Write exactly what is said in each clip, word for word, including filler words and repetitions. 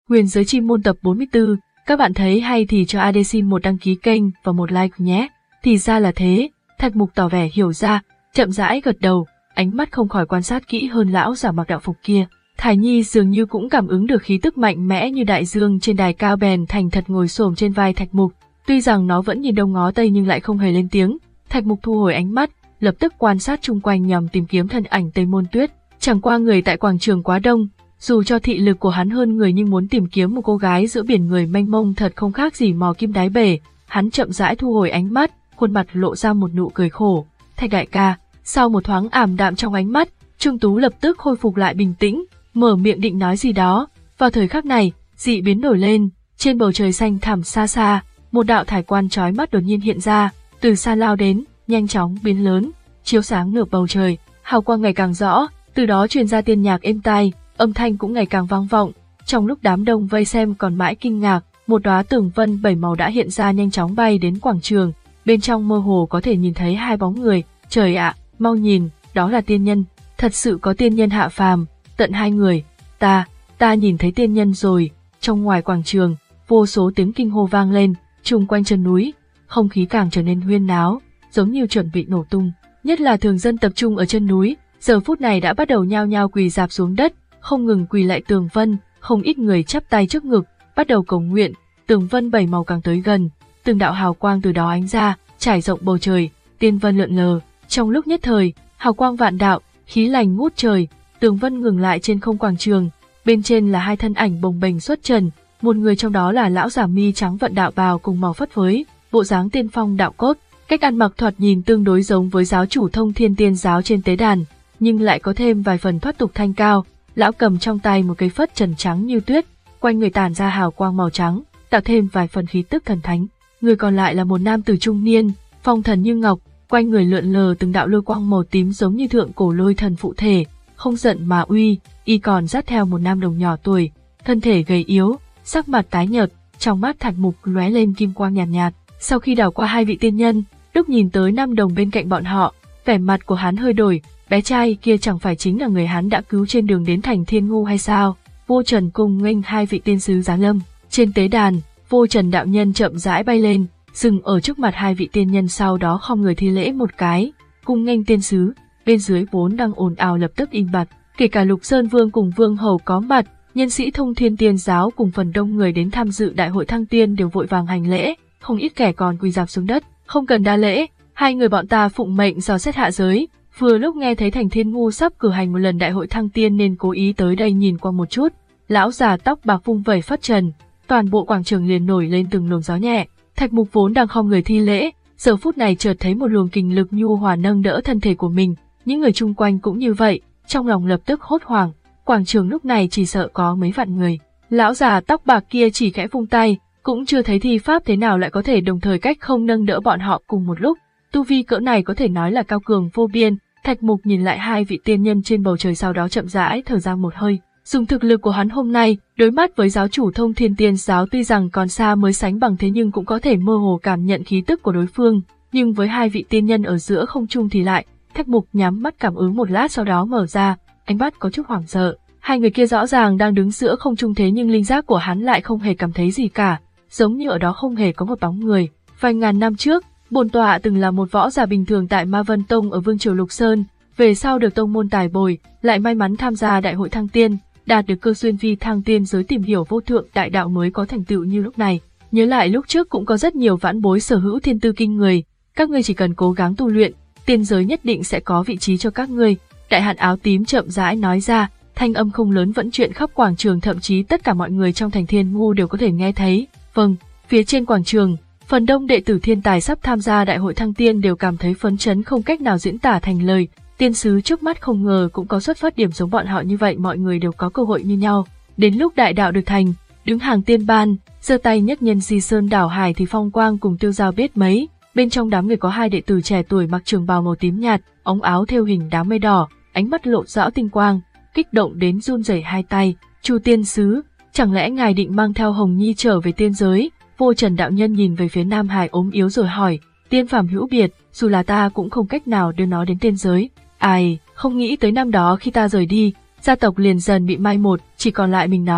Huyền Giới Chi Môn tập bốn mươi tư, các bạn thấy hay thì cho a đê xin một đăng ký kênh và một like nhé. Thì ra là thế, Thạch Mục tỏ vẻ hiểu ra, chậm rãi gật đầu, ánh mắt không khỏi quan sát kỹ hơn lão giả mặc đạo phục kia. Thải Nhi dường như cũng cảm ứng được khí tức mạnh mẽ như đại dương trên đài cao, bèn thành thật ngồi xổm trên vai Thạch Mục. Tuy rằng nó vẫn nhìn đông ngó tây nhưng lại không hề lên tiếng. Thạch Mục thu hồi ánh mắt, lập tức quan sát chung quanh nhằm tìm kiếm thân ảnh Tây Môn Tuyết. Chẳng qua người tại quảng trường quá đông, dù cho thị lực của hắn hơn người nhưng muốn tìm kiếm một cô gái giữa biển người mênh mông thật không khác gì mò kim đáy bể. Hắn chậm rãi thu hồi ánh mắt, khuôn mặt lộ ra một nụ cười khổ. Thạch đại ca, sau một thoáng ảm đạm trong ánh mắt, Trương Tú lập tức khôi phục lại bình tĩnh, mở miệng định nói gì đó. Vào thời khắc này, dị biến nổi lên, trên bầu trời xanh thẳm xa xa, một đạo thải quan chói mắt đột nhiên hiện ra, từ xa lao đến, nhanh chóng biến lớn, chiếu sáng nửa bầu trời, hào quang ngày càng rõ, từ đó truyền ra tiên nhạc êm tai, âm thanh cũng ngày càng vang vọng. Trong lúc đám đông vây xem còn mãi kinh ngạc, một đóa tường vân bảy màu đã hiện ra nhanh chóng bay đến quảng trường, bên trong mơ hồ có thể nhìn thấy hai bóng người. Trời ạ, mau nhìn, đó là tiên nhân, thật sự có tiên nhân hạ phàm, tận hai người. Ta, ta nhìn thấy tiên nhân rồi. Trong ngoài quảng trường, vô số tiếng kinh hô vang lên, chung quanh chân núi, không khí càng trở nên huyên náo, giống như chuẩn bị nổ tung. Nhất là thường dân tập trung ở chân núi, giờ phút này đã bắt đầu nhao nhao quỳ rạp xuống đất, không ngừng quỳ lại tường vân, không ít người chắp tay trước ngực, bắt đầu cầu nguyện. Tường vân bảy màu càng tới gần, từng đạo hào quang từ đó ánh ra, trải rộng bầu trời, tiên vân lượn lờ. Trong lúc nhất thời, hào quang vạn đạo, khí lành ngút trời, tường vân ngừng lại trên không quảng trường, bên trên là hai thân ảnh bồng bềnh xuất trần, một người trong đó là lão giả mi trắng vận đạo bào cùng màu phất phới, bộ dáng tiên phong đạo cốt, cách ăn mặc thoạt nhìn tương đối giống với giáo chủ Thông Thiên Tiên giáo trên tế đàn, nhưng lại có thêm vài phần thoát tục thanh cao. Lão cầm trong tay một cây phất trần trắng như tuyết, quanh người tản ra hào quang màu trắng, tạo thêm vài phần khí tức thần thánh. Người còn lại là một nam tử trung niên, phong thần như ngọc, quanh người lượn lờ từng đạo lôi quang màu tím giống như thượng cổ lôi thần phụ thể, không giận mà uy. Y còn dắt theo một nam đồng nhỏ tuổi, thân thể gầy yếu, sắc mặt tái nhợt, trong mắt Thạch Mục lóe lên kim quang nhàn nhạt, nhạt. Sau khi đảo qua hai vị tiên nhân, lúc nhìn tới nam đồng bên cạnh bọn họ, vẻ mặt của hắn hơi đổi. Bé trai kia chẳng phải chính là người hắn đã cứu trên đường đến thành Thiên Ngu hay sao? Vô Trần cùng nghênh hai vị tiên sứ giáng lâm. Trên tế đàn, Vô Trần đạo nhân chậm rãi bay lên, dừng ở trước mặt hai vị tiên nhân, sau đó khom người thi lễ một cái, cùng nghênh tiên sứ. Bên dưới vốn đang ồn ào lập tức im bặt, kể cả Lục Sơn Vương cùng Vương Hầu có mặt, nhân sĩ Thông Thiên Tiên giáo cùng phần đông người đến tham dự đại hội thăng tiên đều vội vàng hành lễ, không ít kẻ còn quỳ rạp xuống đất. Không cần đa lễ, hai người bọn ta phụng mệnh dò xét hạ giới. Vừa lúc nghe thấy thành Thiên Ngu sắp cử hành một lần đại hội thăng tiên nên cố ý tới đây nhìn qua một chút. Lão già tóc bạc vung vẩy phất trần, toàn bộ quảng trường liền nổi lên từng luồng gió nhẹ. Thạch Mục vốn đang khom người thi lễ, giờ phút này chợt thấy một luồng kình lực nhu hòa nâng đỡ thân thể của mình. Những người chung quanh cũng như vậy, trong lòng lập tức hốt hoảng. Quảng trường lúc này chỉ sợ có mấy vạn người. Lão già tóc bạc kia chỉ khẽ vung tay, cũng chưa thấy thi pháp thế nào lại có thể đồng thời cách không nâng đỡ bọn họ cùng một lúc. Tu vi cỡ này có thể nói là cao cường vô biên. Thạch Mục nhìn lại hai vị tiên nhân trên bầu trời, sau đó chậm rãi thở ra một hơi. Dùng thực lực của hắn hôm nay, đối mắt với giáo chủ Thông Thiên Tiên giáo tuy rằng còn xa mới sánh bằng, thế nhưng cũng có thể mơ hồ cảm nhận khí tức của đối phương. Nhưng với hai vị tiên nhân ở giữa không trung thì lại, Thạch Mục nhắm mắt cảm ứng một lát sau đó mở ra, ánh mắt có chút hoảng sợ. Hai người kia rõ ràng đang đứng giữa không trung thế nhưng linh giác của hắn lại không hề cảm thấy gì cả, giống như ở đó không hề có một bóng người. Vài ngàn năm trước, bổn tọa từng là một võ giả bình thường tại Ma Vân Tông ở Vương triều Lục Sơn, về sau được tông môn tài bồi, lại may mắn tham gia đại hội thăng tiên, đạt được cơ duyên phi thăng tiên giới, tìm hiểu vô thượng đại đạo mới có thành tựu như lúc này. Nhớ lại lúc trước cũng có rất nhiều vãn bối sở hữu thiên tư kinh người, các ngươi chỉ cần cố gắng tu luyện, tiên giới nhất định sẽ có vị trí cho các ngươi. Đại hạn áo tím chậm rãi nói ra, thanh âm không lớn vẫn chuyện khắp quảng trường, thậm chí tất cả mọi người trong thành Thiên Ngu đều có thể nghe thấy. Vâng, phía trên quảng trường, phần đông đệ tử thiên tài sắp tham gia đại hội thăng tiên đều cảm thấy phấn chấn không cách nào diễn tả thành lời. Tiên sứ trước mắt không ngờ cũng có xuất phát điểm giống bọn họ như vậy, mọi người đều có cơ hội như nhau. Đến lúc đại đạo được thành, đứng hàng tiên ban, giơ tay nhất nhân di sơn đảo hải thì phong quang cùng tiêu dao biết mấy. Bên trong đám người có hai đệ tử trẻ tuổi mặc trường bào màu tím nhạt, ống áo thêu hình đám mây đỏ, ánh mắt lộ rõ tinh quang, kích động đến run rẩy hai tay. Chu tiên sứ, chẳng lẽ ngài định mang theo Hồng Nhi trở về tiên giới? Vô Trần đạo nhân nhìn về phía Nam Hải ốm yếu rồi hỏi. Tiên phàm hữu biệt, dù là ta cũng không cách nào đưa nó đến tiên giới. Ai, không nghĩ tới năm đó khi ta rời đi, gia tộc liền dần bị mai một, chỉ còn lại mình nó.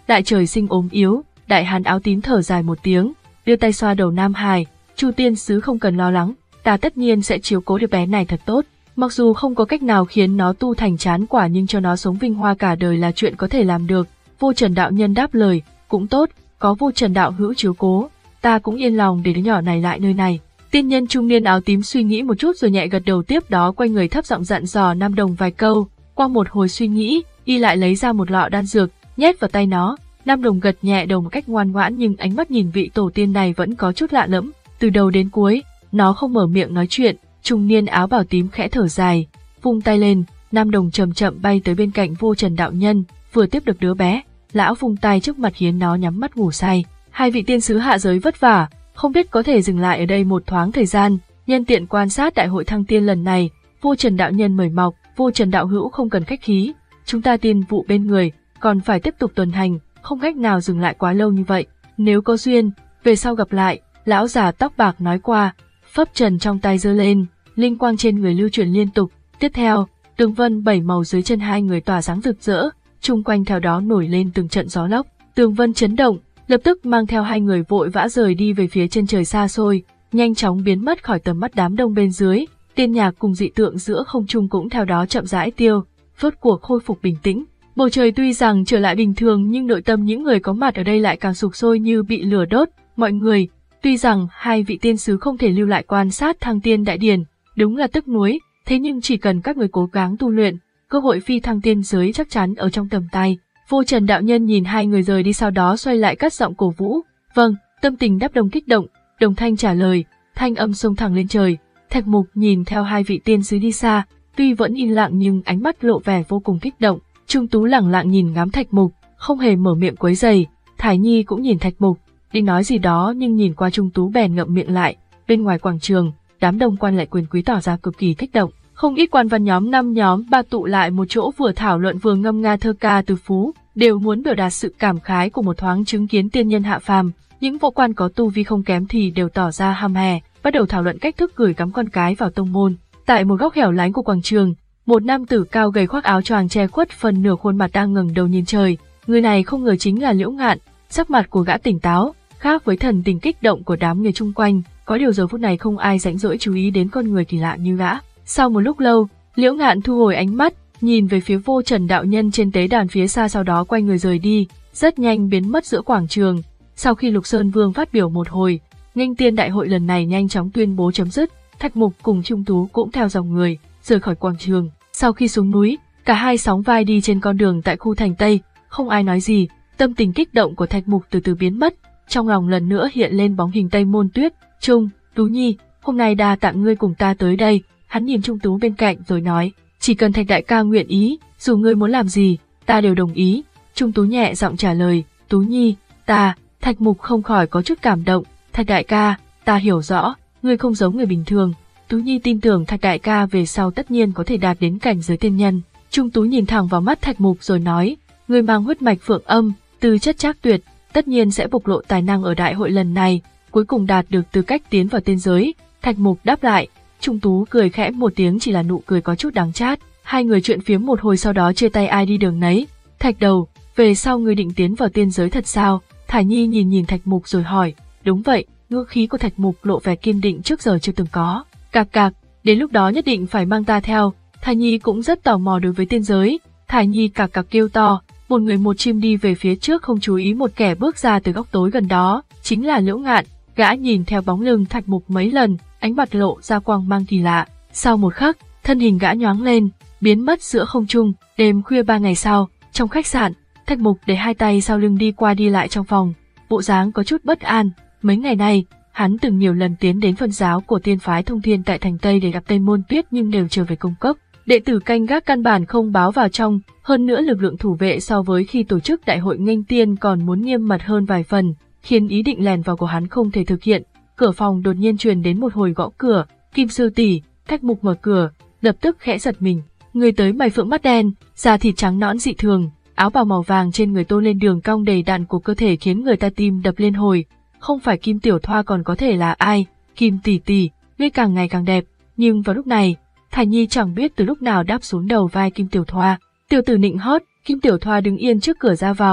Đại trời sinh ốm yếu, đại hán áo tím thở dài một tiếng, đưa tay xoa đầu Nam Hải. Chu tiên sứ không cần lo lắng, ta tất nhiên sẽ chiếu cố đứa bé này thật tốt. Mặc dù không có cách nào khiến nó tu thành chán quả nhưng cho nó sống vinh hoa cả đời là chuyện có thể làm được. Vô Trần đạo nhân đáp lời, cũng tốt, có Vô Trần đạo hữu chiếu cố, ta cũng yên lòng để đứa nhỏ này lại nơi này. Tiên nhân trung niên áo tím suy nghĩ một chút rồi nhẹ gật đầu, tiếp đó quay người thấp giọng dặn dò Nam Đồng vài câu. Qua một hồi suy nghĩ, y lại lấy ra một lọ đan dược, nhét vào tay nó. Nam Đồng gật nhẹ đầu một cách ngoan ngoãn nhưng ánh mắt nhìn vị tổ tiên này vẫn có chút lạ lẫm. Từ đầu đến cuối, nó không mở miệng nói chuyện. Trung niên áo bào tím khẽ thở dài, vung tay lên, Nam Đồng chậm chậm bay tới bên cạnh Vô Trần đạo nhân, vừa tiếp được đứa bé, lão vung tay trước mặt khiến nó nhắm mắt ngủ say. Hai vị tiên sứ hạ giới vất vả, không biết có thể dừng lại ở đây một thoáng thời gian, nhân tiện quan sát đại hội thăng tiên lần này. Vô Trần đạo nhân mời mọc, Vô Trần đạo hữu không cần khách khí, chúng ta tiên vụ bên người, còn phải tiếp tục tuần hành, không cách nào dừng lại quá lâu như vậy. Nếu có duyên, về sau gặp lại. Lão già tóc bạc nói qua, phấp trần trong tay giơ lên, linh quang trên người lưu chuyển liên tục. Tiếp theo, tường vân bảy màu dưới chân hai người tỏa sáng rực rỡ, chung quanh theo đó nổi lên từng trận gió lốc. Tường vân chấn động, lập tức mang theo hai người vội vã rời đi về phía chân trời xa xôi, nhanh chóng biến mất khỏi tầm mắt đám đông bên dưới. Tiên nhạc cùng dị tượng giữa không trung cũng theo đó chậm rãi tiêu, rốt cuộc khôi phục bình tĩnh. Bầu trời tuy rằng trở lại bình thường nhưng nội tâm những người có mặt ở đây lại càng sục sôi như bị lửa đốt. Mọi người, tuy rằng hai vị tiên sứ không thể lưu lại quan sát thăng tiên đại điển, đúng là tức nuối, thế nhưng chỉ cần các người cố gắng tu luyện, cơ hội phi thăng tiên giới chắc chắn ở trong tầm tay. Vô Trần đạo nhân nhìn hai người rời đi sau đó xoay lại cất giọng cổ vũ. Vâng, tâm tình đáp đồng kích động, đồng thanh trả lời, thanh âm xông thẳng lên trời. Thạch Mục nhìn theo hai vị tiên sứ đi xa, tuy vẫn im lặng nhưng ánh mắt lộ vẻ vô cùng kích động. Trung Tú lẳng lặng nhìn ngắm Thạch Mục, không hề mở miệng quấy rầy. Thải Nhi cũng nhìn Thạch Mục, định nói gì đó nhưng nhìn qua Trung Tú bèn ngậm miệng lại. Bên ngoài quảng trường, đám đông quan lại quyền quý tỏ ra cực kỳ kích động. Không ít quan văn nhóm năm nhóm ba tụ lại một chỗ vừa thảo luận vừa ngâm nga thơ ca từ phú, đều muốn biểu đạt sự cảm khái của một thoáng chứng kiến tiên nhân hạ phàm. Những võ quan có tu vi không kém thì đều tỏ ra hăm hè, bắt đầu thảo luận cách thức gửi cắm con cái vào tông môn. Tại một góc hẻo lánh của quảng trường, một nam tử cao gầy khoác áo choàng che khuất phần nửa khuôn mặt đang ngẩng đầu nhìn trời. Người này không ngờ chính là Liễu Ngạn. Sắc mặt của gã tỉnh táo, khác với thần tình kích động của đám người chung quanh. Có điều giờ phút này không ai rảnh rỗi chú ý đến con người kỳ lạ như gã. Sau một lúc lâu, Liễu Ngạn thu hồi ánh mắt, nhìn về phía Vô Trần đạo nhân trên tế đàn phía xa, sau đó quay người rời đi, rất nhanh biến mất giữa quảng trường. Sau khi Lục Sơn Vương phát biểu một hồi, nghênh tiên đại hội lần này nhanh chóng tuyên bố chấm dứt. Thạch Mục cùng Trung Tú cũng theo dòng người rời khỏi quảng trường. Sau khi xuống núi, cả hai sóng vai đi trên con đường tại khu thành Tây, không ai nói gì. Tâm tình kích động của Thạch Mục từ từ biến mất, trong lòng lần nữa hiện lên bóng hình Tây Môn Tuyết. Trung, Tú Nhi, hôm nay đa tạ ngươi cùng ta tới đây. Hắn nhìn Trung Tú bên cạnh rồi nói, chỉ cần Thạch đại ca nguyện ý, dù ngươi muốn làm gì, ta đều đồng ý. Trung Tú nhẹ giọng trả lời, Tú Nhi, ta. Thạch Mục không khỏi có chút cảm động, Thạch đại ca, ta hiểu rõ, ngươi không giống người bình thường. Tú Nhi tin tưởng Thạch đại ca về sau tất nhiên có thể đạt đến cảnh giới tiên nhân. Trung Tú nhìn thẳng vào mắt Thạch Mục rồi nói, ngươi mang huyết mạch phượng âm, tư chất trác tuyệt, tất nhiên sẽ bộc lộ tài năng ở đại hội lần này, cuối cùng đạt được tư cách tiến vào tiên giới. Thạch Mục đáp lại. Trung Tú cười khẽ một tiếng, chỉ là nụ cười có chút đắng chát. Hai người chuyện phiếm một hồi sau đó chia tay ai đi đường nấy. Thạch đầu, về sau ngươi định tiến vào tiên giới thật sao? Thải Nhi nhìn nhìn Thạch Mục rồi hỏi. Đúng vậy, ngữ khí của Thạch Mục lộ vẻ kiên định trước giờ chưa từng có. Cạc cạc, đến lúc đó nhất định phải mang ta theo. Thải Nhi cũng rất tò mò đối với tiên giới. Thải Nhi cạc cạc kêu to, một người một chim đi về phía trước, không chú ý một kẻ bước ra từ góc tối gần đó, chính là Liễu Ngạn. Gã nhìn theo bóng lưng Thạch Mục mấy lần, ánh mặt lộ ra quang mang kỳ lạ. Sau một khắc, thân hình gã nhoáng lên, biến mất giữa không trung. Đêm khuya ba ngày sau, trong khách sạn, Thạch Mục để hai tay sau lưng đi qua đi lại trong phòng, bộ dáng có chút bất an. Mấy ngày nay, hắn từng nhiều lần tiến đến phân giáo của tiên phái Thông Thiên tại thành Tây để gặp Tây Môn Tuyết nhưng đều trở về cung cấp. Đệ tử canh gác căn bản không báo vào trong, hơn nữa lực lượng thủ vệ so với khi tổ chức đại hội nghênh tiên còn muốn nghiêm mật hơn vài phần, khiến ý định lèn vào của hắn không thể thực hiện. Cửa phòng đột nhiên truyền đến một hồi gõ cửa. Kim sư tỷ. Thạch Mục mở cửa, lập tức khẽ giật mình. Người tới mày phượng mắt đen, da thịt trắng nõn dị thường, áo bào màu vàng trên người tô lên đường cong đầy đặn của cơ thể khiến người ta tim đập lên hồi. Không phải Kim tiểu thoa còn có thể là ai? Kim tỷ tỷ, ngươi càng ngày càng đẹp. Nhưng vào lúc này, Thải Nhi chẳng biết từ lúc nào đáp xuống đầu vai Kim tiểu thoa. Tiểu tử nịnh hót. Kim tiểu thoa đứng yên trước cửa ra vào,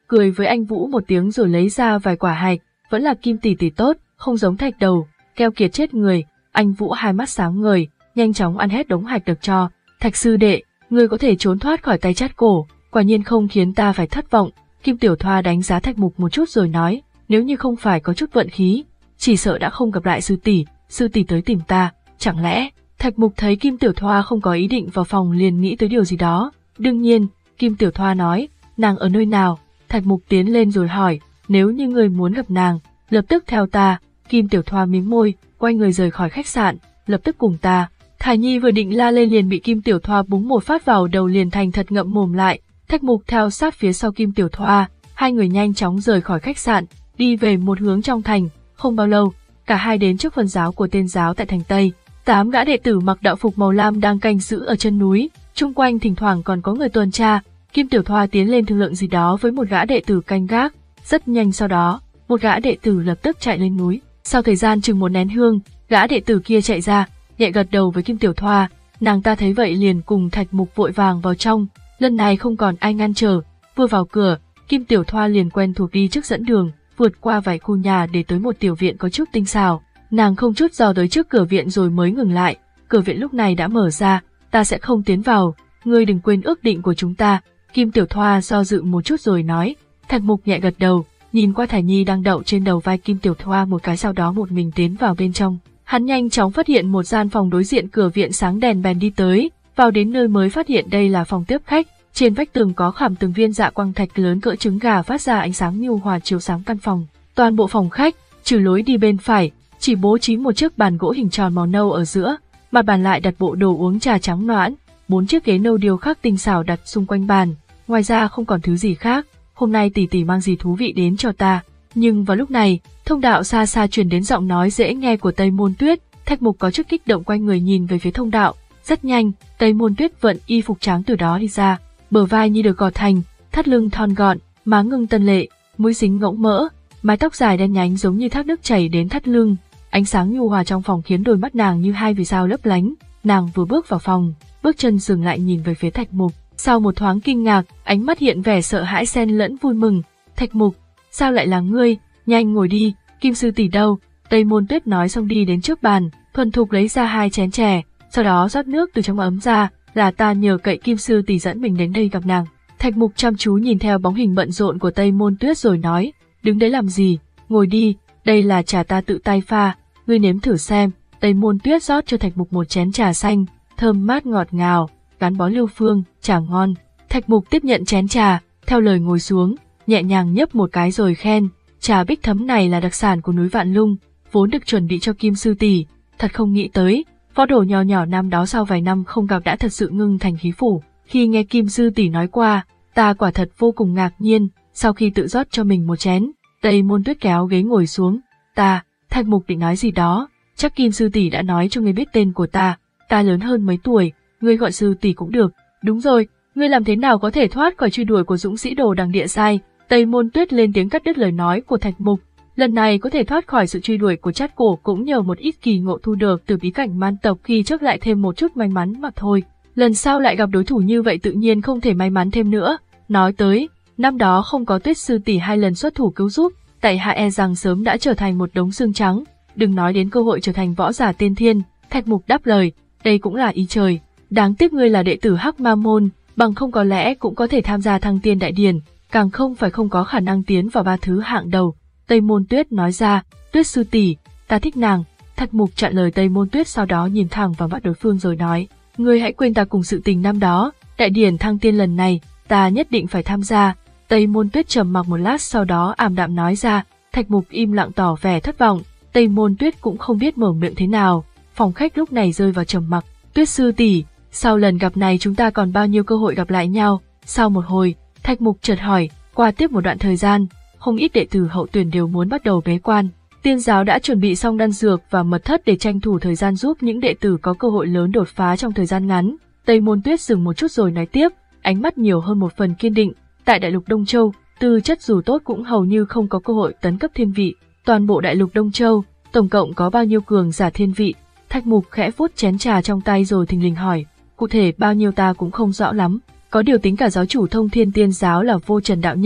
cười với anh Vũ một tiếng rồi lấy ra vài quả hạch, vẫn là Kim tỷ tỷ tốt, không giống Thạch đầu, keo kiệt chết người. Anh Vũ hai mắt sáng ngời, nhanh chóng ăn hết đống hạch được cho. Thạch sư đệ, ngươi có thể trốn thoát khỏi tay chát cổ, quả nhiên không khiến ta phải thất vọng. Kim Tiểu Thoa đánh giá Thạch Mục một chút rồi nói, nếu như không phải có chút vận khí, chỉ sợ đã không gặp lại sư tỷ, sư tỷ tới tìm ta, chẳng lẽ... Thạch Mục thấy Kim Tiểu Thoa không có ý định vào phòng liền nghĩ tới điều gì đó. Đương nhiên, Kim Tiểu Thoa nói, nàng ở nơi nào? Thạch Mục tiến lên rồi hỏi, nếu như người muốn gặp nàng, lập tức theo ta. Kim Tiểu Thoa mím môi, quay người rời khỏi khách sạn, lập tức cùng ta. Thải Nhi vừa định la lên liền bị Kim Tiểu Thoa búng một phát vào đầu liền thành thật ngậm mồm lại. Thạch Mục theo sát phía sau Kim Tiểu Thoa, hai người nhanh chóng rời khỏi khách sạn, đi về một hướng trong thành. Không bao lâu, cả hai đến trước phân giáo của tên giáo tại thành Tây. Tám gã đệ tử mặc đạo phục màu lam đang canh giữ ở chân núi, chung quanh thỉnh thoảng còn có người tuần tra. Kim Tiểu Thoa tiến lên thương lượng gì đó với một gã đệ tử canh gác, rất nhanh sau đó, một gã đệ tử lập tức chạy lên núi. Sau thời gian chừng một nén hương, gã đệ tử kia chạy ra, nhẹ gật đầu với Kim Tiểu Thoa, nàng ta thấy vậy liền cùng Thạch Mục vội vàng vào trong, lần này không còn ai ngăn trở, vừa vào cửa, Kim Tiểu Thoa liền quen thuộc đi trước dẫn đường, vượt qua vài khu nhà để tới một tiểu viện có chút tinh xảo. Nàng không chút do tới trước cửa viện rồi mới ngừng lại, cửa viện lúc này đã mở ra, ta sẽ không tiến vào, ngươi đừng quên ước định của chúng ta. Kim Tiểu Thoa do dự một chút rồi nói. Thạch Mục nhẹ gật đầu, nhìn qua Thải Nhi đang đậu trên đầu vai Kim Tiểu Thoa một cái, sau đó một mình tiến vào bên trong. Hắn nhanh chóng phát hiện một gian phòng đối diện cửa viện sáng đèn bèn đi tới, vào đến nơi mới phát hiện đây là phòng tiếp khách, trên vách tường có khảm từng viên dạ quang thạch lớn cỡ trứng gà phát ra ánh sáng nhu hòa chiếu sáng căn phòng. Toàn bộ phòng khách, trừ lối đi bên phải, chỉ bố trí một chiếc bàn gỗ hình tròn màu nâu ở giữa, mặt bàn lại đặt bộ đồ uống trà trắng noãn, bốn chiếc ghế nâu điêu khắc tinh xảo đặt xung quanh bàn, ngoài ra không còn thứ gì khác. Hôm nay tỷ tỷ mang gì thú vị đến cho ta? Nhưng vào lúc này, thông đạo xa xa truyền đến giọng nói dễ nghe của Tây Môn Tuyết. Thạch Mục có chút kích động quay người nhìn về phía thông đạo. Rất nhanh, Tây Môn Tuyết vận y phục trắng từ đó đi ra, bờ vai như được gọt thành, thắt lưng thon gọn, má ngưng tân lệ, mũi dính ngỗng mỡ, mái tóc dài đen nhánh giống như thác nước chảy đến thắt lưng. Ánh sáng nhu hòa trong phòng khiến đôi mắt nàng như hai vì sao lấp lánh. Nàng vừa bước vào phòng, bước chân dừng lại nhìn về phía Thạch Mục. Sau một thoáng kinh ngạc, ánh mắt hiện vẻ sợ hãi xen lẫn vui mừng. Thạch Mục, sao lại là ngươi? Nhanh ngồi đi, Kim sư tỷ đâu? Tây Môn Tuyết nói xong đi đến trước bàn, thuần thục lấy ra hai chén chè, sau đó rót nước từ trong ấm ra. Là ta nhờ cậy Kim sư tỷ dẫn mình đến đây gặp nàng. Thạch Mục chăm chú nhìn theo bóng hình bận rộn của Tây Môn Tuyết rồi nói, đứng đấy làm gì? Ngồi đi, đây là trà ta tự tay pha, ngươi nếm thử xem. Tây Môn Tuyết rót cho Thạch Mục một chén trà xanh, thơm mát ngọt ngào, gắn bó lưu phương, trà ngon. Thạch Mục tiếp nhận chén trà, theo lời ngồi xuống, nhẹ nhàng nhấp một cái rồi khen, trà bích thấm này là đặc sản của núi Vạn Lung, vốn được chuẩn bị cho Kim sư tỷ. Thật không nghĩ tới, võ đồ nhỏ nhỏ năm đó sau vài năm không gặp đã thật sự ngưng thành khí phủ. Khi nghe Kim sư tỷ nói qua, ta quả thật vô cùng ngạc nhiên. Sau khi tự rót cho mình một chén, Tây Môn Tuyết kéo ghế ngồi xuống. Ta, Thạch Mục định nói gì đó, chắc Kim sư tỷ đã nói cho ngươi biết tên của ta. Ta lớn hơn mấy tuổi, ngươi gọi sư tỷ cũng được. Đúng rồi, ngươi làm thế nào có thể thoát khỏi truy đuổi của dũng sĩ đồ đằng địa sai? Tây Môn Tuyết lên tiếng cắt đứt lời nói của Thạch Mục. Lần này có thể thoát khỏi sự truy đuổi của Trát Cổ cũng nhờ một ít kỳ ngộ thu được từ bí cảnh man tộc, khi trước lại thêm một chút may mắn mà thôi. Lần sau lại gặp đối thủ như vậy tự nhiên không thể may mắn thêm nữa. Nói tới, năm đó không có Tuyết sư tỷ hai lần xuất thủ cứu giúp, tại hạ e rằng sớm đã trở thành một đống xương trắng. Đừng nói đến cơ hội trở thành võ giả tiên thiên. Thạch Mục đáp lời, đây cũng là ý trời. Đáng tiếc ngươi là đệ tử Hắc Ma môn, bằng không có lẽ cũng có thể tham gia Thăng Tiên đại điển, càng không phải không có khả năng tiến vào ba thứ hạng đầu. Tây Môn Tuyết nói ra, Tuyết sư tỷ, ta thích nàng. Thạch Mục chặn lời Tây Môn Tuyết, sau đó nhìn thẳng vào mắt đối phương rồi nói, ngươi hãy quên ta cùng sự tình năm đó, đại điển Thăng Tiên lần này, ta nhất định phải tham gia. Tây Môn Tuyết trầm mặc một lát sau đó ảm đạm nói ra. Thạch Mục im lặng tỏ vẻ thất vọng, Tây Môn Tuyết cũng không biết mở miệng thế nào. Phòng khách lúc này rơi vào trầm mặc. Tuyết sư tỷ, sau lần gặp này chúng ta còn bao nhiêu cơ hội gặp lại nhau? Sau một hồi, Thạch Mục chợt hỏi, qua tiếp một đoạn thời gian, không ít đệ tử hậu tuyển đều muốn bắt đầu bế quan. Tiên giáo đã chuẩn bị xong đan dược và mật thất để tranh thủ thời gian giúp những đệ tử có cơ hội lớn đột phá trong thời gian ngắn. Tây Môn Tuyết dừng một chút rồi nói tiếp, ánh mắt nhiều hơn một phần kiên định. Tại đại lục Đông Châu, tư chất dù tốt cũng hầu như không có cơ hội tấn cấp thiên vị. Toàn bộ đại lục Đông Châu, tổng cộng có bao nhiêu cường giả thiên vị? Thạch Mục khẽ vuốt chén trà trong tay rồi thình lình hỏi, cụ thể bao nhiêu ta cũng không rõ lắm. Có điều tính cả giáo chủ Thông Thiên Tiên giáo là Vô Trần đạo nhân,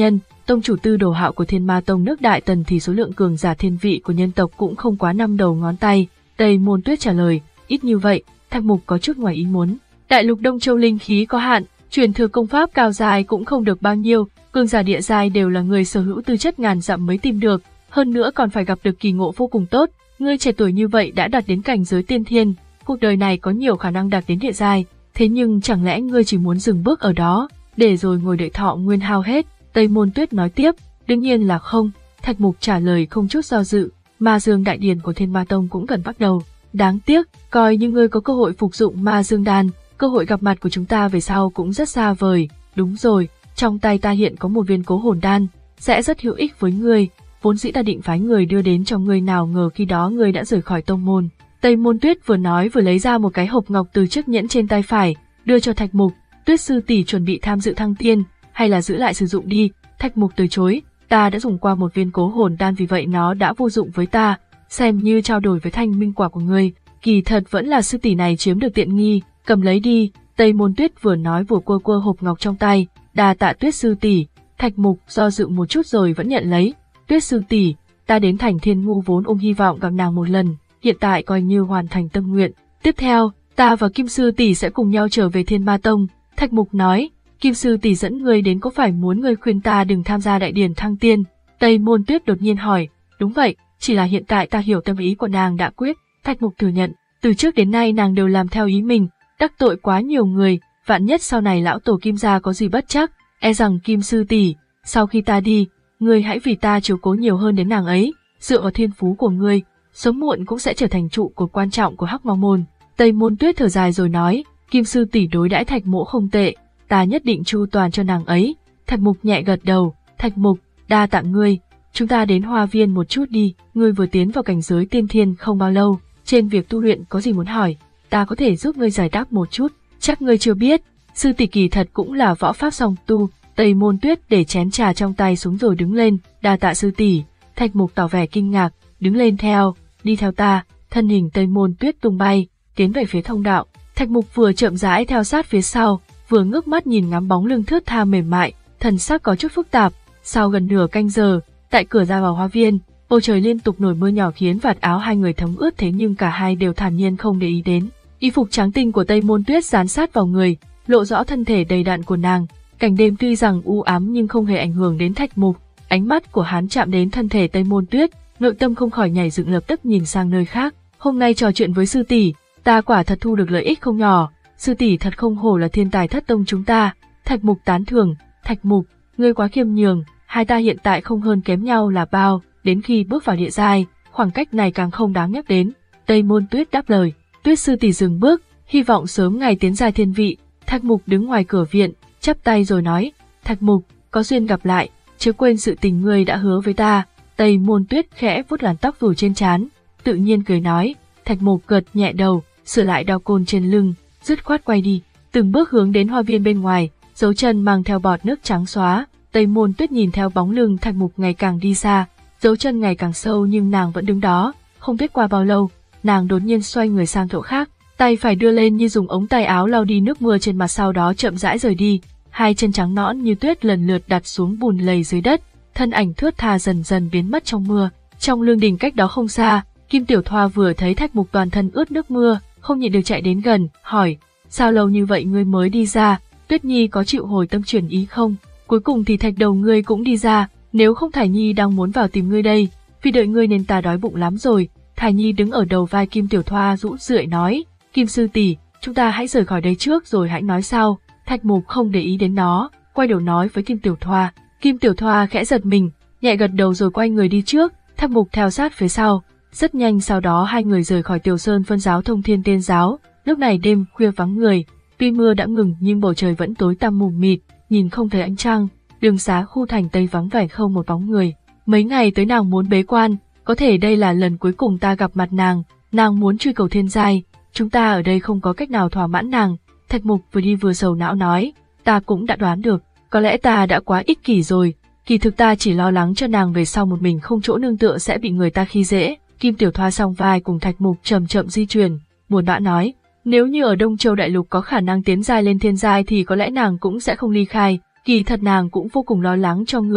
tông chủ Tư Đồ Hạo của Thiên Ma Tông nước Đại Tần thì số lượng cường giả thiên vị của nhân tộc cũng không quá năm đầu ngón tay. Tây Môn Tuyết trả lời, ít như vậy, Thạch Mục có chút ngoài ý muốn. Đại lục Đông Châu linh khí có hạn, truyền thừa công pháp cao dài cũng không được bao nhiêu, cường giả địa giai đều là người sở hữu tư chất ngàn dặm mới tìm được, hơn nữa còn phải gặp được kỳ ngộ vô cùng tốt. Ngươi trẻ tuổi như vậy đã đạt đến cảnh giới tiên thiên, cuộc đời này có nhiều khả năng đạt đến địa giai, thế nhưng chẳng lẽ ngươi chỉ muốn dừng bước ở đó, để rồi ngồi đợi thọ nguyên hao hết? Tây Môn Tuyết nói tiếp, đương nhiên là không. Thạch Mục trả lời không chút do dự. Ma Dương Đại Điển của Thiên Ma Tông cũng gần bắt đầu. Đáng tiếc, coi như ngươi có cơ hội phục dụng Ma Dương Đan, cơ hội gặp mặt của chúng ta về sau cũng rất xa vời. Đúng rồi, trong tay ta hiện có một viên Cố Hồn Đan, sẽ rất hữu ích với ngươi. Vốn dĩ ta định phái người đưa đến cho ngươi, nào ngờ khi đó ngươi đã rời khỏi tông môn. Tây Môn Tuyết vừa nói vừa lấy ra một cái hộp ngọc từ chiếc nhẫn trên tay phải, đưa cho Thạch Mục. Tuyết sư tỷ chuẩn bị tham dự thăng tiên, hay là giữ lại sử dụng đi? Thạch Mục từ chối, ta đã dùng qua một viên Cố Hồn Đan, vì vậy nó đã vô dụng với ta, xem như trao đổi với thanh minh quả của ngươi. Kỳ thật vẫn là sư tỷ này chiếm được tiện nghi, cầm lấy đi. Tây Môn Tuyết vừa nói vừa quơ quơ hộp ngọc trong tay, đa tạ Tuyết sư tỷ. Thạch Mục do dự một chút rồi vẫn nhận lấy. Tuyết sư tỷ, ta đến thành Thiên Ngu vốn ôm hy vọng gặp nàng một lần, hiện tại coi như hoàn thành tâm nguyện. Tiếp theo, ta và Kim sư tỷ sẽ cùng nhau trở về Thiên Ma Tông. Thạch Mục nói, Kim sư tỷ dẫn ngươi đến có phải muốn ngươi khuyên ta đừng tham gia đại điển thăng tiên? Tây Môn Tuyết đột nhiên hỏi, đúng vậy, chỉ là hiện tại ta hiểu tâm ý của nàng đã quyết. Thạch Mục thừa nhận, từ trước đến nay nàng đều làm theo ý mình, đắc tội quá nhiều người, vạn nhất sau này lão tổ Kim gia có gì bất trắc, e rằng Kim sư tỷ, sau khi ta đi, ngươi hãy vì ta chiếu cố nhiều hơn đến nàng ấy, dựa vào thiên phú của ngươi, sớm muộn cũng sẽ trở thành trụ cột quan trọng của Hắc Ma môn. Tây Môn Tuyết thở dài rồi nói, Kim sư tỷ đối đãi Thạch Mỗ không tệ, ta nhất định chu toàn cho nàng ấy. Thạch Mục nhẹ gật đầu, Thạch Mục, đa tạ ngươi, chúng ta đến hoa viên một chút đi, ngươi vừa tiến vào cảnh giới tiên thiên không bao lâu, trên việc tu luyện có gì muốn hỏi, ta có thể giúp ngươi giải đáp một chút. Chắc ngươi chưa biết, sư tỷ kỳ thật cũng là võ pháp song tu. Tây Môn Tuyết để chén trà trong tay xuống rồi đứng lên, đa tạ sư tỷ. Thạch Mục tỏ vẻ kinh ngạc, đứng lên theo, đi theo ta. Thân hình Tây Môn Tuyết tung bay, tiến về phía thông đạo. Thạch Mục vừa chậm rãi theo sát phía sau, vừa ngước mắt nhìn ngắm bóng lưng thướt tha mềm mại, thần sắc có chút phức tạp. Sau gần nửa canh giờ, tại cửa ra vào hoa viên, bầu trời liên tục nổi mưa nhỏ khiến vạt áo hai người thấm ướt, thế nhưng cả hai đều thản nhiên không để ý đến. Y phục trắng tinh của Tây Môn Tuyết dán sát vào người, lộ rõ thân thể đầy đặn của nàng. Cảnh đêm tuy rằng u ám nhưng không hề ảnh hưởng đến Thạch Mục. Ánh mắt của hắn chạm đến thân thể Tây Môn Tuyết, nội tâm không khỏi nhảy dựng, lập tức nhìn sang nơi khác. Hôm nay trò chuyện với sư tỷ, ta quả thật thu được lợi ích không nhỏ. Sư tỷ thật không hổ là thiên tài thất tông chúng ta. Thạch Mục tán thưởng, Thạch Mục, ngươi quá khiêm nhường, hai ta hiện tại không hơn kém nhau là bao, đến khi bước vào địa giai, khoảng cách này càng không đáng nhắc đến. Tây Môn Tuyết đáp lời. Tuyết sư tỷ dừng bước, hy vọng sớm ngày tiến giai thiên vị. Thạch Mục đứng ngoài cửa viện, chắp tay rồi nói, Thạch Mục, có duyên gặp lại, chớ quên sự tình ngươi đã hứa với ta. Tây Môn Tuyết khẽ vuốt làn tóc rủ trên trán, tự nhiên cười nói. Thạch Mục gật nhẹ đầu, sửa lại đao côn trên lưng, dứt khoát quay đi, từng bước hướng đến hoa viên bên ngoài, dấu chân mang theo bọt nước trắng xóa. Tây Môn Tuyết nhìn theo bóng lưng Thạch Mục ngày càng đi xa, dấu chân ngày càng sâu nhưng nàng vẫn đứng đó. Không biết qua bao lâu, nàng đột nhiên xoay người sang chỗ khác, tay phải đưa lên như dùng ống tay áo lau đi nước mưa trên mặt, sau đó chậm rãi rời đi. Hai chân trắng nõn như tuyết lần lượt đặt xuống bùn lầy dưới đất, thân ảnh thướt tha dần dần biến mất trong mưa. Trong lương đình cách đó không xa, Kim Tiểu Thoa vừa thấy Thạch Mục toàn thân ướt nước mưa, không nhịn được chạy đến gần, hỏi, sao lâu như vậy ngươi mới đi ra, Tuyết Nhi có chịu hồi tâm chuyển ý không? Cuối cùng thì Thạch đầu ngươi cũng đi ra, nếu không Thải Nhi đang muốn vào tìm ngươi đây, vì đợi ngươi nên ta đói bụng lắm rồi. Thải Nhi đứng ở đầu vai Kim Tiểu Thoa rũ rượi nói, Kim sư tỷ, chúng ta hãy rời khỏi đây trước rồi hãy nói sau. Thạch Mục không để ý đến nó, quay đầu nói với Kim Tiểu Thoa. Kim Tiểu Thoa khẽ giật mình, nhẹ gật đầu rồi quay người đi trước, Thạch Mục theo sát phía sau. Rất nhanh sau đó hai người rời khỏi Tiểu Sơn phân giáo Thông Thiên Tiên giáo. Lúc này đêm khuya vắng người, tuy mưa đã ngừng nhưng bầu trời vẫn tối tăm mù mịt, nhìn không thấy ánh trăng. Đường xá khu thành Tây vắng vẻ không một bóng người. Mấy ngày tới nàng muốn bế quan, có thể đây là lần cuối cùng ta gặp mặt nàng, nàng muốn truy cầu thiên giai, chúng ta ở đây không có cách nào thỏa mãn nàng. Thạch Mục vừa đi vừa sầu não nói, ta cũng đã đoán được, có lẽ ta đã quá ích kỷ rồi, kỳ thực ta chỉ lo lắng cho nàng về sau một mình không chỗ nương tựa sẽ bị người ta khi dễ. Kim Tiểu Thoa song vai cùng Thạch Mục chậm chậm di chuyển, buồn bã nói, nếu như ở Đông Châu Đại Lục có khả năng tiến giai lên thiên giai thì có lẽ nàng cũng sẽ không ly khai, kỳ thật nàng cũng vô cùng lo lắng cho ngươi.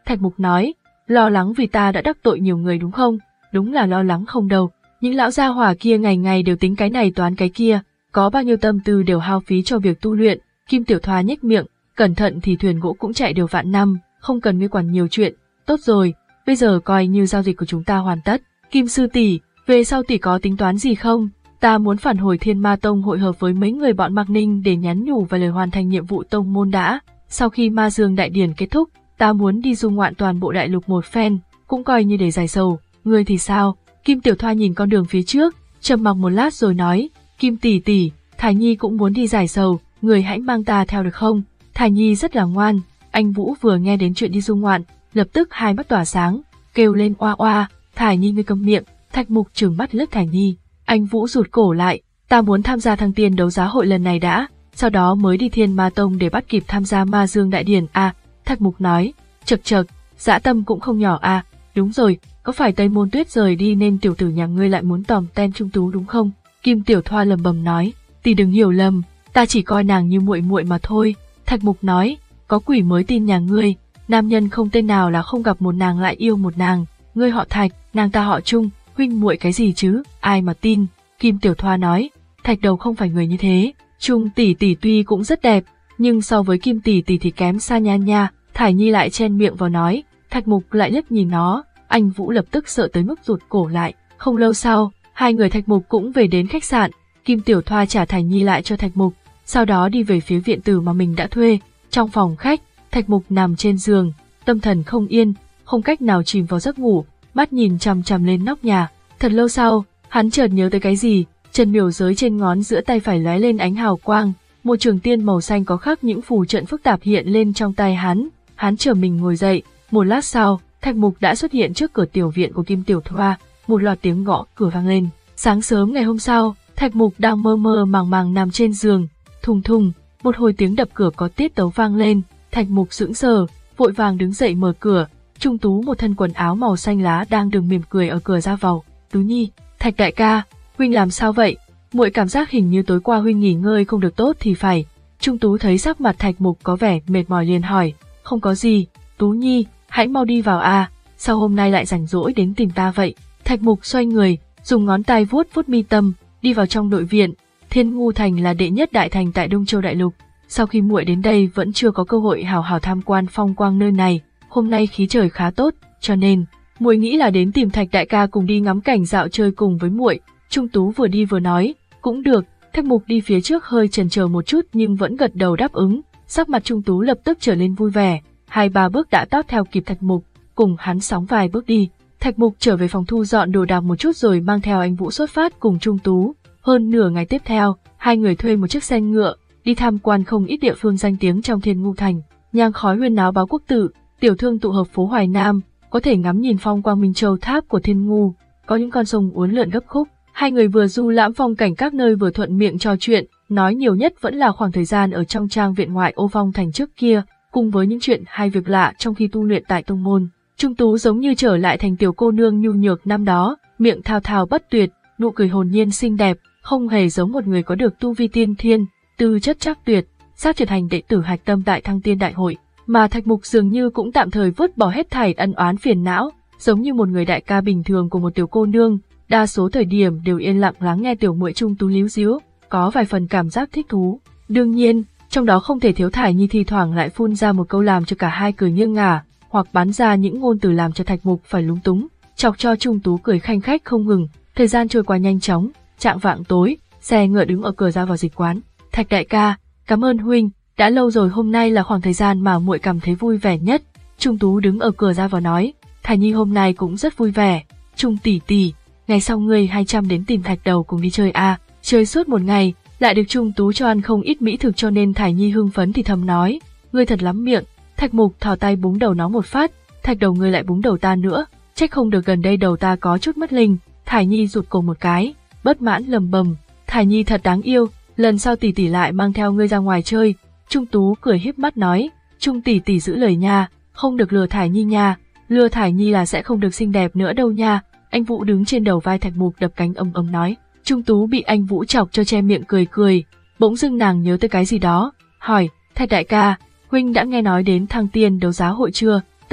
Thạch Mục nói, lo lắng vì ta đã đắc tội nhiều người đúng không? Đúng là lo lắng không đâu, những lão gia hỏa kia ngày ngày đều tính cái này toán cái kia, có bao nhiêu tâm tư đều hao phí cho việc tu luyện. Kim Tiểu Thoa nhếch miệng, cẩn thận thì thuyền gỗ cũng chạy đều vạn năm, không cần ngươi quản nhiều chuyện. Tốt rồi, bây giờ coi như giao dịch của chúng ta hoàn tất. Kim sư tỷ, về sau tỷ có tính toán gì không? Ta muốn phản hồi Thiên Ma Tông hội hợp với mấy người bọn Mạc Ninh để nhắn nhủ và lời hoàn thành nhiệm vụ tông môn đã. Sau khi Ma Dương đại điển kết thúc, ta muốn đi du ngoạn toàn bộ đại lục một phen, cũng coi như để giải sầu. Ngươi thì sao? Kim Tiểu Thoa nhìn con đường phía trước, trầm mặc một lát rồi nói, Kim tỷ tỷ, Thải Nhi cũng muốn đi giải sầu, người hãy mang ta theo được không? Thải Nhi rất là ngoan. Anh Vũ vừa nghe đến chuyện đi du ngoạn, lập tức hai mắt tỏa sáng, kêu lên oa oa, Thải Nhi ngươi câm miệng. Thạch Mục trừng mắt liếc Thải Nhi. Anh Vũ rụt cổ lại, ta muốn tham gia thăng tiên đấu giá hội lần này đã, sau đó mới đi Thiên Ma Tông để bắt kịp tham gia Ma Dương đại điển à. Thạch Mục nói, chật chật, dã tâm cũng không nhỏ à. Đúng rồi, có phải Tây Môn Tuyết rời đi nên tiểu tử nhà ngươi lại muốn tòm ten Trung Tú đúng không? Kim Tiểu Thoa lầm bầm nói, tỷ đừng hiểu lầm, ta chỉ coi nàng như muội muội mà thôi. Thạch Mục nói, có quỷ mới tin nhà ngươi, nam nhân không tên nào là không gặp một nàng lại yêu một nàng, ngươi họ Thạch, nàng ta họ Trung, huynh muội cái gì chứ, ai mà tin. Kim Tiểu Thoa nói, Thạch Đầu không phải người như thế, Trung tỷ tỷ tuy cũng rất đẹp, nhưng so với Kim tỷ tỷ thì kém xa nha nha. Thải Nhi lại chen miệng vào nói, Thạch Mục lại liếc nhìn nó, anh Vũ lập tức sợ tới mức rụt cổ lại. Không lâu sau, hai người Thạch Mục cũng về đến khách sạn, Kim Tiểu Thoa trả Thải Nhi lại cho Thạch Mục, sau đó đi về phía viện tử mà mình đã thuê. Trong phòng khách, Thạch Mục nằm trên giường, tâm thần không yên, không cách nào chìm vào giấc ngủ, mắt nhìn chằm chằm lên nóc nhà. Thật lâu sau, hắn chợt nhớ tới cái gì, chân miểu giới trên ngón giữa tay phải lóe lên ánh hào quang, một trường tiên màu xanh có khắc những phù trận phức tạp hiện lên trong tay hắn. Hắn trở mình ngồi dậy, một lát sau, Thạch Mục đã xuất hiện trước cửa tiểu viện của Kim Tiểu Thoa, một loạt tiếng gõ cửa vang lên. Sáng sớm ngày hôm sau, Thạch Mục đang mơ mơ màng màng nằm trên giường, thùng thùng, một hồi tiếng đập cửa có tiết tấu vang lên. Thạch Mục sững sờ, vội vàng đứng dậy mở cửa. Trung Tú một thân quần áo màu xanh lá đang đứng mỉm cười ở cửa ra vào. Tú Nhi, Thạch đại ca, huynh làm sao vậy? Muội cảm giác hình như tối qua huynh nghỉ ngơi không được tốt thì phải. Trung Tú thấy sắc mặt Thạch Mục có vẻ mệt mỏi liền hỏi, không có gì, Tú Nhi, hãy mau đi vào à, sao hôm nay lại rảnh rỗi đến tìm ta vậy? Thạch Mục xoay người, dùng ngón tay vuốt vuốt mi tâm, đi vào trong nội viện. Thiên Ngu Thành là đệ nhất đại thành tại Đông Châu Đại Lục. Sau khi muội đến đây vẫn chưa có cơ hội hào hào tham quan phong quang nơi này. Hôm nay khí trời khá tốt, cho nên muội nghĩ là đến tìm Thạch đại ca cùng đi ngắm cảnh dạo chơi cùng với muội. Trung Tú vừa đi vừa nói, cũng được. Thạch Mục đi phía trước hơi chần chờ một chút nhưng vẫn gật đầu đáp ứng. Sắc mặt Trung Tú lập tức trở nên vui vẻ, hai ba bước đã tót theo kịp Thạch Mục, cùng hắn sóng vài bước đi. Thạch Mục trở về phòng thu dọn đồ đạc một chút rồi mang theo anh Vũ xuất phát cùng Trung Tú. Hơn nửa ngày tiếp theo, hai người thuê một chiếc xe ngựa, đi tham quan không ít địa phương danh tiếng trong Thiên Ngu Thành. Nhang khói huyên náo báo quốc tử, tiểu thương tụ hợp phố Hoài Nam, có thể ngắm nhìn phong quang Minh Châu Tháp của Thiên Ngu, có những con sông uốn lượn gấp khúc. Hai người vừa du lãm phong cảnh các nơi vừa thuận miệng trò chuyện, nói nhiều nhất vẫn là khoảng thời gian ở trong trang viện ngoại ô Phong Thành trước kia, cùng với những chuyện hay việc lạ trong khi tu luyện tại tông môn. Trung Tú giống như trở lại thành tiểu cô nương nhu nhược năm đó, miệng thao thao bất tuyệt, nụ cười hồn nhiên xinh đẹp, không hề giống một người có được tu vi tiên thiên, tư chất chắc tuyệt, sắp trở thành đệ tử hạch tâm tại Thăng Tiên Đại Hội. Mà Thạch Mục dường như cũng tạm thời vứt bỏ hết thảy ân oán phiền não, giống như một người đại ca bình thường của một tiểu cô nương, đa số thời điểm đều yên lặng lắng nghe tiểu muội Trung Tú líu díu, có vài phần cảm giác thích thú. Đương nhiên, trong đó không thể thiếu Thải Nhi thi thoảng lại phun ra một câu làm cho cả hai cười nghiêng ngả, hoặc bắn ra những ngôn từ làm cho Thạch Mục phải lúng túng, chọc cho Trung Tú cười khanh khách không ngừng. Thời gian trôi qua nhanh chóng, chạng vạng tối, xe ngựa đứng ở cửa ra vào dịch quán. Thạch đại ca, cảm ơn huynh, đã lâu rồi hôm nay là khoảng thời gian mà muội cảm thấy vui vẻ nhất. Trung Tú đứng ở cửa ra vào nói, Thải Nhi hôm nay cũng rất vui vẻ. Trung tỷ tỷ, ngày sau ngươi hai trăm đến tìm Thạch đầu cùng đi chơi à, chơi suốt một ngày, lại được Trung Tú cho ăn không ít mỹ thực cho nên Thải Nhi hưng phấn thì thầm nói, ngươi thật lắm miệng. Thạch Mục thò tay búng đầu nó một phát, Thạch đầu ngươi lại búng đầu ta nữa, trách không được gần đây đầu ta có chút mất linh. Thải Nhi rụt cổ một cái, bất mãn lầm bầm, Thải Nhi thật đáng yêu, lần sau tỷ tỷ lại mang theo ngươi ra ngoài chơi. Trung Tú cười híp mắt nói, Trung tỷ tỷ giữ lời nha, không được lừa Thải Nhi nha, lừa Thải Nhi là sẽ không được xinh đẹp nữa đâu nha. Anh Vũ đứng trên đầu vai Thạch Mục đập cánh ầm ầm nói. Trung Tú bị anh Vũ chọc cho che miệng cười cười, bỗng dưng nàng nhớ tới cái gì đó, hỏi, Thạch đại ca, huynh đã nghe nói đến Thăng Tiên đấu giá hội chưa? Tất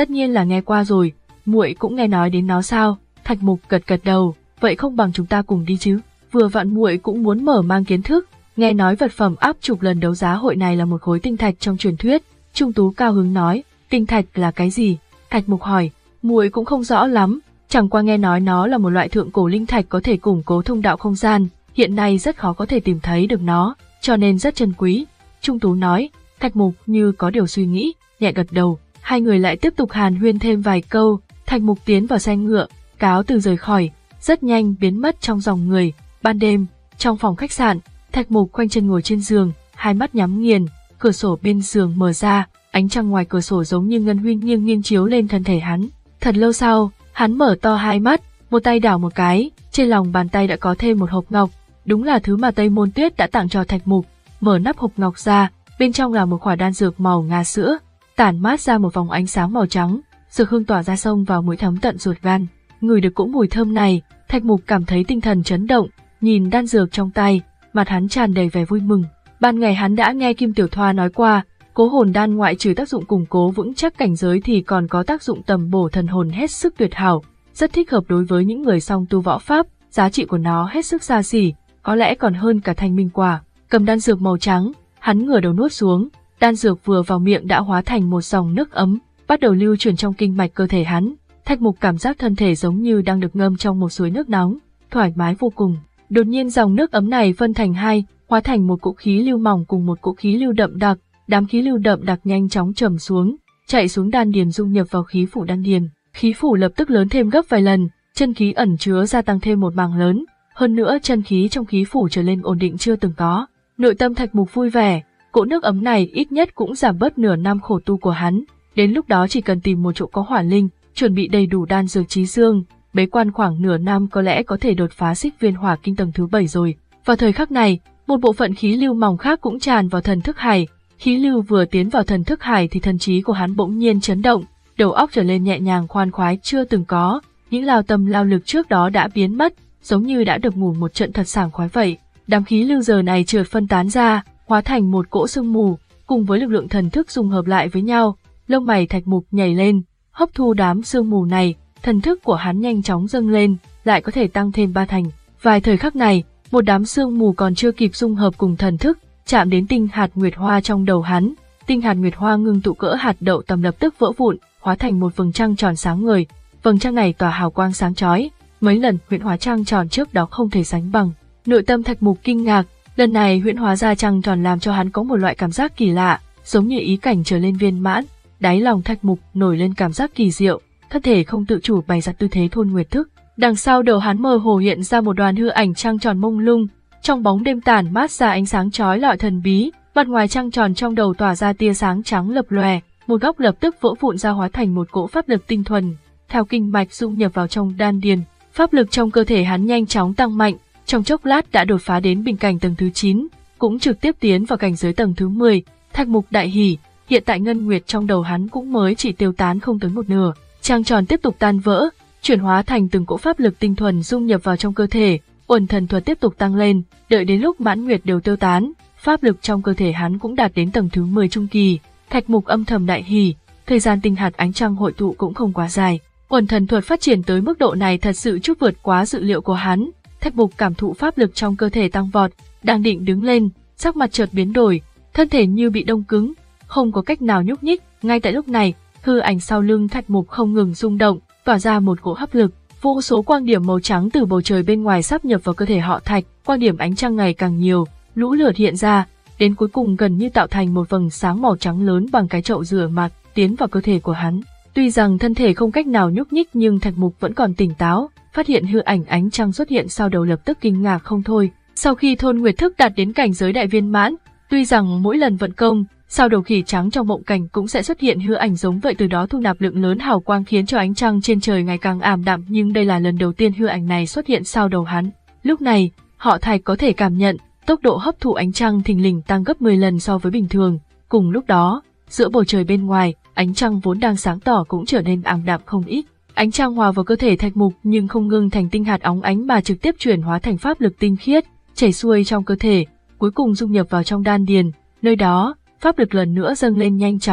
Tất nhiên là nghe qua rồi, muội cũng nghe nói đến nó sao? Thạch Mục gật gật đầu, vậy không bằng chúng ta cùng đi chứ? Vừa vặn muội cũng muốn mở mang kiến thức, nghe nói vật phẩm áp trục lần đấu giá hội này là một khối tinh thạch trong truyền thuyết. Trung Tú cao hứng nói, tinh thạch là cái gì? Thạch Mục hỏi, muội cũng không rõ lắm, chẳng qua nghe nói nó là một loại thượng cổ linh thạch có thể củng cố thông đạo không gian, hiện nay rất khó có thể tìm thấy được nó, cho nên rất chân quý. Trung Tú nói, Thạch Mục như có điều suy nghĩ, nhẹ gật đầu, hai người lại tiếp tục hàn huyên thêm vài câu. Thạch Mục tiến vào xe ngựa, cáo từ rời khỏi, rất nhanh biến mất trong dòng người. Ban đêm, trong phòng khách sạn, Thạch Mục khoanh chân ngồi trên giường, hai mắt nhắm nghiền, cửa sổ bên giường mở ra, ánh trăng ngoài cửa sổ giống như ngân huy nghiêng nghiêng chiếu lên thân thể hắn. Thật lâu sau, hắn mở to hai mắt, một tay đảo một cái, trên lòng bàn tay đã có thêm một hộp ngọc, đúng là thứ mà Tây Môn Tuyết đã tặng cho Thạch Mục. Mở nắp hộp ngọc ra, bên trong là một quả đan dược màu ngà sữa, tản mát ra một vòng ánh sáng màu trắng, dược hương tỏa ra xông vào mũi thấm tận ruột gan. Ngửi được cỗ mùi thơm này, Thạch Mục cảm thấy tinh thần chấn động, nhìn đan dược trong tay, mặt hắn tràn đầy vẻ vui mừng. Ban ngày hắn đã nghe Kim Tiểu Thoa nói qua, cố hồn đan ngoại trừ tác dụng củng cố vững chắc cảnh giới thì còn có tác dụng tầm bổ thần hồn hết sức tuyệt hảo, rất thích hợp đối với những người song tu võ pháp, giá trị của nó hết sức xa xỉ, có lẽ còn hơn cả thanh minh quả. Cầm đan dược màu trắng, hắn ngửa đầu nuốt xuống, đan dược vừa vào miệng đã hóa thành một dòng nước ấm, bắt đầu lưu chuyển trong kinh mạch cơ thể hắn. Thạch Mục cảm giác thân thể giống như đang được ngâm trong một suối nước nóng, thoải mái vô cùng. Đột nhiên dòng nước ấm này phân thành hai, hóa thành một cỗ khí lưu mỏng cùng một cỗ khí lưu đậm đặc, đám khí lưu đậm đặc nhanh chóng trầm xuống, chạy xuống đan điền dung nhập vào khí phủ đan điền. Khí phủ lập tức lớn thêm gấp vài lần, chân khí ẩn chứa gia tăng thêm một mảng lớn, hơn nữa chân khí trong khí phủ trở lên ổn định chưa từng có. Nội tâm Thạch Mục vui vẻ, cỗ nước ấm này ít nhất cũng giảm bớt nửa năm khổ tu của hắn, đến lúc đó chỉ cần tìm một chỗ có hỏa linh, chuẩn bị đầy đủ đan dược trí dương, bế quan khoảng nửa năm có lẽ có thể đột phá xích viên hỏa kinh tầng thứ bảy rồi. Vào thời khắc này, một bộ phận khí lưu mỏng khác cũng tràn vào thần thức hải, khí lưu vừa tiến vào thần thức hải thì thần trí của hắn bỗng nhiên chấn động, đầu óc trở lên nhẹ nhàng khoan khoái chưa từng có, những lao tâm lao lực trước đó đã biến mất, giống như đã được ngủ một trận thật sảng khoái vậy. Đám khí lưu giờ này chợt phân tán ra, hóa thành một cỗ sương mù, cùng với lực lượng thần thức dung hợp lại với nhau. Lông mày Thạch Mục nhảy lên, hấp thu đám sương mù này, thần thức của hắn nhanh chóng dâng lên, lại có thể tăng thêm ba thành. Vài thời khắc này, một đám sương mù còn chưa kịp dung hợp cùng thần thức, chạm đến tinh hạt nguyệt hoa trong đầu hắn. Tinh hạt nguyệt hoa ngưng tụ cỡ hạt đậu tầm lập tức vỡ vụn, hóa thành một vầng trăng tròn sáng ngời. Vầng trăng này tỏa hào quang sáng chói, mấy lần huyễn hóa trăng tròn trước đó không thể sánh bằng. Nội tâm Thạch Mục kinh ngạc, lần này huyễn hóa ra trăng tròn làm cho hắn có một loại cảm giác kỳ lạ, giống như ý cảnh trở lên viên mãn. Đáy lòng Thạch Mục nổi lên cảm giác kỳ diệu, thân thể không tự chủ bày ra tư thế thôn nguyệt thức. Đằng sau đầu hắn mơ hồ hiện ra một đoàn hư ảnh trăng tròn mông lung, trong bóng đêm tản mát ra ánh sáng chói lọi thần bí, mặt ngoài trăng tròn trong đầu tỏa ra tia sáng trắng lập lòe, một góc lập tức vỡ vụn ra hóa thành một cỗ pháp lực tinh thuần, theo kinh mạch dung nhập vào trong đan điền, pháp lực trong cơ thể hắn nhanh chóng tăng mạnh, trong chốc lát đã đột phá đến bình cảnh tầng thứ chín, cũng trực tiếp tiến vào cảnh giới tầng thứ mười. Thạch Mục đại hỉ, hiện tại ngân nguyệt trong đầu hắn cũng mới chỉ tiêu tán không tới một nửa, trăng tròn tiếp tục tan vỡ, chuyển hóa thành từng cỗ pháp lực tinh thuần dung nhập vào trong cơ thể, uẩn thần thuật tiếp tục tăng lên, đợi đến lúc mãn nguyệt đều tiêu tán, pháp lực trong cơ thể hắn cũng đạt đến tầng thứ mười trung kỳ. Thạch Mục âm thầm đại hỉ, thời gian tinh hạt ánh trăng hội tụ cũng không quá dài, uẩn thần thuật phát triển tới mức độ này thật sự chút vượt quá dự liệu của hắn. Thạch Mục cảm thụ pháp lực trong cơ thể tăng vọt, đang định đứng lên, sắc mặt chợt biến đổi, thân thể như bị đông cứng, không có cách nào nhúc nhích. Ngay tại lúc này, hư ảnh sau lưng Thạch Mục không ngừng rung động, tỏa ra một cỗ hấp lực, vô số quang điểm màu trắng từ bầu trời bên ngoài sáp nhập vào cơ thể họ Thạch, quang điểm ánh trăng ngày càng nhiều, lũ lượt hiện ra, đến cuối cùng gần như tạo thành một vầng sáng màu trắng lớn bằng cái chậu rửa mặt, tiến vào cơ thể của hắn. Tuy rằng thân thể không cách nào nhúc nhích nhưng Thạch Mục vẫn còn tỉnh táo, phát hiện hư ảnh ánh trăng xuất hiện sau đầu lập tức kinh ngạc không thôi. Sau khi thôn nguyệt thức đạt đến cảnh giới đại viên mãn, tuy rằng mỗi lần vận công, sau đầu khỉ trắng trong mộng cảnh cũng sẽ xuất hiện hư ảnh giống vậy, từ đó thu nạp lượng lớn hào quang khiến cho ánh trăng trên trời ngày càng ảm đạm, nhưng đây là lần đầu tiên hư ảnh này xuất hiện sau đầu hắn. Lúc này, họ Thạch có thể cảm nhận tốc độ hấp thụ ánh trăng thình lình tăng gấp mười lần so với bình thường. Cùng lúc đó, giữa bầu trời bên ngoài, ánh trăng vốn đang sáng tỏ cũng trở nên ảm đạm không ít. Ánh trăng hòa vào cơ thể Thạch Mục nhưng không ngưng thành tinh hạt óng ánh mà trực tiếp chuyển hóa thành pháp lực tinh khiết, chảy xuôi trong cơ thể, cuối cùng dung nhập vào trong đan điền. Nơi đó, pháp lực lần nữa dâng lên nhanh chóng,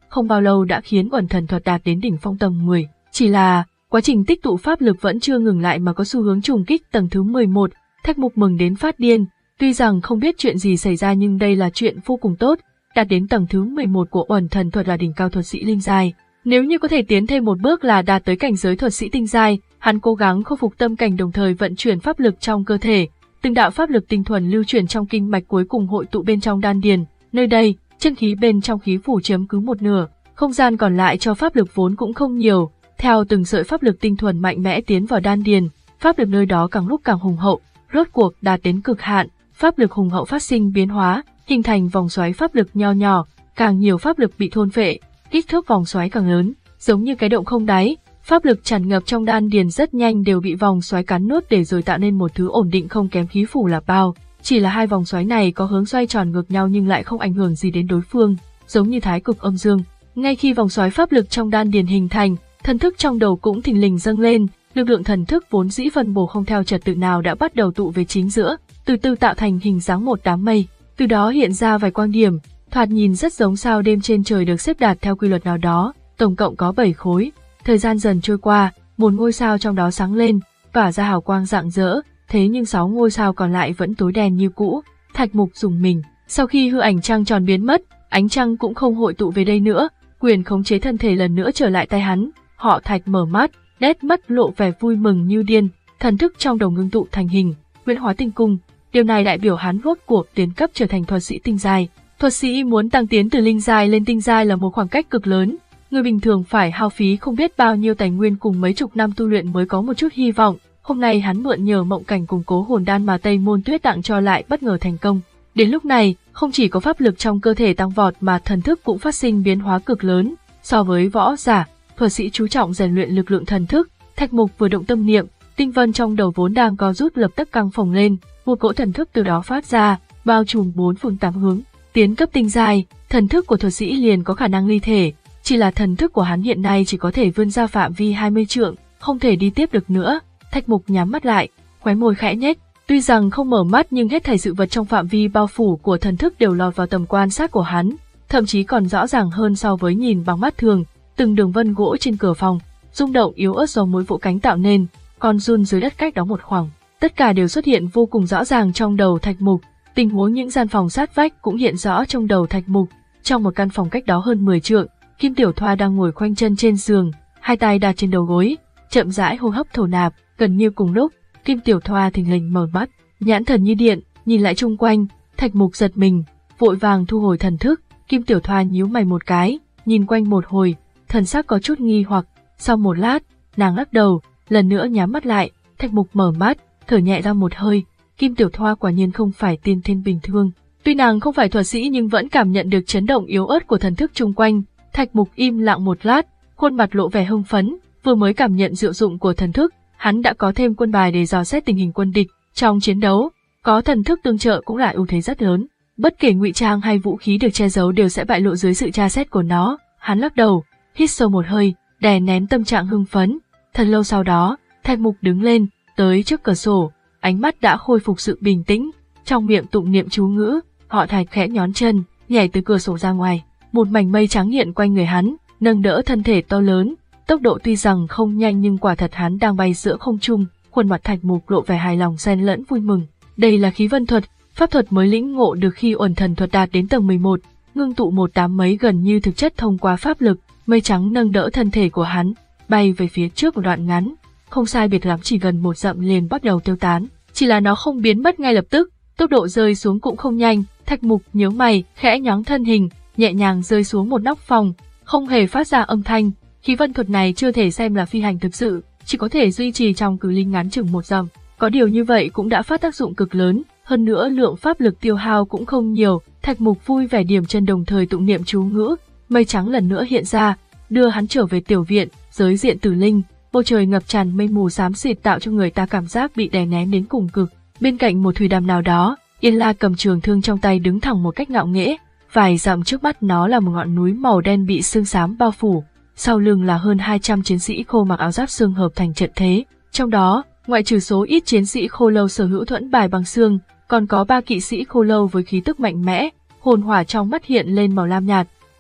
không bao lâu đã khiến uẩn thần thuật đạt đến đỉnh phong tầng mười. Chỉ là, quá trình tích tụ pháp lực vẫn chưa ngừng lại mà có xu hướng trùng kích tầng thứ mười một, Thạch Mục mừng đến phát điên, tuy rằng không biết chuyện gì xảy ra nhưng đây là chuyện vô cùng tốt, đạt đến tầng thứ mười một của uẩn thần thuật là đỉnh cao thuật sĩ linh giai. Nếu như có thể tiến thêm một bước là đạt tới cảnh giới thuật sĩ tinh giai, hắn cố gắng khôi phục tâm cảnh đồng thời vận chuyển pháp lực trong cơ thể, từng đạo pháp lực tinh thuần lưu chuyển trong kinh mạch cuối cùng hội tụ bên trong đan điền, nơi đây, chân khí bên trong khí phủ chiếm cứ một nửa, không gian còn lại cho pháp lực vốn cũng không nhiều, theo từng sợi pháp lực tinh thuần mạnh mẽ tiến vào đan điền, pháp lực nơi đó càng lúc càng hùng hậu, rốt cuộc đạt đến cực hạn, pháp lực hùng hậu phát sinh biến hóa, hình thành vòng xoáy pháp lực nho nhỏ, càng nhiều pháp lực bị thôn phệ, kích thước vòng xoáy càng lớn, giống như cái động không đáy, pháp lực tràn ngập trong đan điền rất nhanh đều bị vòng xoáy cắn nuốt để rồi tạo nên một thứ ổn định không kém khí phủ là bao. Chỉ là hai vòng xoáy này có hướng xoay tròn ngược nhau nhưng lại không ảnh hưởng gì đến đối phương, giống như thái cực âm dương. Ngay khi vòng xoáy pháp lực trong đan điền hình thành, thần thức trong đầu cũng thình lình dâng lên, lực lượng thần thức vốn dĩ phân bổ không theo trật tự nào đã bắt đầu tụ về chính giữa, từ từ tạo thành hình dáng một đám mây, từ đó hiện ra vài quang điểm, thoạt nhìn rất giống sao đêm trên trời được xếp đặt theo quy luật nào đó, tổng cộng có bảy khối. Thời gian dần trôi qua, một ngôi sao trong đó sáng lên, tỏa ra hào quang rạng rỡ, thế nhưng sáu ngôi sao còn lại vẫn tối đen như cũ. Thạch Mục rùng mình, sau khi hư ảnh trăng tròn biến mất, ánh trăng cũng không hội tụ về đây nữa, quyền khống chế thân thể lần nữa trở lại tay hắn. Họ Thạch mở mắt, nét mắt lộ vẻ vui mừng như điên, thần thức trong đầu ngưng tụ thành hình, huyễn hóa tinh cung. Điều này đại biểu hắn rốt cuộc tiến cấp trở thành thuật sĩ tinh giai. Thuật sĩ muốn tăng tiến từ linh giai lên tinh giai là một khoảng cách cực lớn. Người bình thường phải hao phí không biết bao nhiêu tài nguyên cùng mấy chục năm tu luyện mới có một chút hy vọng. Hôm nay hắn mượn nhờ mộng cảnh củng cố hồn đan mà Tây Môn Tuyết tặng cho lại bất ngờ thành công. Đến lúc này, không chỉ có pháp lực trong cơ thể tăng vọt mà thần thức cũng phát sinh biến hóa cực lớn. So với võ giả, thuật sĩ chú trọng rèn luyện lực lượng thần thức. Thạch Mục vừa động tâm niệm, tinh vân trong đầu vốn đang co rút lập tức căng phồng lên, một cỗ thần thức từ đó phát ra, bao trùm bốn phương tám hướng. Tiến cấp tinh giai, thần thức của thuật sĩ liền có khả năng ly thể. Chỉ là thần thức của hắn hiện nay chỉ có thể vươn ra phạm vi hai mươi trượng, không thể đi tiếp được nữa. Thạch Mục nhắm mắt lại, khóe môi khẽ nhếch, tuy rằng không mở mắt nhưng hết thảy sự vật trong phạm vi bao phủ của thần thức đều lọt vào tầm quan sát của hắn, thậm chí còn rõ ràng hơn so với nhìn bằng mắt thường. Từng đường vân gỗ trên cửa phòng, rung động yếu ớt do mối vỗ cánh tạo nên, còn run dưới đất cách đó một khoảng, tất cả đều xuất hiện vô cùng rõ ràng trong đầu Thạch Mục. Tình huống những gian phòng sát vách cũng hiện rõ trong đầu Thạch Mục. Trong một căn phòng cách đó hơn mười trượng, Kim Tiểu Thoa đang ngồi khoanh chân trên giường, hai tay đặt trên đầu gối, chậm rãi hô hấp thổ nạp. Gần như cùng lúc, Kim Tiểu Thoa thình lình mở mắt, nhãn thần như điện, nhìn lại chung quanh. Thạch Mục giật mình, vội vàng thu hồi thần thức. Kim Tiểu Thoa nhíu mày một cái, nhìn quanh một hồi, thần sắc có chút nghi hoặc. Sau một lát, nàng lắc đầu, lần nữa nhắm mắt lại. Thạch Mục mở mắt, thở nhẹ ra một hơi. Kim Tiểu Thoa quả nhiên không phải tiên thiên bình thường. Tuy nàng không phải thuật sĩ nhưng vẫn cảm nhận được chấn động yếu ớt của thần thức chung quanh. Thạch Mục im lặng một lát, khuôn mặt lộ vẻ hưng phấn, vừa mới cảm nhận diệu dụng của thần thức, hắn đã có thêm quân bài để dò xét tình hình quân địch. Trong chiến đấu, có thần thức tương trợ cũng là ưu thế rất lớn. Bất kể ngụy trang hay vũ khí được che giấu đều sẽ bại lộ dưới sự tra xét của nó. Hắn lắc đầu, hít sâu một hơi, đè nén tâm trạng hưng phấn. Thật lâu sau đó, Thạch Mục đứng lên, tới trước cửa sổ, ánh mắt đã khôi phục sự bình tĩnh, trong miệng tụng niệm chú ngữ. Họ Thạch khẽ nhón chân, nhảy từ cửa sổ ra ngoài. Một mảnh mây trắng hiện quanh người hắn, nâng đỡ thân thể to lớn. Tốc độ tuy rằng không nhanh nhưng quả thật hắn đang bay giữa không trung. Khuôn mặt Thạch Mục lộ vẻ hài lòng xen lẫn vui mừng. Đây là khí vân thuật, pháp thuật mới lĩnh ngộ được khi uẩn thần thuật đạt đến tầng mười một, ngưng tụ một đám mây gần như thực chất thông qua pháp lực. Mây trắng nâng đỡ thân thể của hắn, bay về phía trước một đoạn ngắn, không sai biệt lắm chỉ gần một dặm liền bắt đầu tiêu tán. Chỉ là nó không biến mất ngay lập tức, tốc độ rơi xuống cũng không nhanh. Thạch Mục nhướng mày, khẽ nhón thân hình, nhẹ nhàng rơi xuống một nóc phòng, không hề phát ra âm thanh. Khí vân thuật này chưa thể xem là phi hành thực sự, chỉ có thể duy trì trong cự ly ngắn chừng một dặm. Có điều như vậy cũng đã phát tác dụng cực lớn, hơn nữa lượng pháp lực tiêu hao cũng không nhiều. Thạch Mục vui vẻ điểm chân đồng thời tụng niệm chú ngữ, mây trắng lần nữa hiện ra, đưa hắn trở về tiểu viện, giới diện tử linh. Bầu trời ngập tràn mây mù xám xịt tạo cho người ta cảm giác bị đè nén đến cùng cực. Bên cạnh một thủy đàm nào đó, Yên La cầm trường thương trong tay đứng thẳng một cách ngạo nghễ, vài dặm trước mắt nó là một ngọn núi màu đen bị sương xám bao phủ, sau lưng là hơn hai trăm chiến sĩ khô mặc áo giáp xương hợp thành trận thế. Trong đó, ngoại trừ số ít chiến sĩ khô lâu sở hữu thuẫn bài bằng xương, còn có ba kỵ sĩ khô lâu với khí tức mạnh mẽ, hồn hỏa trong mắt hiện lên màu lam nhạt,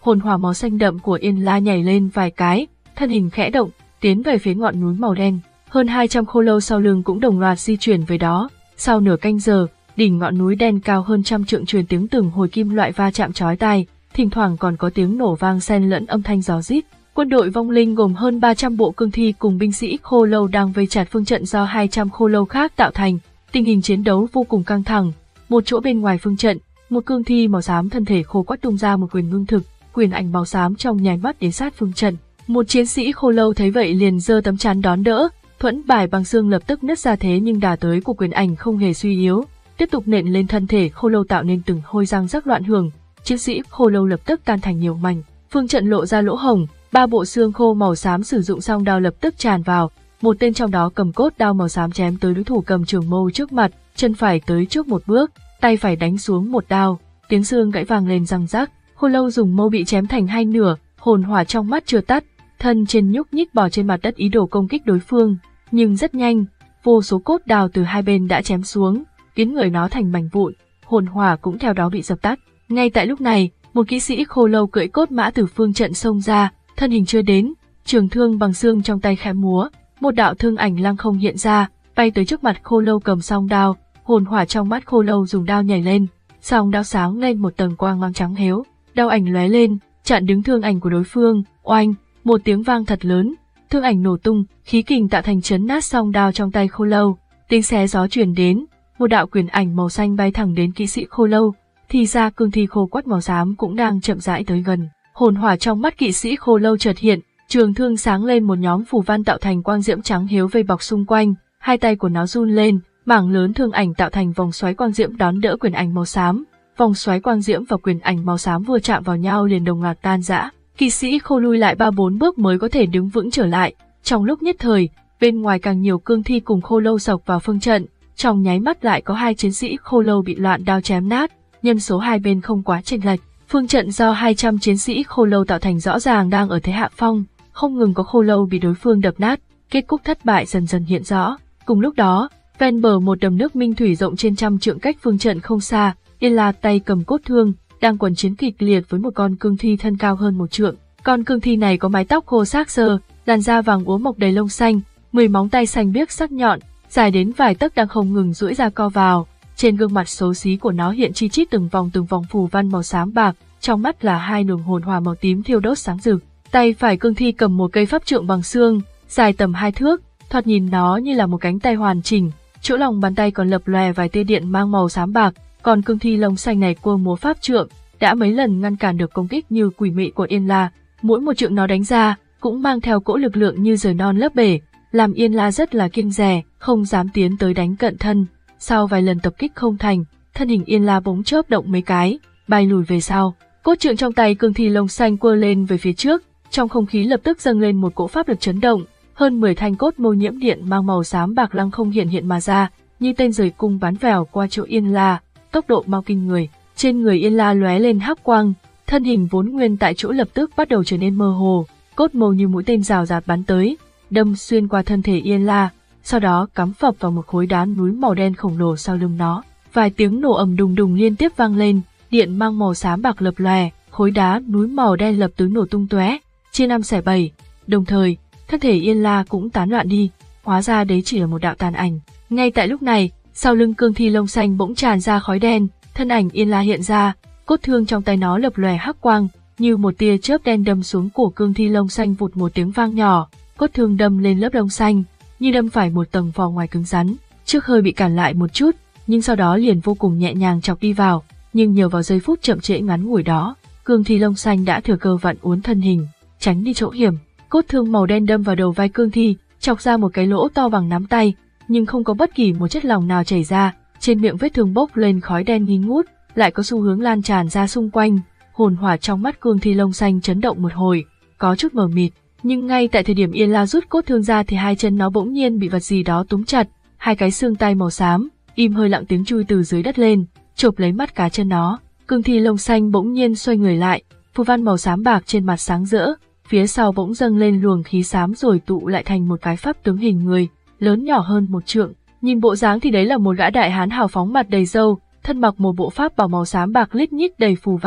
hồn hỏa màu xanh đậm của Yên La nhảy lên vài cái, thân hình khẽ động, tiến về phía ngọn núi màu đen. Hơn hai trăm khô lâu sau lưng cũng đồng loạt di chuyển về đó. Sau nửa canh giờ, đỉnh ngọn núi đen cao hơn trăm trượng truyền tiếng từng hồi kim loại va chạm chói tai, thỉnh thoảng còn có tiếng nổ vang xen lẫn âm thanh gió rít. Quân đội vong linh gồm hơn ba trăm bộ cương thi cùng binh sĩ khô lâu đang vây chặt phương trận do hai trăm khô lâu khác tạo thành. Tình hình chiến đấu vô cùng căng thẳng. Một chỗ bên ngoài phương trận, một cương thi màu xám thân thể khô quắt tung ra một quyền ngưng thực, quyền ảnh màu xám trong nháy mắt đến sát phương trận. Một chiến sĩ khô lâu thấy vậy liền giơ tấm chắn đón đỡ, thuẫn bài bằng xương lập tức nứt ra thế nhưng đà tới của quyền ảnh không hề suy yếu, tiếp tục nện lên thân thể khô lâu tạo nên từng hôi răng rắc loạn hưởng. Chiến sĩ khô lâu lập tức tan thành nhiều mảnh, phương trận lộ ra lỗ hổng, ba bộ xương khô màu xám sử dụng song đao lập tức tràn vào, một tên trong đó cầm cốt đao màu xám chém tới đối thủ cầm trường mâu trước mặt, chân phải tới trước một bước, tay phải đánh xuống một đao, tiếng xương gãy vang lên răng rắc, khô lâu dùng mâu bị chém thành hai nửa, hồn hỏa trong mắt chưa tắt, thân trên nhúc nhích bò trên mặt đất ý đồ công kích đối phương, nhưng rất nhanh, vô số cốt đao từ hai bên đã chém xuống, biến người nó thành mảnh vụn, hồn hỏa cũng theo đó bị dập tắt. Ngay tại lúc này, một kỵ sĩ khô lâu cưỡi cốt mã từ phương trận xông ra, thân hình chưa đến, trường thương bằng xương trong tay khẽ múa, một đạo thương ảnh lăng không hiện ra, bay tới trước mặt khô lâu cầm song đao, hồn hỏa trong mắt khô lâu dùng đao nhảy lên, song đao sáng lên một tầng quang mang trắng héo, đao ảnh lóe lên, chặn đứng thương ảnh của đối phương, oanh, một tiếng vang thật lớn, thương ảnh nổ tung, khí kình tạo thành chấn nát song đao trong tay khô lâu, tiếng xé gió truyền đến, một đạo quyền ảnh màu xanh bay thẳng đến kỵ sĩ khô lâu, thì ra cương thi khô quắt màu xám cũng đang chậm rãi tới gần. Hồn hỏa trong mắt kỵ sĩ khô lâu chợt hiện, trường thương sáng lên một nhóm phù văn tạo thành quang diễm trắng héo vây bọc xung quanh, hai tay của nó run lên, mảng lớn thương ảnh tạo thành vòng xoáy quang diễm đón đỡ quyền ảnh màu xám. Vòng xoáy quang diễm và quyền ảnh màu xám vừa chạm vào nhau liền đồng loạt tan rã. Kỵ sĩ khô lui lại ba bốn bước mới có thể đứng vững trở lại. Trong lúc nhất thời, bên ngoài càng nhiều cương thi cùng khô lâu sộc vào phương trận, trong nháy mắt lại có hai chiến sĩ khô lâu bị loạn đao chém nát. Nhân số hai bên không quá chênh lệch, phương trận do hai trăm chiến sĩ khô lâu tạo thành rõ ràng đang ở thế hạ phong, không ngừng có khô lâu bị đối phương đập nát, kết cục thất bại dần dần hiện rõ. Cùng lúc đó, ven bờ một đầm nước minh thủy rộng trên trăm trượng cách phương trận không xa, Yên La tay cầm cốt thương, đang quần chiến kịch liệt với một con cương thi thân cao hơn một trượng. Con cương thi này có mái tóc khô xác xơ, làn da vàng úa mọc đầy lông xanh, mười móng tay xanh biếc sắc nhọn, dài đến vài tấc đang không ngừng duỗi ra co vào. Trên gương mặt xấu xí của nó hiện chi chít từng vòng từng vòng phù văn màu xám bạc, trong mắt là hai luồng hồn hỏa màu tím thiêu đốt sáng rực. Tay phải cương thi cầm một cây pháp trượng bằng xương, dài tầm hai thước, thoạt nhìn nó như là một cánh tay hoàn chỉnh, chỗ lòng bàn tay còn lập lòe vài tia điện mang màu xám bạc. Còn cương thi lông xanh này cua múa pháp trượng, đã mấy lần ngăn cản được công kích như quỷ mị của Yên La, mỗi một trượng nó đánh ra cũng mang theo cỗ lực lượng như rời non lấp bể, làm Yên La rất là kiêng dè, không dám tiến tới đánh cận thân. Sau vài lần tập kích không thành, thân hình Yên La bỗng chớp động mấy cái, bay lùi về sau. Cốt trượng trong tay cương thi lông xanh quơ lên về phía trước, trong không khí lập tức dâng lên một cỗ pháp lực chấn động, hơn mười thanh cốt mâu nhiễm điện mang màu xám bạc lăng không hiện hiện mà ra, như tên rời cung bắn vèo qua chỗ Yên La, tốc độ mau kinh người. Trên người Yên La lóe lên hắc quang, thân hình vốn nguyên tại chỗ lập tức bắt đầu trở nên mơ hồ, cốt mâu như mũi tên rào rạt bắn tới, đâm xuyên qua thân thể Yên La, sau đó cắm phập vào một khối đá núi màu đen khổng lồ sau lưng nó. Vài tiếng nổ ầm đùng đùng liên tiếp vang lên, điện mang màu xám bạc lập lòe, khối đá núi màu đen lập tức nổ tung tóe, chia năm xẻ bảy. Đồng thời, thân thể Yên La cũng tán loạn đi, hóa ra đấy chỉ là một đạo tàn ảnh. Ngay tại lúc này, sau lưng cương thi lông xanh bỗng tràn ra khói đen, thân ảnh Yên La hiện ra, cốt thương trong tay nó lập lòe hắc quang, như một tia chớp đen đâm xuống cổ cương thi lông xanh vụt một tiếng vang nhỏ, cốt thương đâm lên lớp lông xanh, như đâm phải một tầng vỏ ngoài cứng rắn, trước hơi bị cản lại một chút, nhưng sau đó liền vô cùng nhẹ nhàng chọc đi vào, nhưng nhờ vào giây phút chậm trễ ngắn ngủi đó, cương thi lông xanh đã thừa cơ vặn uốn thân hình, tránh đi chỗ hiểm. Cốt thương màu đen đâm vào đầu vai cương thi, chọc ra một cái lỗ to bằng nắm tay, nhưng không có bất kỳ một chất lỏng nào chảy ra, trên miệng vết thương bốc lên khói đen nghi ngút, lại có xu hướng lan tràn ra xung quanh. Hồn hỏa trong mắt cương thi lông xanh chấn động một hồi, có chút mờ mịt, nhưng ngay tại thời điểm Yên La rút cốt thương ra thì hai chân nó bỗng nhiên bị vật gì đó túm chặt, hai cái xương tay màu xám, im hơi lặng tiếng chui từ dưới đất lên, chộp lấy mắt cá chân nó. Cương thi lông xanh bỗng nhiên xoay người lại, phù văn màu xám bạc trên mặt sáng rỡ, phía sau bỗng dâng lên luồng khí xám rồi tụ lại thành một cái pháp tướng hình người, lớn nhỏ hơn một trượng. Nhìn bộ dáng thì đấy là một gã đại hán hào phóng mặt đầy râu, thân mặc một bộ pháp bảo màu xám bạc lít nhít đầy phù văn,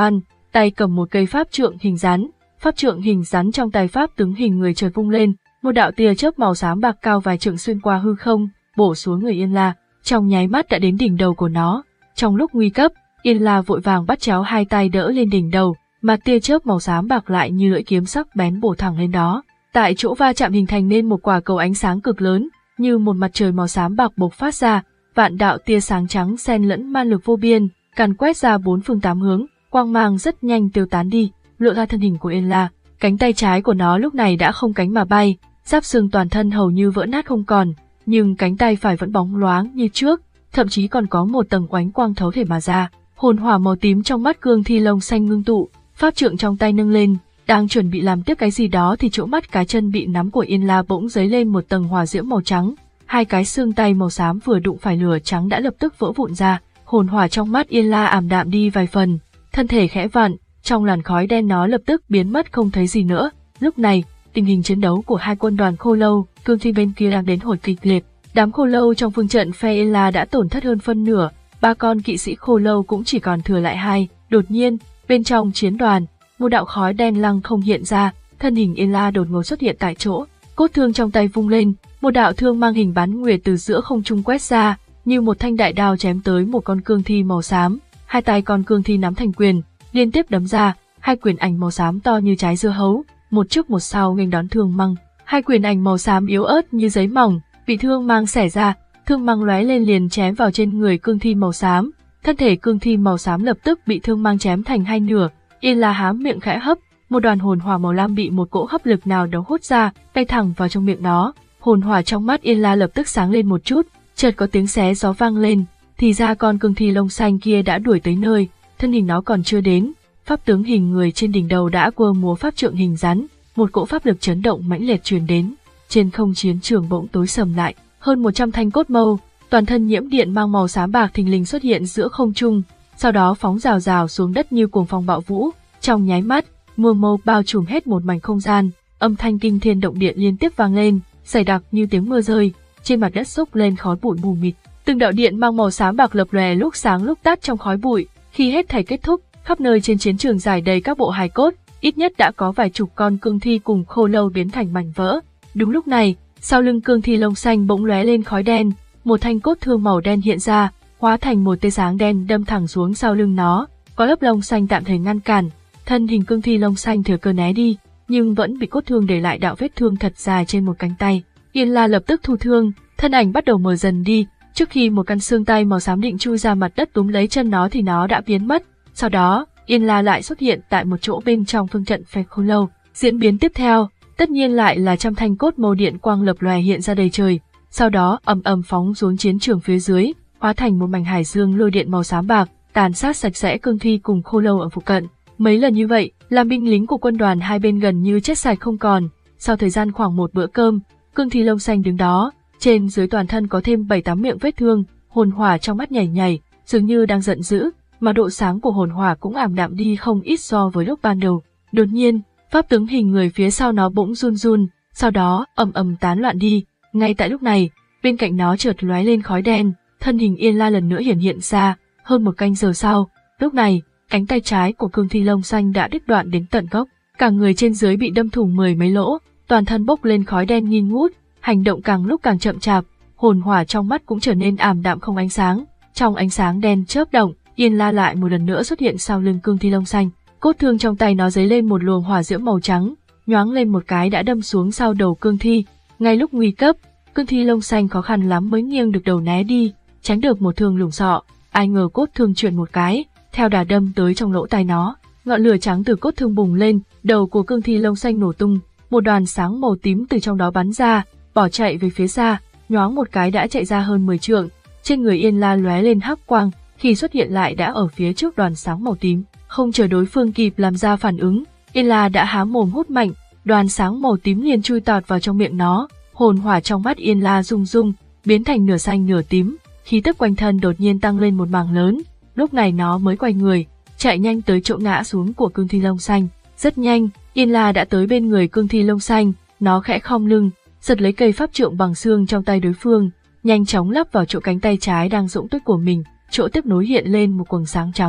tay cầm một cây pháp trượng hình rắn. Pháp trượng hình rắn trong tay pháp tướng hình người chợt vung lên, một đạo tia chớp màu xám bạc cao vài trượng xuyên qua hư không, bổ xuống người Yên La, trong nháy mắt đã đến đỉnh đầu của nó. Trong lúc nguy cấp, Yên La vội vàng bắt chéo hai tay đỡ lên đỉnh đầu, mà tia chớp màu xám bạc lại như lưỡi kiếm sắc bén bổ thẳng lên đó. Tại chỗ va chạm hình thành nên một quả cầu ánh sáng cực lớn, như một mặt trời màu xám bạc bộc phát ra, vạn đạo tia sáng trắng xen lẫn man lực vô biên, càn quét ra bốn phương tám hướng, quang mang rất nhanh tiêu tán đi, lộ ra thân hình của Yên La. Cánh tay trái của nó lúc này đã không cánh mà bay, giáp xương toàn thân hầu như vỡ nát không còn, nhưng cánh tay phải vẫn bóng loáng như trước, thậm chí còn có một tầng oánh quang thấu thể mà ra. Hồn hỏa màu tím trong mắt Cương Thi Lông Xanh ngưng tụ, pháp trượng trong tay nâng lên, đang chuẩn bị làm tiếp cái gì đó thì chỗ mắt cá chân bị nắm của Yên La bỗng dấy lên một tầng hỏa diễm màu trắng, hai cái xương tay màu xám vừa đụng phải lửa trắng đã lập tức vỡ vụn ra. Hồn hỏa trong mắt Yên La ảm đạm đi vài phần, thân thể khẽ vặn, trong làn khói đen nó lập tức biến mất không thấy gì nữa. Lúc này, tình hình chiến đấu của hai quân đoàn Khô Lâu, Cương Thi bên kia đang đến hồi kịch liệt. Đám Khô Lâu trong phương trận phe Yên La đã tổn thất hơn phân nửa, ba con kỵ sĩ Khô Lâu cũng chỉ còn thừa lại hai. Đột nhiên, bên trong chiến đoàn, một đạo khói đen lăng không hiện ra, thân hình Yên La đột ngột xuất hiện tại chỗ, cốt thương trong tay vung lên, một đạo thương mang hình bán nguyệt từ giữa không trung quét ra, như một thanh đại đao chém tới một con cương thi màu xám. Hai tay con cương thi nắm thành quyền, liên tiếp đấm ra, hai quyền ảnh màu xám to như trái dưa hấu, một trước một sau nghênh đón thương mang. Hai quyền ảnh màu xám yếu ớt như giấy mỏng, bị thương mang xẻ ra, thương mang lóe lên liền chém vào trên người cương thi màu xám. Thân thể cương thi màu xám lập tức bị thương mang chém thành hai nửa. Yên La há miệng khẽ hấp, một đoàn hồn hỏa màu lam bị một cỗ hấp lực nào đó hút ra, bay thẳng vào trong miệng nó. Hồn hỏa trong mắt Yên La lập tức sáng lên một chút, chợt có tiếng xé gió vang lên, thì ra con cương thi lông xanh kia đã đuổi tới nơi, thân hình nó còn chưa đến, pháp tướng hình người trên đỉnh đầu đã quơ múa pháp trượng hình rắn, một cỗ pháp lực chấn động mãnh liệt truyền đến. Trên không chiến trường bỗng tối sầm lại, hơn một trăm thanh cốt mâu, toàn thân nhiễm điện mang màu xám bạc thình lình xuất hiện giữa không trung, sau đó phóng rào rào xuống đất như cuồng phong bạo vũ. Trong nháy mắt, mưa mâu bao trùm hết một mảnh không gian, âm thanh kinh thiên động địa liên tiếp vang lên, dày đặc như tiếng mưa rơi, trên mặt đất xốc lên khói bụi mù mịt. Từng đạo điện mang màu xám bạc lập lòe lúc sáng lúc tắt trong khói bụi. Khi hết thảy kết thúc, khắp nơi trên chiến trường rải đầy các bộ hài cốt, ít nhất đã có vài chục con cương thi cùng khô lâu biến thành mảnh vỡ. Đúng lúc này, sau lưng cương thi lông xanh bỗng lóe lên khói đen, một thanh cốt thương màu đen hiện ra, hóa thành một tia sáng đen đâm thẳng xuống sau lưng nó, có lớp lông xanh tạm thời ngăn cản. Thân hình cương thi lông xanh thừa cơ né đi, nhưng vẫn bị cốt thương để lại đạo vết thương thật dài trên một cánh tay. Yên La lập tức thu thương, thân ảnh bắt đầu mờ dần đi, trước khi một căn xương tay màu xám định chui ra mặt đất túm lấy chân nó thì nó đã biến mất. Sau đó, Yên La lại xuất hiện tại một chỗ bên trong phương trận phe Khô Lâu. Diễn biến tiếp theo, tất nhiên lại là trăm thanh cốt màu điện quang lập lòe hiện ra đầy trời, sau đó ầm ầm phóng xuống chiến trường phía dưới, hóa thành một mảnh hải dương lôi điện màu xám bạc, tàn sát sạch sẽ cương thi cùng khô lâu ở phụ cận. Mấy lần như vậy, làm binh lính của quân đoàn hai bên gần như chết sạch không còn. Sau thời gian khoảng một bữa cơm, cương thi lông xanh đứng đó, trên dưới toàn thân có thêm bảy tám miệng vết thương, hồn hỏa trong mắt nhảy nhảy, dường như đang giận dữ, mà độ sáng của hồn hỏa cũng ảm đạm đi không ít so với lúc ban đầu. Đột nhiên, pháp tướng hình người phía sau nó bỗng run run, sau đó ầm ầm tán loạn đi. Ngay tại lúc này, bên cạnh nó chợt lóe lên khói đen, thân hình Yên La lần nữa hiển hiện ra. Hơn một canh giờ sau, lúc này, cánh tay trái của cương thi lông xanh đã đứt đoạn đến tận gốc, cả người trên dưới bị đâm thủng mười mấy lỗ, toàn thân bốc lên khói đen nghi ngút, hành động càng lúc càng chậm chạp, hồn hỏa trong mắt cũng trở nên ảm đạm không ánh sáng. Trong ánh sáng đen chớp động, Yên La lại một lần nữa xuất hiện sau lưng cương thi lông xanh, cốt thương trong tay nó dấy lên một luồng hỏa diễm màu trắng, nhoáng lên một cái đã đâm xuống sau đầu cương thi. Ngay lúc nguy cấp, cương thi lông xanh khó khăn lắm mới nghiêng được đầu né đi, tránh được một thương lủng sọ. Ai ngờ cốt thương chuyển một cái, theo đà đâm tới trong lỗ tai nó, ngọn lửa trắng từ cốt thương bùng lên, đầu của cương thi lông xanh nổ tung, một đoàn sáng màu tím từ trong đó bắn ra, bỏ chạy về phía xa, nhoáng một cái đã chạy ra hơn mười trượng. Trên người Yên La lóe lên hắc quang, khi xuất hiện lại đã ở phía trước đoàn sáng màu tím. Không chờ đối phương kịp làm ra phản ứng, Yên La đã há mồm hút mạnh, đoàn sáng màu tím liền chui tọt vào trong miệng nó. Hồn hỏa trong mắt Yên La rung rung, biến thành nửa xanh nửa tím, khí tức quanh thân đột nhiên tăng lên một mảng lớn. Lúc này nó mới quay người, chạy nhanh tới chỗ ngã xuống của cương thi lông xanh. Rất nhanh, Yên La đã tới bên người cương thi lông xanh, nó khẽ khom lưng, giật lấy cây pháp trượng bằng xương trong tay đối phương, nhanh chóng lắp vào chỗ cánh tay trái đang rỗng tuếch của mình. Chỗ tiếp nối hiện lên một quầng sáng trắng.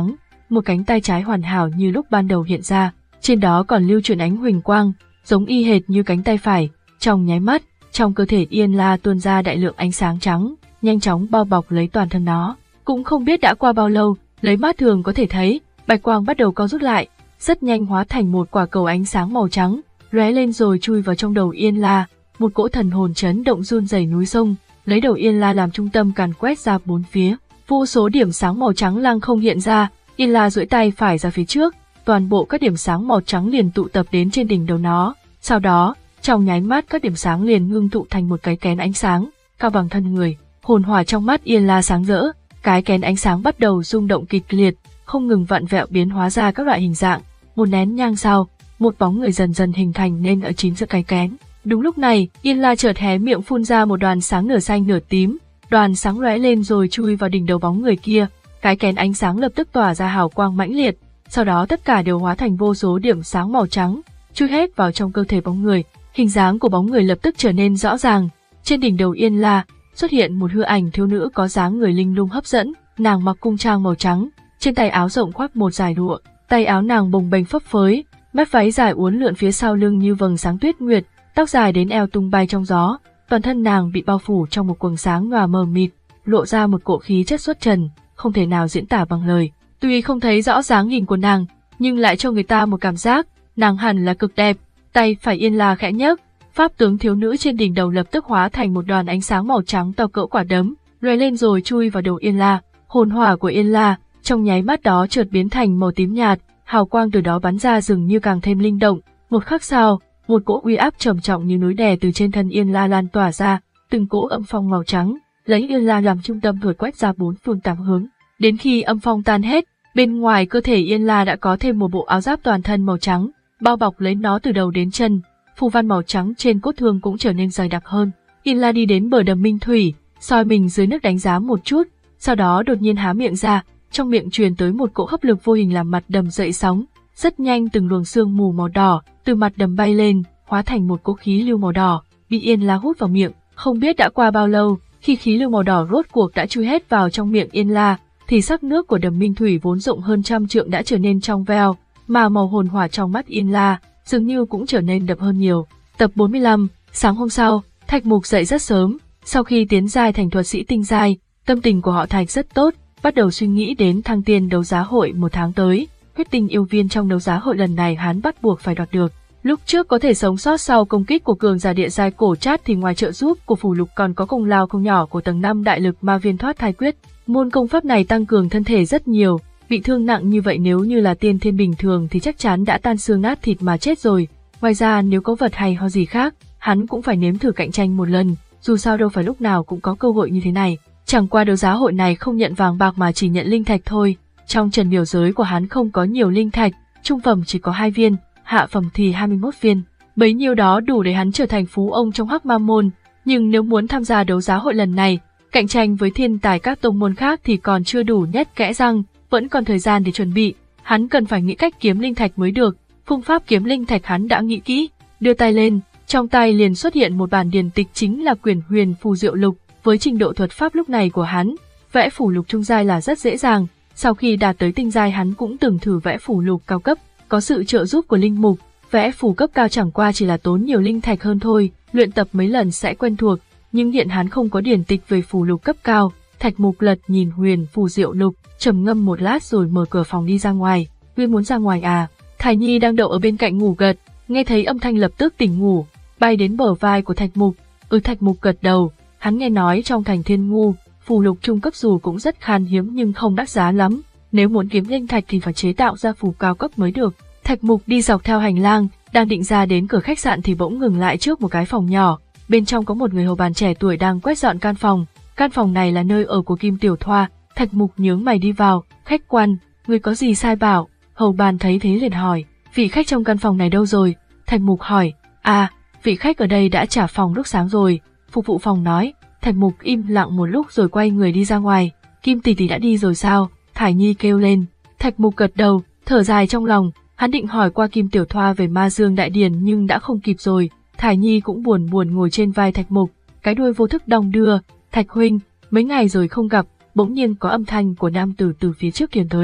một cánh tay trái hoàn hảo như lúc ban đầu hiện ra, trên đó còn lưu chuyển ánh huỳnh quang, giống y hệt như cánh tay phải. Trong nháy mắt, trong cơ thể Yên La tuôn ra đại lượng ánh sáng trắng, nhanh chóng bao bọc lấy toàn thân nó. Cũng không biết đã qua bao lâu, lấy mắt thường có thể thấy, bạch quang bắt đầu co rút lại, rất nhanh hóa thành một quả cầu ánh sáng màu trắng, lóe lên rồi chui vào trong đầu Yên La. Một cỗ thần hồn chấn động run rẩy núi sông, lấy đầu Yên La làm trung tâm càn quét ra bốn phía. Vô số điểm sáng màu trắng lăng không hiện ra, Yên La duỗi tay phải ra phía trước, toàn bộ các điểm sáng màu trắng liền tụ tập đến trên đỉnh đầu nó. Sau đó, trong nháy mắt các điểm sáng liền ngưng tụ thành một cái kén ánh sáng, cao bằng thân người. Hồn hỏa trong mắt Yên La sáng rỡ, cái kén ánh sáng bắt đầu rung động kịch liệt, không ngừng vặn vẹo biến hóa ra các loại hình dạng. Một nén nhang sau, một bóng người dần dần hình thành nên ở chính giữa cái kén. Đúng lúc này, Yên La chợt hé miệng phun ra một đoàn sáng nửa xanh nửa tím, đoàn sáng lóe lên rồi chui vào đỉnh đầu bóng người kia. Cái kén ánh sáng lập tức tỏa ra hào quang mãnh liệt, sau đó tất cả đều hóa thành vô số điểm sáng màu trắng, chui hết vào trong cơ thể bóng người. Hình dáng của bóng người lập tức trở nên rõ ràng. Trên đỉnh đầu Yên La xuất hiện một hư ảnh thiếu nữ có dáng người linh lung hấp dẫn, nàng mặc cung trang màu trắng, trên tay áo rộng khoác một dải lụa, tay áo nàng bồng bềnh phấp phới, mép váy dài uốn lượn phía sau lưng như vầng sáng tuyết nguyệt, tóc dài đến eo tung bay trong gió, toàn thân nàng bị bao phủ trong một quầng sáng nhòa mờ mịt, lộ ra một cỗ khí chất xuất trần, không thể nào diễn tả bằng lời. Tuy không thấy rõ dáng nhìn của nàng, nhưng lại cho người ta một cảm giác nàng hẳn là cực đẹp. Tay phải Yên La khẽ nhấc, pháp tướng thiếu nữ trên đỉnh đầu lập tức hóa thành một đoàn ánh sáng màu trắng to cỡ quả đấm, lóe lên rồi chui vào đầu Yên La. Hồn hỏa của Yên La trong nháy mắt đó chợt biến thành màu tím nhạt, hào quang từ đó bắn ra dường như càng thêm linh động. Một khắc sau, một cỗ uy áp trầm trọng như núi đè từ trên thân Yên La lan tỏa ra, từng cỗ âm phong màu trắng lấy Yên La làm trung tâm thổi quét ra bốn phương tám hướng. Đến khi âm phong tan hết, bên ngoài cơ thể Yên La đã có thêm một bộ áo giáp toàn thân màu trắng, bao bọc lấy nó từ đầu đến chân. Phù văn màu trắng trên cốt thương cũng trở nên dày đặc hơn. Yên La đi đến bờ đầm Minh Thủy, soi mình dưới nước đánh giá một chút, sau đó đột nhiên há miệng ra, trong miệng truyền tới một cỗ hấp lực vô hình làm mặt đầm dậy sóng. Rất nhanh từng luồng sương mù màu đỏ từ mặt đầm bay lên, hóa thành một cỗ khí lưu màu đỏ, bị Yên La hút vào miệng. Không biết đã qua bao lâu, khi khí lưu màu đỏ rốt cuộc đã chui hết vào trong miệng Yên La, thì sắc nước của đầm Minh Thủy vốn rộng hơn trăm trượng đã trở nên trong veo, mà màu hồn hỏa trong mắt Yên La dường như cũng trở nên đậm hơn nhiều. Tập bốn mươi lăm, sáng hôm sau, Thạch Mục dậy rất sớm, sau khi tiến giai thành thuật sĩ tinh giai, tâm tình của họ Thạch rất tốt, bắt đầu suy nghĩ đến thăng tiên đấu giá hội một tháng tới. Huyết tinh yêu viên trong đấu giá hội lần này hắn bắt buộc phải đoạt được. Lúc trước có thể sống sót sau công kích của cường giả địa giai cổ trát thì ngoài trợ giúp của phù lục còn có công lao không nhỏ của tầng năm đại lực ma viên thoát thai quyết. Môn công pháp này tăng cường thân thể rất nhiều, bị thương nặng như vậy nếu như là tiên thiên bình thường thì chắc chắn đã tan xương nát thịt mà chết rồi. Ngoài ra nếu có vật hay ho gì khác, hắn cũng phải nếm thử cạnh tranh một lần, dù sao đâu phải lúc nào cũng có cơ hội như thế này. Chẳng qua đấu giá hội này không nhận vàng bạc mà chỉ nhận linh thạch thôi. Trong trần miểu giới của hắn không có nhiều linh thạch, trung phẩm chỉ có hai viên, hạ phẩm thì hai mươi mốt viên. Bấy nhiêu đó đủ để hắn trở thành phú ông trong Hắc Ma môn, nhưng nếu muốn tham gia đấu giá hội lần này, cạnh tranh với thiên tài các tông môn khác thì còn chưa đủ nhét kẽ răng, vẫn còn thời gian để chuẩn bị. Hắn cần phải nghĩ cách kiếm linh thạch mới được. Phương pháp kiếm linh thạch hắn đã nghĩ kỹ, đưa tay lên, trong tay liền xuất hiện một bản điển tịch chính là quyển Huyền Phù Diệu Lục. Với trình độ thuật pháp lúc này của hắn, vẽ phù lục trung giai là rất dễ dàng. Sau khi đạt tới tinh giai hắn cũng từng thử vẽ phù lục cao cấp, có sự trợ giúp của linh mục, vẽ phù cấp cao chẳng qua chỉ là tốn nhiều linh thạch hơn thôi, luyện tập mấy lần sẽ quen thuộc, nhưng hiện hắn không có điển tịch về phù lục cấp cao. Thạch Mục lật nhìn Huyền Phù Diệu Lục, trầm ngâm một lát rồi mở cửa phòng đi ra ngoài. Ngươi muốn ra ngoài à? Thải Nhi đang đậu ở bên cạnh ngủ gật, nghe thấy âm thanh lập tức tỉnh ngủ, bay đến bờ vai của Thạch Mục. Ừ, Thạch Mục gật đầu, hắn nghe nói trong thành Thiên Ngu, phù lục trung cấp dù cũng rất khan hiếm nhưng không đắt giá lắm, nếu muốn kiếm linh thạch thì phải chế tạo ra phù cao cấp mới được. Thạch Mục đi dọc theo hành lang, đang định ra đến cửa khách sạn thì bỗng ngừng lại trước một cái phòng nhỏ, bên trong có một người hầu bàn trẻ tuổi đang quét dọn căn phòng. Căn phòng này là nơi ở của Kim Tiểu Thoa. Thạch Mục nhướng mày đi vào, khách quan, người có gì sai bảo? Hầu bàn thấy thế liền hỏi, vị khách trong căn phòng này đâu rồi? Thạch Mục hỏi, à, vị khách ở đây đã trả phòng lúc sáng rồi, phục vụ phòng nói. Thạch Mục im lặng một lúc rồi quay người đi ra ngoài. Kim tỷ tỷ đã đi rồi sao? Thải Nhi kêu lên. Thạch Mục gật đầu, thở dài trong lòng, hắn định hỏi qua Kim Tiểu Thoa về Ma Dương Đại Điển nhưng đã không kịp rồi. Thải Nhi cũng buồn buồn ngồi trên vai Thạch Mục, cái đuôi vô thức đong đưa. Thạch huynh, mấy ngày rồi không gặp, bỗng nhiên có âm thanh của nam tử từ phía trước truyền tới.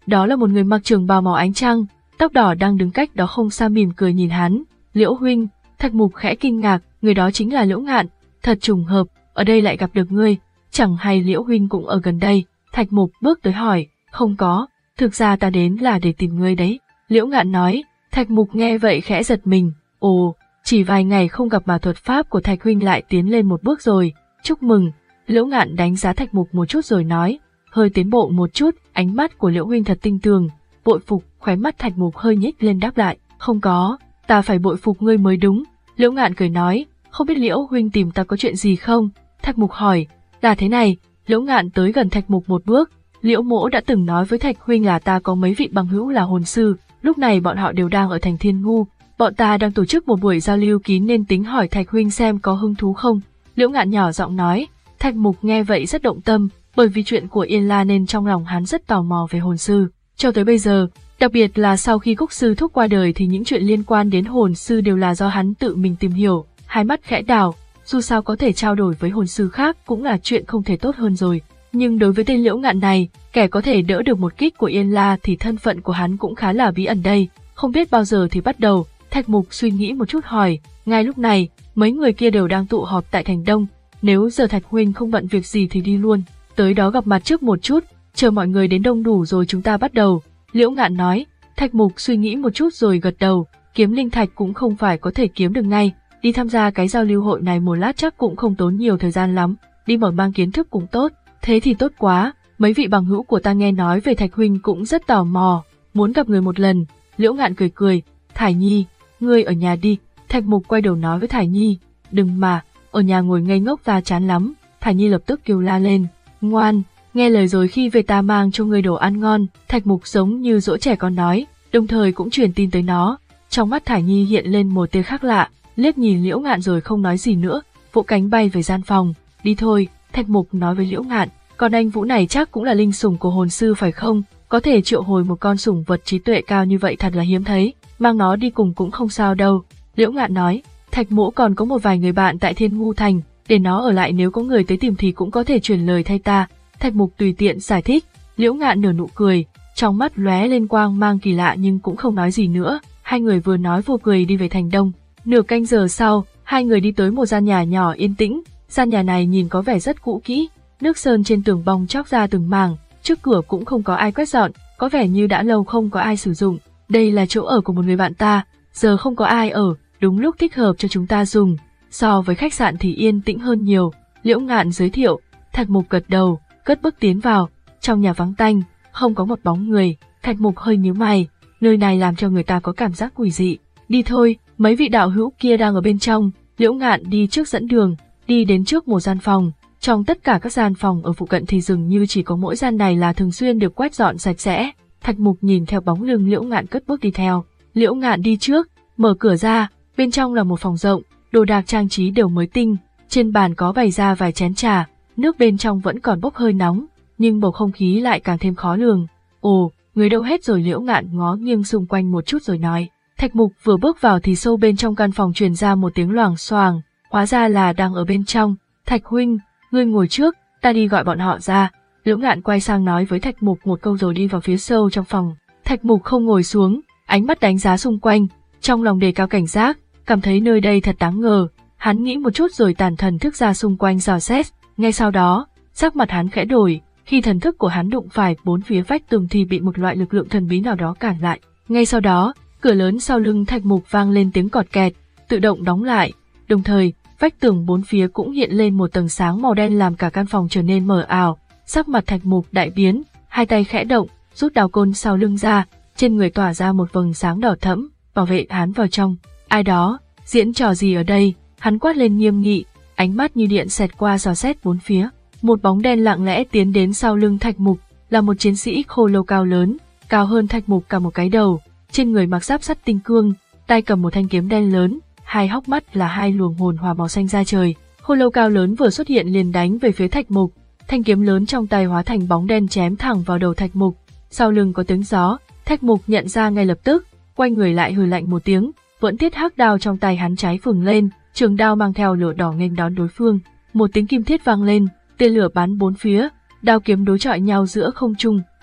Đó là một người mặc trường bào màu ánh trăng, tóc đỏ đang đứng cách đó không xa mỉm cười nhìn hắn. Liễu huynh, Thạch Mục khẽ kinh ngạc, người đó chính là Liễu Ngạn, thật trùng hợp, ở đây lại gặp được ngươi, chẳng hay Liễu huynh cũng ở gần đây. Thạch Mục bước tới hỏi, không có, thực ra ta đến là để tìm ngươi đấy. Liễu Ngạn nói. Thạch Mục nghe vậy khẽ giật mình, ồ, chỉ vài ngày không gặp mà thuật pháp của Thạch huynh lại tiến lên một bước rồi, chúc mừng. Liễu Ngạn đánh giá Thạch Mục một chút rồi nói, hơi tiến bộ một chút, ánh mắt của Liễu huynh thật tinh tường, bội phục. Khóe mắt Thạch Mục hơi nhếch lên đáp lại, không có, ta phải bội phục ngươi mới đúng. Liễu Ngạn cười nói, không biết Liễu huynh tìm ta có chuyện gì không? Thạch Mục hỏi, là thế này. Liễu Ngạn tới gần Thạch Mục một bước, Liễu mỗ đã từng nói với Thạch huynh là ta có mấy vị bằng hữu là hồn sư, lúc này bọn họ đều đang ở thành Thiên Ngu, bọn ta đang tổ chức một buổi giao lưu kín nên tính hỏi Thạch huynh xem có hứng thú không. Liễu Ngạn nhỏ giọng nói. Thạch Mục nghe vậy rất động tâm, bởi vì chuyện của Yên La nên trong lòng hắn rất tò mò về hồn sư. Cho tới bây giờ, đặc biệt là sau khi Cúc sư thúc qua đời thì những chuyện liên quan đến hồn sư đều là do hắn tự mình tìm hiểu. Hai mắt khẽ đảo, dù sao có thể trao đổi với hồn sư khác cũng là chuyện không thể tốt hơn rồi. Nhưng đối với tên Liễu Ngạn này, kẻ có thể đỡ được một kích của Yên La thì thân phận của hắn cũng khá là bí ẩn đây. Không biết bao giờ thì bắt đầu, Thạch Mục suy nghĩ một chút hỏi, ngay lúc này, mấy người kia đều đang tụ họp tại thành Đông, nếu giờ Thạch huynh không bận việc gì thì đi luôn, tới đó gặp mặt trước một chút, chờ mọi người đến đông đủ rồi chúng ta bắt đầu. Liễu Ngạn nói. Thạch Mục suy nghĩ một chút rồi gật đầu, kiếm linh thạch cũng không phải có thể kiếm được ngay, đi tham gia cái giao lưu hội này một lát chắc cũng không tốn nhiều thời gian lắm, đi mở mang kiến thức cũng tốt. Thế thì tốt quá, mấy vị bằng hữu của ta nghe nói về Thạch huynh cũng rất tò mò, muốn gặp người một lần. Liễu Ngạn cười cười, Thải Nhi, ngươi ở nhà đi. Thạch Mục quay đầu nói với Thải Nhi, đừng mà, ở nhà ngồi ngây ngốc ta chán lắm. Thải Nhi lập tức kêu la lên, ngoan, nghe lời rồi khi về ta mang cho ngươi đồ ăn ngon. Thạch Mục giống như dỗ trẻ con nói, đồng thời cũng truyền tin tới nó. Trong mắt Thải Nhi hiện lên một tia khác lạ, liếc nhìn Liễu Ngạn rồi không nói gì nữa, vỗ cánh bay về gian phòng. Đi thôi, Thạch Mục nói với Liễu Ngạn, còn anh Vũ này chắc cũng là linh sủng của hồn sư phải không? Có thể triệu hồi một con sủng vật trí tuệ cao như vậy thật là hiếm thấy, mang nó đi cùng cũng không sao đâu. Liễu Ngạn nói, Thạch mỗ còn có một vài người bạn tại Thiên Ngu Thành, để nó ở lại nếu có người tới tìm thì cũng có thể truyền lời thay ta. Thạch Mục tùy tiện giải thích. Liễu Ngạn nở nụ cười, trong mắt lóe lên quang mang kỳ lạ nhưng cũng không nói gì nữa. Hai người vừa nói vừa cười đi về thành Đông. Nửa canh giờ sau, hai người đi tới một gian nhà nhỏ yên tĩnh. Gian nhà này nhìn có vẻ rất cũ kỹ, nước sơn trên tường bong chóc ra từng mảng, trước cửa cũng không có ai quét dọn, có vẻ như đã lâu không có ai sử dụng. Đây là chỗ ở của một người bạn ta, giờ không có ai ở, đúng lúc thích hợp cho chúng ta dùng. So với khách sạn thì yên tĩnh hơn nhiều. Liễu Ngạn giới thiệu. Thạch Mục gật đầu, cất bước tiến vào. Trong nhà vắng tanh, không có một bóng người. Thạch Mục hơi nhíu mày, nơi này làm cho người ta có cảm giác quỷ dị. Đi thôi, mấy vị đạo hữu kia đang ở bên trong. Liễu Ngạn đi trước dẫn đường, đi đến trước một gian phòng. Trong tất cả các gian phòng ở phụ cận thì dường như chỉ có mỗi gian này là thường xuyên được quét dọn sạch sẽ. Thạch Mục nhìn theo bóng lưng Liễu Ngạn cất bước đi theo. Liễu Ngạn đi trước, mở cửa ra, bên trong là một phòng rộng, đồ đạc trang trí đều mới tinh, trên bàn có bày ra vài chén trà, nước bên trong vẫn còn bốc hơi nóng, nhưng bầu không khí lại càng thêm khó lường. Ồ, người đâu hết rồi? Liễu Ngạn ngó nghiêng xung quanh một chút rồi nói. Thạch Mục vừa bước vào thì sâu bên trong căn phòng truyền ra một tiếng loảng xoảng, hóa ra là đang ở bên trong. Thạch huynh, ngươi ngồi trước, ta đi gọi bọn họ ra. Liễu Ngạn quay sang nói với Thạch Mục một câu rồi đi vào phía sâu trong phòng. Thạch Mục không ngồi xuống, ánh mắt đánh giá xung quanh, trong lòng đề cao cảnh giác, cảm thấy nơi đây thật đáng ngờ. Hắn nghĩ một chút rồi tản thần thức ra xung quanh dò xét, ngay sau đó, sắc mặt hắn khẽ đổi, khi thần thức của hắn đụng phải bốn phía vách tường thì bị một loại lực lượng thần bí nào đó cản lại. Ngay sau đó, cửa lớn sau lưng Thạch Mục vang lên tiếng cọt kẹt, tự động đóng lại, đồng thời, vách tường bốn phía cũng hiện lên một tầng sáng màu đen làm cả căn phòng trở nên mờ ảo. Sắc mặt Thạch Mục đại biến, hai tay khẽ động, rút đao côn sau lưng ra, trên người tỏa ra một vầng sáng đỏ thẫm, bảo vệ hắn vào trong. Ai đó, diễn trò gì ở đây? Hắn quát lên nghiêm nghị, ánh mắt như điện xẹt qua dò xét bốn phía. Một bóng đen lặng lẽ tiến đến sau lưng Thạch Mục, là một chiến sĩ khô lâu cao lớn, cao hơn Thạch Mục cả một cái đầu, trên người mặc giáp sắt tinh cương, tay cầm một thanh kiếm đen lớn, hai hốc mắt là hai luồng hồn hỏa màu xanh da trời. Khô lâu cao lớn vừa xuất hiện liền đánh về phía Thạch Mục, thanh kiếm lớn trong tay hóa thành bóng đen chém thẳng vào đầu Thạch Mục. Sau lưng có tiếng gió, Thạch Mục nhận ra ngay lập tức, quay người lại hừ lạnh một tiếng, vẫn tiết hắc đao trong tay hắn cháy phừng lên, trường đao mang theo lửa đỏ nghênh đón đối phương. Một tiếng kim thiết vang lên, tia lửa bắn bốn phía, đao kiếm đối chọi nhau giữa không trung.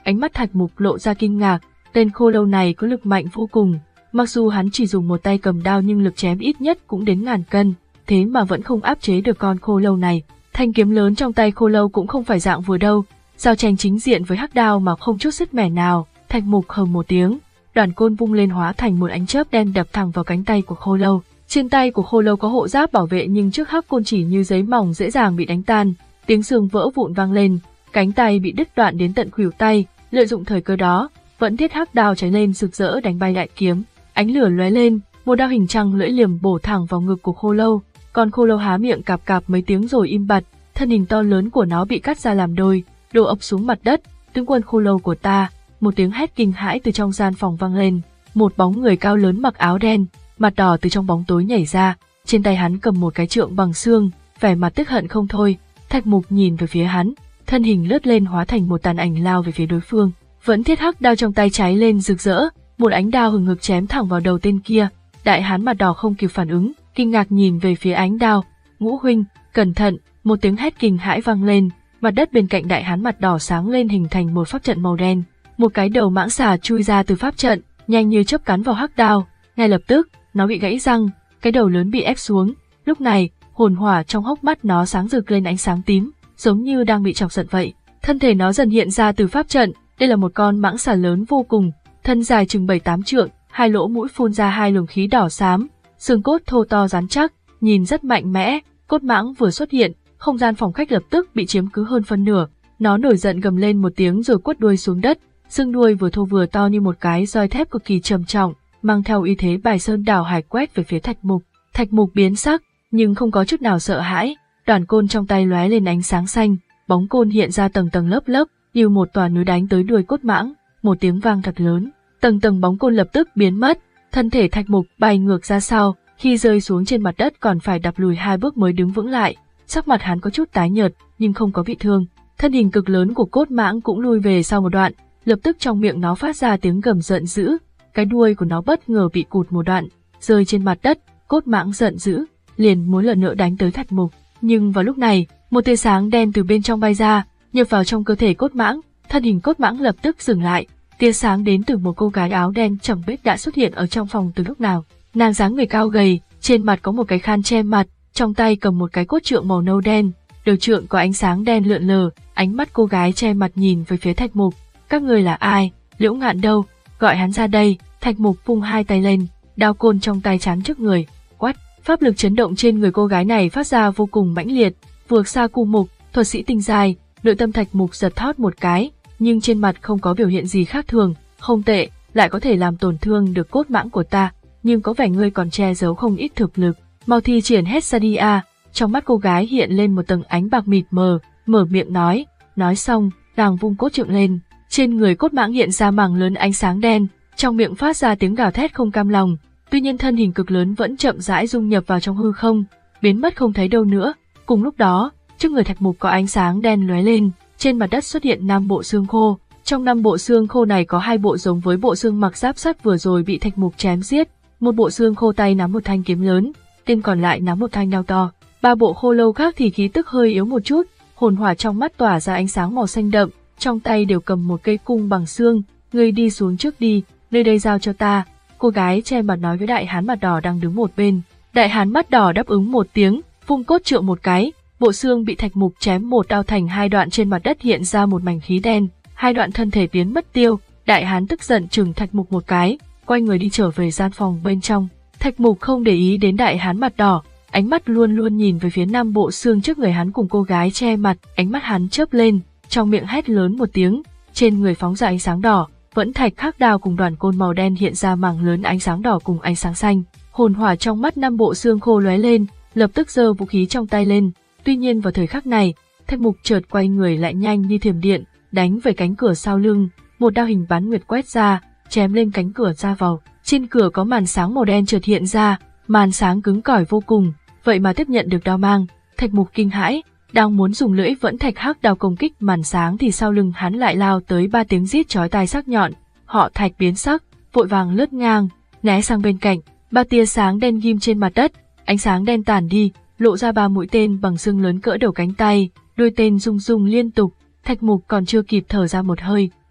Ánh mắt Thạch Mục lộ ra kinh ngạc, tên khô lâu này có lực mạnh vô cùng. Mặc dù hắn chỉ dùng một tay cầm đao nhưng lực chém ít nhất cũng đến ngàn cân, thế mà vẫn không áp chế được con khô lâu này. Thanh kiếm lớn trong tay khô lâu cũng không phải dạng vừa đâu, giao tranh chính diện với hắc đao mà không chút sứt mẻ nào. Thạch Mục hừ một tiếng, đoàn côn vung lên hóa thành một ánh chớp đen đập thẳng vào cánh tay của khô lâu. Trên tay của khô lâu có hộ giáp bảo vệ nhưng trước hắc côn chỉ như giấy mỏng dễ dàng bị đánh tan, tiếng xương vỡ vụn vang lên, cánh tay bị đứt đoạn đến tận khuỷu tay. Lợi dụng thời cơ đó, vẫn thiết hắc đao cháy lên rực rỡ đánh bay đại kiếm, ánh lửa lóe lên, một đao hình trăng lưỡi liềm bổ thẳng vào ngực của khô lâu. Con khô lâu há miệng cạp cạp mấy tiếng rồi im bặt, thân hình to lớn của nó bị cắt ra làm đôi, đổ ập xuống mặt đất. Tướng quân khô lâu của ta! Một tiếng hét kinh hãi từ trong gian phòng vang lên, một bóng người cao lớn mặc áo đen, mặt đỏ từ trong bóng tối nhảy ra, trên tay hắn cầm một cái trượng bằng xương, vẻ mặt tức hận không thôi. Thạch Mục nhìn về phía hắn, thân hình lướt lên hóa thành một tàn ảnh lao về phía đối phương, vẫn thiết hắc đao trong tay cháy lên rực rỡ, một ánh đao hừng hực chém thẳng vào đầu tên kia. Đại hán mặt đỏ không kịp phản ứng, kinh ngạc nhìn về phía ánh đao. Ngũ huynh, cẩn thận! Một tiếng hét kinh hãi vang lên, mặt đất bên cạnh đại hán mặt đỏ sáng lên hình thành một pháp trận màu đen, một cái đầu mãng xà chui ra từ pháp trận, nhanh như chớp cắn vào hắc đao. Ngay lập tức, nó bị gãy răng, cái đầu lớn bị ép xuống. Lúc này, hồn hỏa trong hốc mắt nó sáng rực lên ánh sáng tím, giống như đang bị chọc giận vậy. Thân thể nó dần hiện ra từ pháp trận, đây là một con mãng xà lớn vô cùng, thân dài chừng bảy tám trượng, hai lỗ mũi phun ra hai luồng khí đỏ xám, xương cốt thô to rắn chắc, nhìn rất mạnh mẽ. Cốt mãng vừa xuất hiện, không gian phòng khách lập tức bị chiếm cứ hơn phân nửa. Nó nổi giận gầm lên một tiếng rồi quất đuôi xuống đất, xương đuôi vừa thô vừa to như một cái roi thép cực kỳ trầm trọng, mang theo uy thế bài sơn đảo hải quét về phía Thạch Mục. Thạch Mục biến sắc, nhưng không có chút nào sợ hãi, đoàn côn trong tay lóe lên ánh sáng xanh, bóng côn hiện ra tầng tầng lớp lớp, như một tòa núi đánh tới đuôi cốt mãng. Một tiếng vang thật lớn, tầng tầng bóng côn lập tức biến mất, thân thể Thạch Mục bay ngược ra sau, khi rơi xuống trên mặt đất còn phải đạp lùi hai bước mới đứng vững lại. Sắc mặt hắn có chút tái nhợt, nhưng không có bị thương. Thân hình cực lớn của cốt mãng cũng lui về sau một đoạn, lập tức trong miệng nó phát ra tiếng gầm giận dữ, cái đuôi của nó bất ngờ bị cụt một đoạn, rơi trên mặt đất. Cốt mãng giận dữ, liền muốn lần nữa đánh tới Thạch Mục, nhưng vào lúc này, một tia sáng đen từ bên trong bay ra, nhập vào trong cơ thể cốt mãng, thân hình cốt mãng lập tức dừng lại. Tia sáng đến từ một cô gái áo đen chẳng biết đã xuất hiện ở trong phòng từ lúc nào. Nàng dáng người cao gầy, trên mặt có một cái khăn che mặt, trong tay cầm một cái cốt trượng màu nâu đen, đầu trượng có ánh sáng đen lượn lờ. Ánh mắt cô gái che mặt nhìn về phía Thạch Mục. Các người là ai? Liễu Ngạn đâu? Gọi hắn ra đây. Thạch Mục vung hai tay lên, đao côn trong tay chắn trước người, quát. Pháp lực chấn động trên người cô gái này phát ra vô cùng mãnh liệt, vượt xa Cu Mục, thuật sĩ tinh giai. Nội tâm Thạch Mục giật thót một cái, nhưng trên mặt không có biểu hiện gì khác thường. Không tệ, lại có thể làm tổn thương được cốt mãng của ta, nhưng có vẻ ngươi còn che giấu không ít thực lực. Mau thi triển hết ra đi a. Trong mắt cô gái hiện lên một tầng ánh bạc mịt mờ, mở miệng nói. Nói xong, nàng vung cốt trượng lên, trên người cốt mãng hiện ra mảng lớn ánh sáng đen, trong miệng phát ra tiếng gào thét không cam lòng. Tuy nhiên thân hình cực lớn vẫn chậm rãi dung nhập vào trong hư không, biến mất không thấy đâu nữa. Cùng lúc đó, trước người Thạch Mục có ánh sáng đen lóe lên, trên mặt đất xuất hiện năm bộ xương khô. Trong năm bộ xương khô này có hai bộ giống với bộ xương mặc giáp sắt vừa rồi bị Thạch Mục chém giết, một bộ xương khô tay nắm một thanh kiếm lớn, tên còn lại nắm một thanh đao to. Ba bộ khô lâu khác thì khí tức hơi yếu một chút, hồn hỏa trong mắt tỏa ra ánh sáng màu xanh đậm, trong tay đều cầm một cây cung bằng xương. Ngươi đi xuống trước đi, nơi đây giao cho ta. Cô gái che mặt nói với đại hán mặt đỏ đang đứng một bên. Đại hán mắt đỏ đáp ứng một tiếng, vung cốt trượng một cái, bộ xương bị Thạch Mục chém một đao thành hai đoạn, trên mặt đất hiện ra một mảnh khí đen, hai đoạn thân thể biến mất tiêu. Đại hán tức giận chừng Thạch Mục một cái, quay người đi trở về gian phòng bên trong. Thạch Mục không để ý đến đại hán mặt đỏ, ánh mắt luôn luôn nhìn về phía năm bộ xương trước người hắn cùng cô gái che mặt. Ánh mắt hắn chớp lên, trong miệng hét lớn một tiếng, trên người phóng ra ánh sáng đỏ, vẫn thạch khắc đao cùng đoàn côn màu đen hiện ra mảng lớn ánh sáng đỏ cùng ánh sáng xanh. Hồn hỏa trong mắt năm bộ xương khô lóe lên, lập tức giơ vũ khí trong tay lên. Tuy nhiên vào thời khắc này, Thạch Mục chợt quay người lại nhanh như thiểm điện, đánh về cánh cửa sau lưng, một đao hình bán nguyệt quét ra, chém lên cánh cửa ra vào. Trên cửa có màn sáng màu đen chợt hiện ra, màn sáng cứng cỏi vô cùng, vậy mà tiếp nhận được đao mang. Thạch Mục kinh hãi, đang muốn dùng lưỡi vẫn thạch hắc đao công kích màn sáng thì sau lưng hắn lại lao tới ba tiếng rít chói tai sắc nhọn. Họ Thạch biến sắc, vội vàng lướt ngang, né sang bên cạnh. Ba tia sáng đen ghim trên mặt đất, ánh sáng đen tản đi, lộ ra ba mũi tên bằng xương lớn cỡ đầu cánh tay, đuôi tên rung rung liên tục. Thạch Mục còn chưa kịp thở ra một hơi,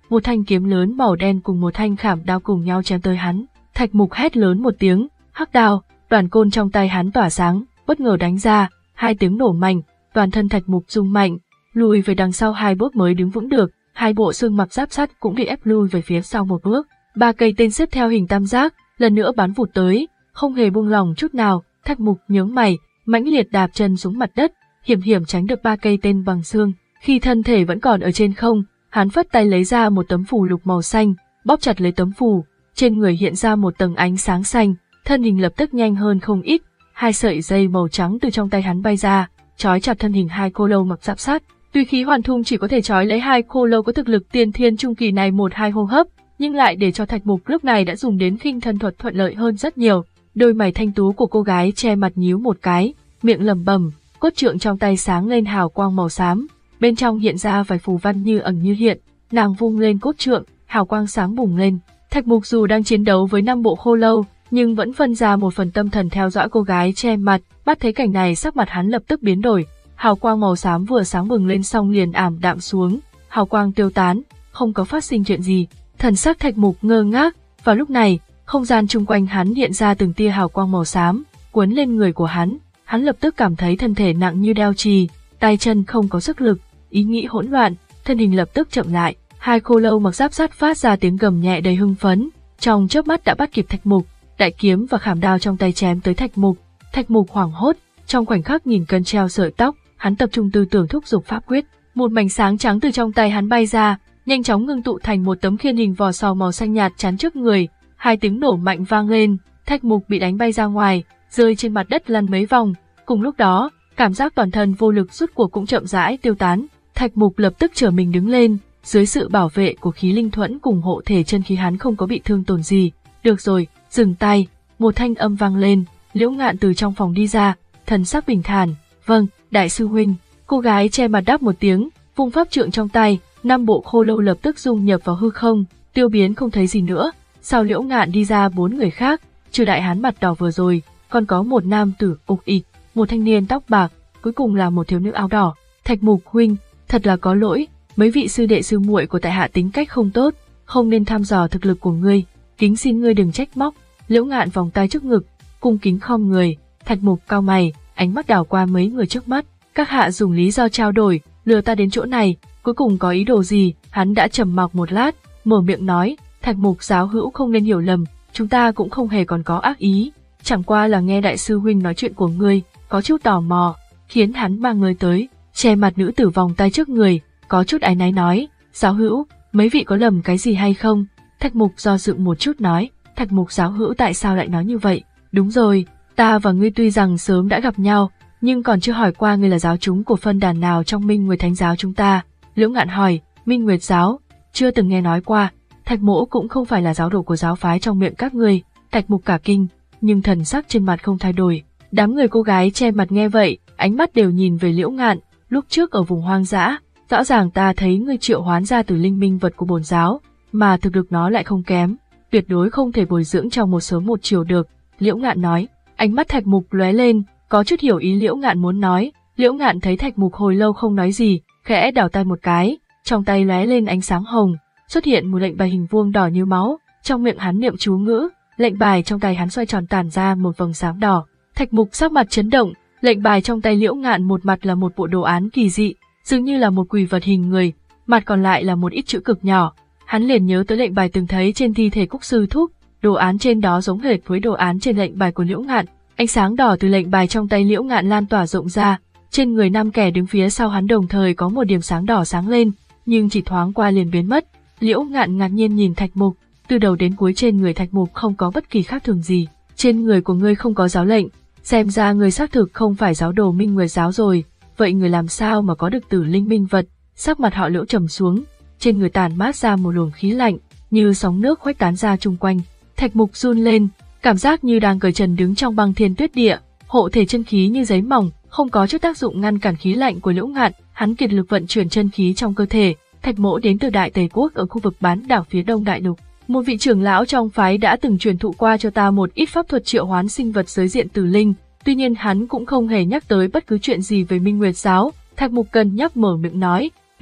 một thanh kiếm lớn màu đen cùng một thanh khảm đao cùng nhau chém tới hắn. Thạch Mục hét lớn một tiếng, hắc đao, đoàn côn trong tay hắn tỏa sáng, bất ngờ đánh ra, hai tiếng nổ mạnh, toàn thân Thạch Mục rung mạnh, lùi về đằng sau hai bước mới đứng vững được, hai bộ xương mặc giáp sắt cũng bị ép lui về phía sau một bước. Ba cây tên xếp theo hình tam giác, lần nữa bắn vụt tới, không hề buông lỏng chút nào. Thạch Mục nhướng mày, mãnh liệt đạp chân xuống mặt đất, hiểm hiểm tránh được ba cây tên bằng xương. Khi thân thể vẫn còn ở trên không, hắn phất tay lấy ra một tấm phù lục màu xanh, bóp chặt lấy tấm phù, trên người hiện ra một tầng ánh sáng xanh, thân hình lập tức nhanh hơn không ít, hai sợi dây màu trắng từ trong tay hắn bay ra, trói chặt thân hình hai khô lâu mặc giáp sắt. Tuy khí hoàn thung chỉ có thể trói lấy hai khô lâu có thực lực tiên thiên trung kỳ này một hai hô hấp, nhưng lại để cho Thạch Mục lúc này đã dùng đến khinh thân thuật thuận lợi hơn rất nhiều. Đôi mày thanh tú của cô gái che mặt nhíu một cái, miệng lẩm bẩm, cốt trượng trong tay sáng lên hào quang màu xám, bên trong hiện ra vài phù văn như ẩn như hiện, nàng vung lên cốt trượng, hào quang sáng bùng lên. Thạch Mục dù đang chiến đấu với năm bộ khô lâu, nhưng vẫn phân ra một phần tâm thần theo dõi cô gái che mặt. Bắt thấy cảnh này sắc mặt hắn lập tức biến đổi, hào quang màu xám vừa sáng bừng lên xong liền ảm đạm xuống, hào quang tiêu tán, không có phát sinh chuyện gì. Thần sắc Thạch Mục ngơ ngác, vào lúc này, không gian chung quanh hắn hiện ra từng tia hào quang màu xám, cuốn lên người của hắn, hắn lập tức cảm thấy thân thể nặng như đeo chì, tay chân không có sức lực, ý nghĩ hỗn loạn, thân hình lập tức chậm lại. Hai khô lâu mặc giáp sắt phát ra tiếng gầm nhẹ đầy hưng phấn, trong chớp mắt đã bắt kịp Thạch Mục, đại kiếm và khảm đao trong tay chém tới Thạch Mục. Thạch Mục hoảng hốt, trong khoảnh khắc nghìn cân treo sợi tóc, hắn tập trung tư tưởng thúc giục pháp quyết, một mảnh sáng trắng từ trong tay hắn bay ra, nhanh chóng ngưng tụ thành một tấm khiên hình vỏ sò màu xanh nhạt chắn trước người. Hai tiếng nổ mạnh vang lên, Thạch Mục bị đánh bay ra ngoài, rơi trên mặt đất lăn mấy vòng. Cùng lúc đó, cảm giác toàn thân vô lực rút cuộc cũng chậm rãi tiêu tán. Thạch Mục lập tức trở mình đứng lên, dưới sự bảo vệ của khí linh thuẫn cùng hộ thể chân khí hắn không có bị thương tổn gì. Được rồi, dừng tay. Một thanh âm vang lên, Liễu Ngạn từ trong phòng đi ra, thần sắc bình thản. Vâng, đại sư huynh. Cô gái che mặt đáp một tiếng, vung pháp trượng trong tay, năm bộ khô lâu lập tức dung nhập vào hư không, tiêu biến không thấy gì nữa. Sau Liễu Ngạn đi ra bốn người khác, trừ đại hán mặt đỏ vừa rồi, còn có một nam tử ục ịch, một thanh niên tóc bạc, cuối cùng là một thiếu nữ áo đỏ. Thạch Mục huynh, thật là có lỗi, mấy vị sư đệ sư muội của tại hạ tính cách không tốt, không nên thăm dò thực lực của ngươi, kính xin ngươi đừng trách móc. Liễu Ngạn vòng tay trước ngực, cung kính khom người. Thạch Mục cau mày, ánh mắt đảo qua mấy người trước mắt, các hạ dùng lý do trao đổi, lừa ta đến chỗ này, cuối cùng có ý đồ gì? Hắn đã trầm mặc một lát, mở miệng nói, Thạch Mục giáo hữu không nên hiểu lầm, chúng ta cũng không hề còn có ác ý, chẳng qua là nghe đại sư huynh nói chuyện của ngươi, có chút tò mò, khiến hắn mang ngươi tới. Che mặt nữ tử vòng tay trước người, có chút áy náy nói, giáo hữu, mấy vị có lầm cái gì hay không? Thạch Mục do dự một chút nói, Thạch Mục giáo hữu tại sao lại nói như vậy? Đúng rồi, ta và ngươi tuy rằng sớm đã gặp nhau, nhưng còn chưa hỏi qua ngươi là giáo chúng của phân đàn nào trong Minh Nguyệt Thánh giáo chúng ta. Liễu Ngạn hỏi, Minh Nguyệt giáo, chưa từng nghe nói qua. Thạch Mỗ cũng không phải là giáo đồ của giáo phái trong miệng các ngươi. Thạch Mục cả kinh, nhưng thần sắc trên mặt không thay đổi. Đám người cô gái che mặt nghe vậy, ánh mắt đều nhìn về Liễu Ngạn. Lúc trước ở vùng hoang dã, rõ ràng ta thấy ngươi triệu hoán ra từ linh minh vật của bổn giáo, mà thực lực nó lại không kém, tuyệt đối không thể bồi dưỡng trong một sớm một chiều được. Liễu Ngạn nói. Ánh mắt Thạch Mục lóe lên, có chút hiểu ý Liễu Ngạn muốn nói. Liễu Ngạn thấy Thạch Mục hồi lâu không nói gì, khẽ đảo tay một cái, trong tay lóe lên ánh sáng hồng, xuất hiện một lệnh bài hình vuông đỏ như máu, trong miệng hắn niệm chú ngữ, lệnh bài trong tay hắn xoay tròn tản ra một vầng sáng đỏ. Thạch Mục sắc mặt chấn động, lệnh bài trong tay Liễu Ngạn một mặt là một bộ đồ án kỳ dị, dường như là một quỷ vật hình người, mặt còn lại là một ít chữ cực nhỏ. Hắn liền nhớ tới lệnh bài từng thấy trên thi thể Cúc sư thúc, đồ án trên đó giống hệt với đồ án trên lệnh bài của Liễu Ngạn. Ánh sáng đỏ từ lệnh bài trong tay Liễu Ngạn lan tỏa rộng ra, trên người năm kẻ đứng phía sau hắn đồng thời có một điểm sáng đỏ sáng lên, nhưng chỉ thoáng qua liền biến mất. Liễu Ngạn ngạc nhiên nhìn Thạch Mục, từ đầu đến cuối trên người Thạch Mục không có bất kỳ khác thường gì. Trên người của ngươi không có giáo lệnh, xem ra ngươi xác thực không phải giáo đồ Minh Nguyệt giáo rồi, vậy người làm sao mà có được tử linh minh vật? Sắc mặt họ Liễu trầm xuống, trên người tản mát ra một luồng khí lạnh, như sóng nước khuếch tán ra chung quanh. Thạch Mục run lên, cảm giác như đang cởi trần đứng trong băng thiên tuyết địa, hộ thể chân khí như giấy mỏng, không có chút tác dụng ngăn cản khí lạnh của Liễu Ngạn. Hắn kiệt lực vận chuyển chân khí trong cơ thể. Thạch Mỗ đến từ Đại Tề Quốc ở khu vực bán đảo phía đông đại lục. Một vị trưởng lão trong phái đã từng truyền thụ qua cho ta một ít pháp thuật triệu hoán sinh vật giới diện tử linh, tuy nhiên hắn cũng không hề nhắc tới bất cứ chuyện gì về Minh Nguyệt giáo. Thạch Mục cân nhắc mở miệng nói,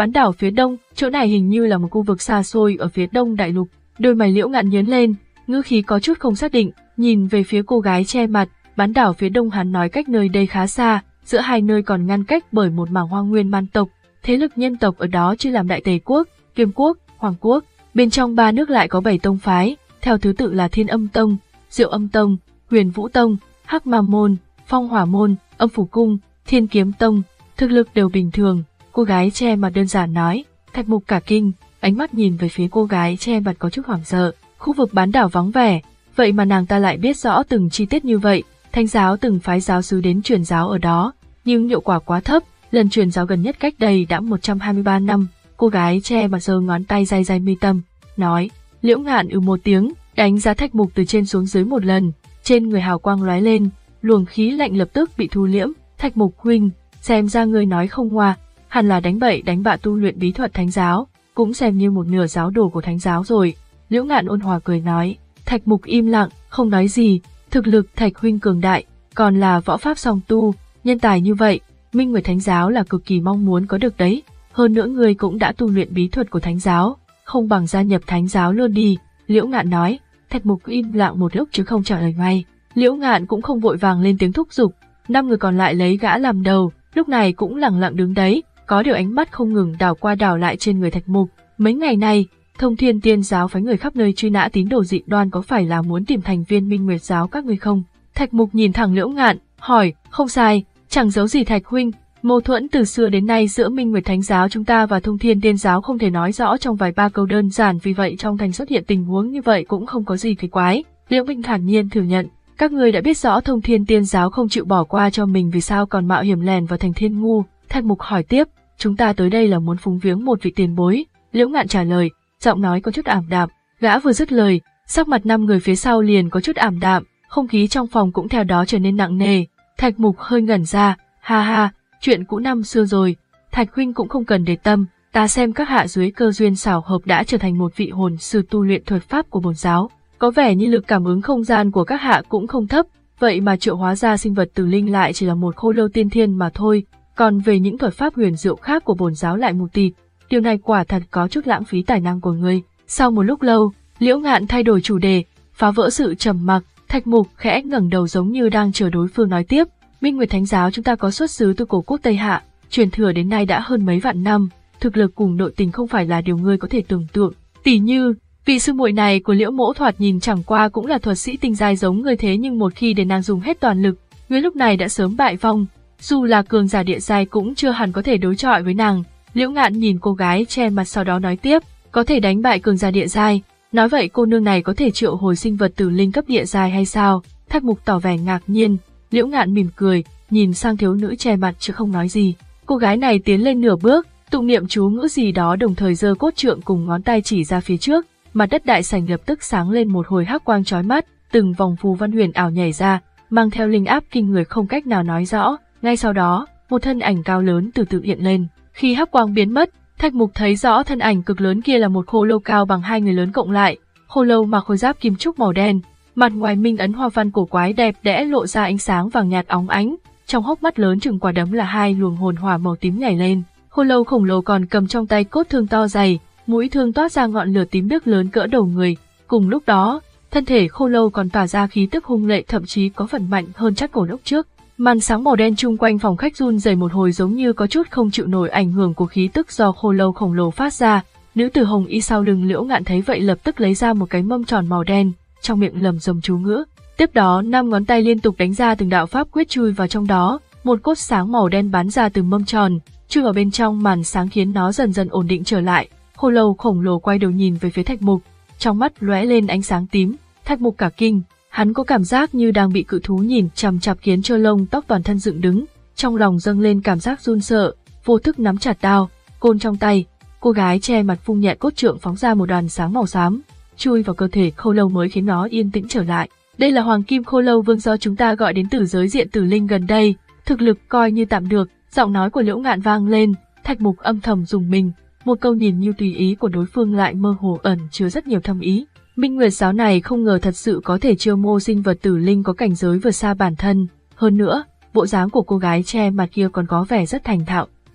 Bán đảo phía đông, chỗ này hình như là một khu vực xa xôi ở phía đông đại lục. Đôi mày Liễu Ngạn nhướng lên, ngữ khí có chút không xác định, nhìn về phía cô gái che mặt. Bán đảo phía đông hắn nói cách nơi đây khá xa, giữa hai nơi còn ngăn cách bởi một mảng hoang nguyên man tộc. Thế lực nhân tộc ở đó chia làm Đại Tề Quốc, Viêm Quốc, Hoàng Quốc. Bên trong ba nước lại có bảy tông phái, theo thứ tự là Thiên Âm Tông, Diệu Âm Tông, Huyền Vũ Tông, Hắc Ma Môn, Phong Hỏa Môn, Âm Phủ Cung, Thiên Kiếm Tông. Thực lực đều bình thường. Cô gái che mặt đơn giản nói. Thạch Mục cả kinh, ánh mắt nhìn về phía cô gái che mặt có chút hoảng sợ. Khu vực bán đảo vắng vẻ, vậy mà nàng ta lại biết rõ từng chi tiết như vậy. Thánh giáo từng phái giáo sứ đến truyền giáo ở đó, nhưng hiệu quả quá thấp. Lần truyền giáo gần nhất cách đây đã một trăm hai mươi ba năm. Cô gái che mặt giơ ngón tay day day mi tâm, nói. Liễu Ngạn ừ một tiếng, đánh giá Thạch Mục từ trên xuống dưới một lần. Trên người hào quang lóe lên, luồng khí lạnh lập tức bị thu liễm. Thạch Mục huynh, xem ra ngươi nói không hoa, hẳn là đánh bậy đánh bạ tu luyện bí thuật thánh giáo, cũng xem như một nửa giáo đồ của thánh giáo rồi. Liễu Ngạn ôn hòa cười nói. Thạch Mục im lặng, không nói gì. Thực lực Thạch huynh cường đại, còn là võ pháp song tu, nhân tài như vậy, Minh Nguyệt Thánh giáo là cực kỳ mong muốn có được đấy. Hơn nữa ngươi cũng đã tu luyện bí thuật của thánh giáo, không bằng gia nhập thánh giáo luôn đi. Liễu Ngạn nói. Thạch Mục im lặng một lúc chứ không trả lời ngay. Liễu Ngạn cũng không vội vàng lên tiếng thúc giục. Năm người còn lại lấy gã làm đầu, lúc này cũng lặng lặng đứng đấy, có điều ánh mắt không ngừng đảo qua đảo lại trên người Thạch Mục. Mấy ngày này, Thông Thiên Tiên giáo phái người khắp nơi truy nã tín đồ dị đoan, có phải là muốn tìm thành viên Minh Nguyệt giáo các ngươi không? Thạch Mục nhìn thẳng Liễu Ngạn, hỏi. Không sai, chẳng giấu gì Thạch huynh, mâu thuẫn từ xưa đến nay giữa Minh Nguyệt Thánh giáo chúng ta và Thông Thiên Tiên giáo không thể nói rõ trong vài ba câu đơn giản, vì vậy trong thành xuất hiện tình huống như vậy cũng không có gì kỳ quái. Liễu Minh thản nhiên thừa nhận. Các ngươi đã biết rõ Thông Thiên Tiên giáo không chịu bỏ qua cho mình, vì sao còn mạo hiểm lèn vào thành Thiên Ngu? Thạch Mục hỏi tiếp. Chúng ta tới đây là muốn phúng viếng một vị tiền bối. Liễu Ngạn trả lời, giọng nói có chút ảm đạm. Gã vừa dứt lời, sắc mặt năm người phía sau liền có chút ảm đạm, không khí trong phòng cũng theo đó trở nên nặng nề. Thạch Mục hơi ngẩn ra, ha ha, chuyện cũ năm xưa rồi. Thạch huynh cũng không cần để tâm, ta xem các hạ dưới cơ duyên xảo hợp đã trở thành một vị hồn sư tu luyện thuật pháp của bổn giáo. Có vẻ như lực cảm ứng không gian của các hạ cũng không thấp, vậy mà triệu hóa ra sinh vật tử linh lại chỉ là một khô lâu tiên thiên mà thôi, còn về những thuật pháp huyền diệu khác của bổn giáo lại mù tịt. Điều này quả thật có chút lãng phí tài năng của ngươi. Sau một lúc lâu, Liễu Ngạn thay đổi chủ đề, phá vỡ sự trầm mặc. Thạch Mục khẽ ngẩng đầu giống như đang chờ đối phương nói tiếp. Minh Nguyệt Thánh giáo chúng ta có xuất xứ từ cổ quốc Tây Hạ, truyền thừa đến nay đã hơn mấy vạn năm, thực lực cùng nội tình không phải là điều ngươi có thể tưởng tượng. Tỷ như, vị sư muội này của Liễu mỗ thoạt nhìn chẳng qua cũng là thuật sĩ tinh giai giống ngươi, thế nhưng một khi để nàng dùng hết toàn lực, ngươi lúc này đã sớm bại vong, dù là cường giả địa giai cũng chưa hẳn có thể đối chọi với nàng. Liễu Ngạn nhìn cô gái che mặt sau đó nói tiếp, có thể đánh bại cường giả địa giai, nói vậy cô nương này có thể triệu hồi sinh vật tử linh cấp địa giai hay sao? Thạch Mục tỏ vẻ ngạc nhiên. Liễu Ngạn mỉm cười, nhìn sang thiếu nữ che mặt chứ không nói gì. Cô gái này tiến lên nửa bước, tụng niệm chú ngữ gì đó, đồng thời giơ cốt trượng cùng ngón tay chỉ ra phía trước. Mặt đất đại sảnh lập tức sáng lên một hồi hắc quang chói mắt, từng vòng phù văn huyền ảo nhảy ra, mang theo linh áp kinh người không cách nào nói rõ. Ngay sau đó, một thân ảnh cao lớn từ từ hiện lên. Khi hắc quang biến mất, Thạch Mục thấy rõ thân ảnh cực lớn kia là một khô lâu cao bằng hai người lớn cộng lại. Khô lâu mặc khôi giáp kim trúc màu đen, mặt ngoài minh ấn hoa văn cổ quái đẹp đẽ lộ ra ánh sáng vàng nhạt óng ánh, trong hốc mắt lớn chừng quả đấm là hai luồng hồn hỏa màu tím nhảy lên. Khô lâu khổng lồ còn cầm trong tay cốt thương to dày, mũi thương toát ra ngọn lửa tím biếc lớn cỡ đầu người. Cùng lúc đó, thân thể khô lâu còn tỏa ra khí tức hung lệ, thậm chí có phần mạnh hơn chắc cổ lúc trước. Màn sáng màu đen chung quanh phòng khách run rẩy một hồi, giống như có chút không chịu nổi ảnh hưởng của khí tức do khô lâu khổng lồ phát ra. Nữ tử hồng y sau lưng Liễu Ngạn thấy vậy lập tức lấy ra một cái mâm tròn màu đen, trong miệng lầm rầm chú ngữ. Tiếp đó năm ngón tay liên tục đánh ra từng đạo pháp quyết chui vào trong đó, một cốt sáng màu đen bắn ra từ mâm tròn, chui vào bên trong màn sáng khiến nó dần dần ổn định trở lại. Khô lâu khổng lồ quay đầu nhìn về phía Thạch Mục, trong mắt lóe lên ánh sáng tím. Thạch Mục cả kinh, hắn có cảm giác như đang bị cự thú nhìn chằm chằm khiến cho lông tóc toàn thân dựng đứng, trong lòng dâng lên cảm giác run sợ, vô thức nắm chặt đao, côn trong tay. Cô gái che mặt vung nhẹ cốt trượng phóng ra một đoàn sáng màu xám, chui vào cơ thể khô lâu mới khiến nó yên tĩnh trở lại. Đây là Hoàng Kim Khô Lâu Vương do chúng ta gọi đến từ giới diện tử linh gần đây, thực lực coi như tạm được. Giọng nói của Liễu Ngạn vang lên, Thạch Mục âm thầm dùng mình, một câu nhìn như tùy ý của đối phương lại mơ hồ ẩn chứa rất nhiều thâm ý. Minh Nguyệt giáo này không ngờ thật sự có thể chiêu mộ sinh vật tử linh có cảnh giới vượt xa bản thân, hơn nữa, bộ dáng của cô gái che mặt kia còn có vẻ rất thành thạo.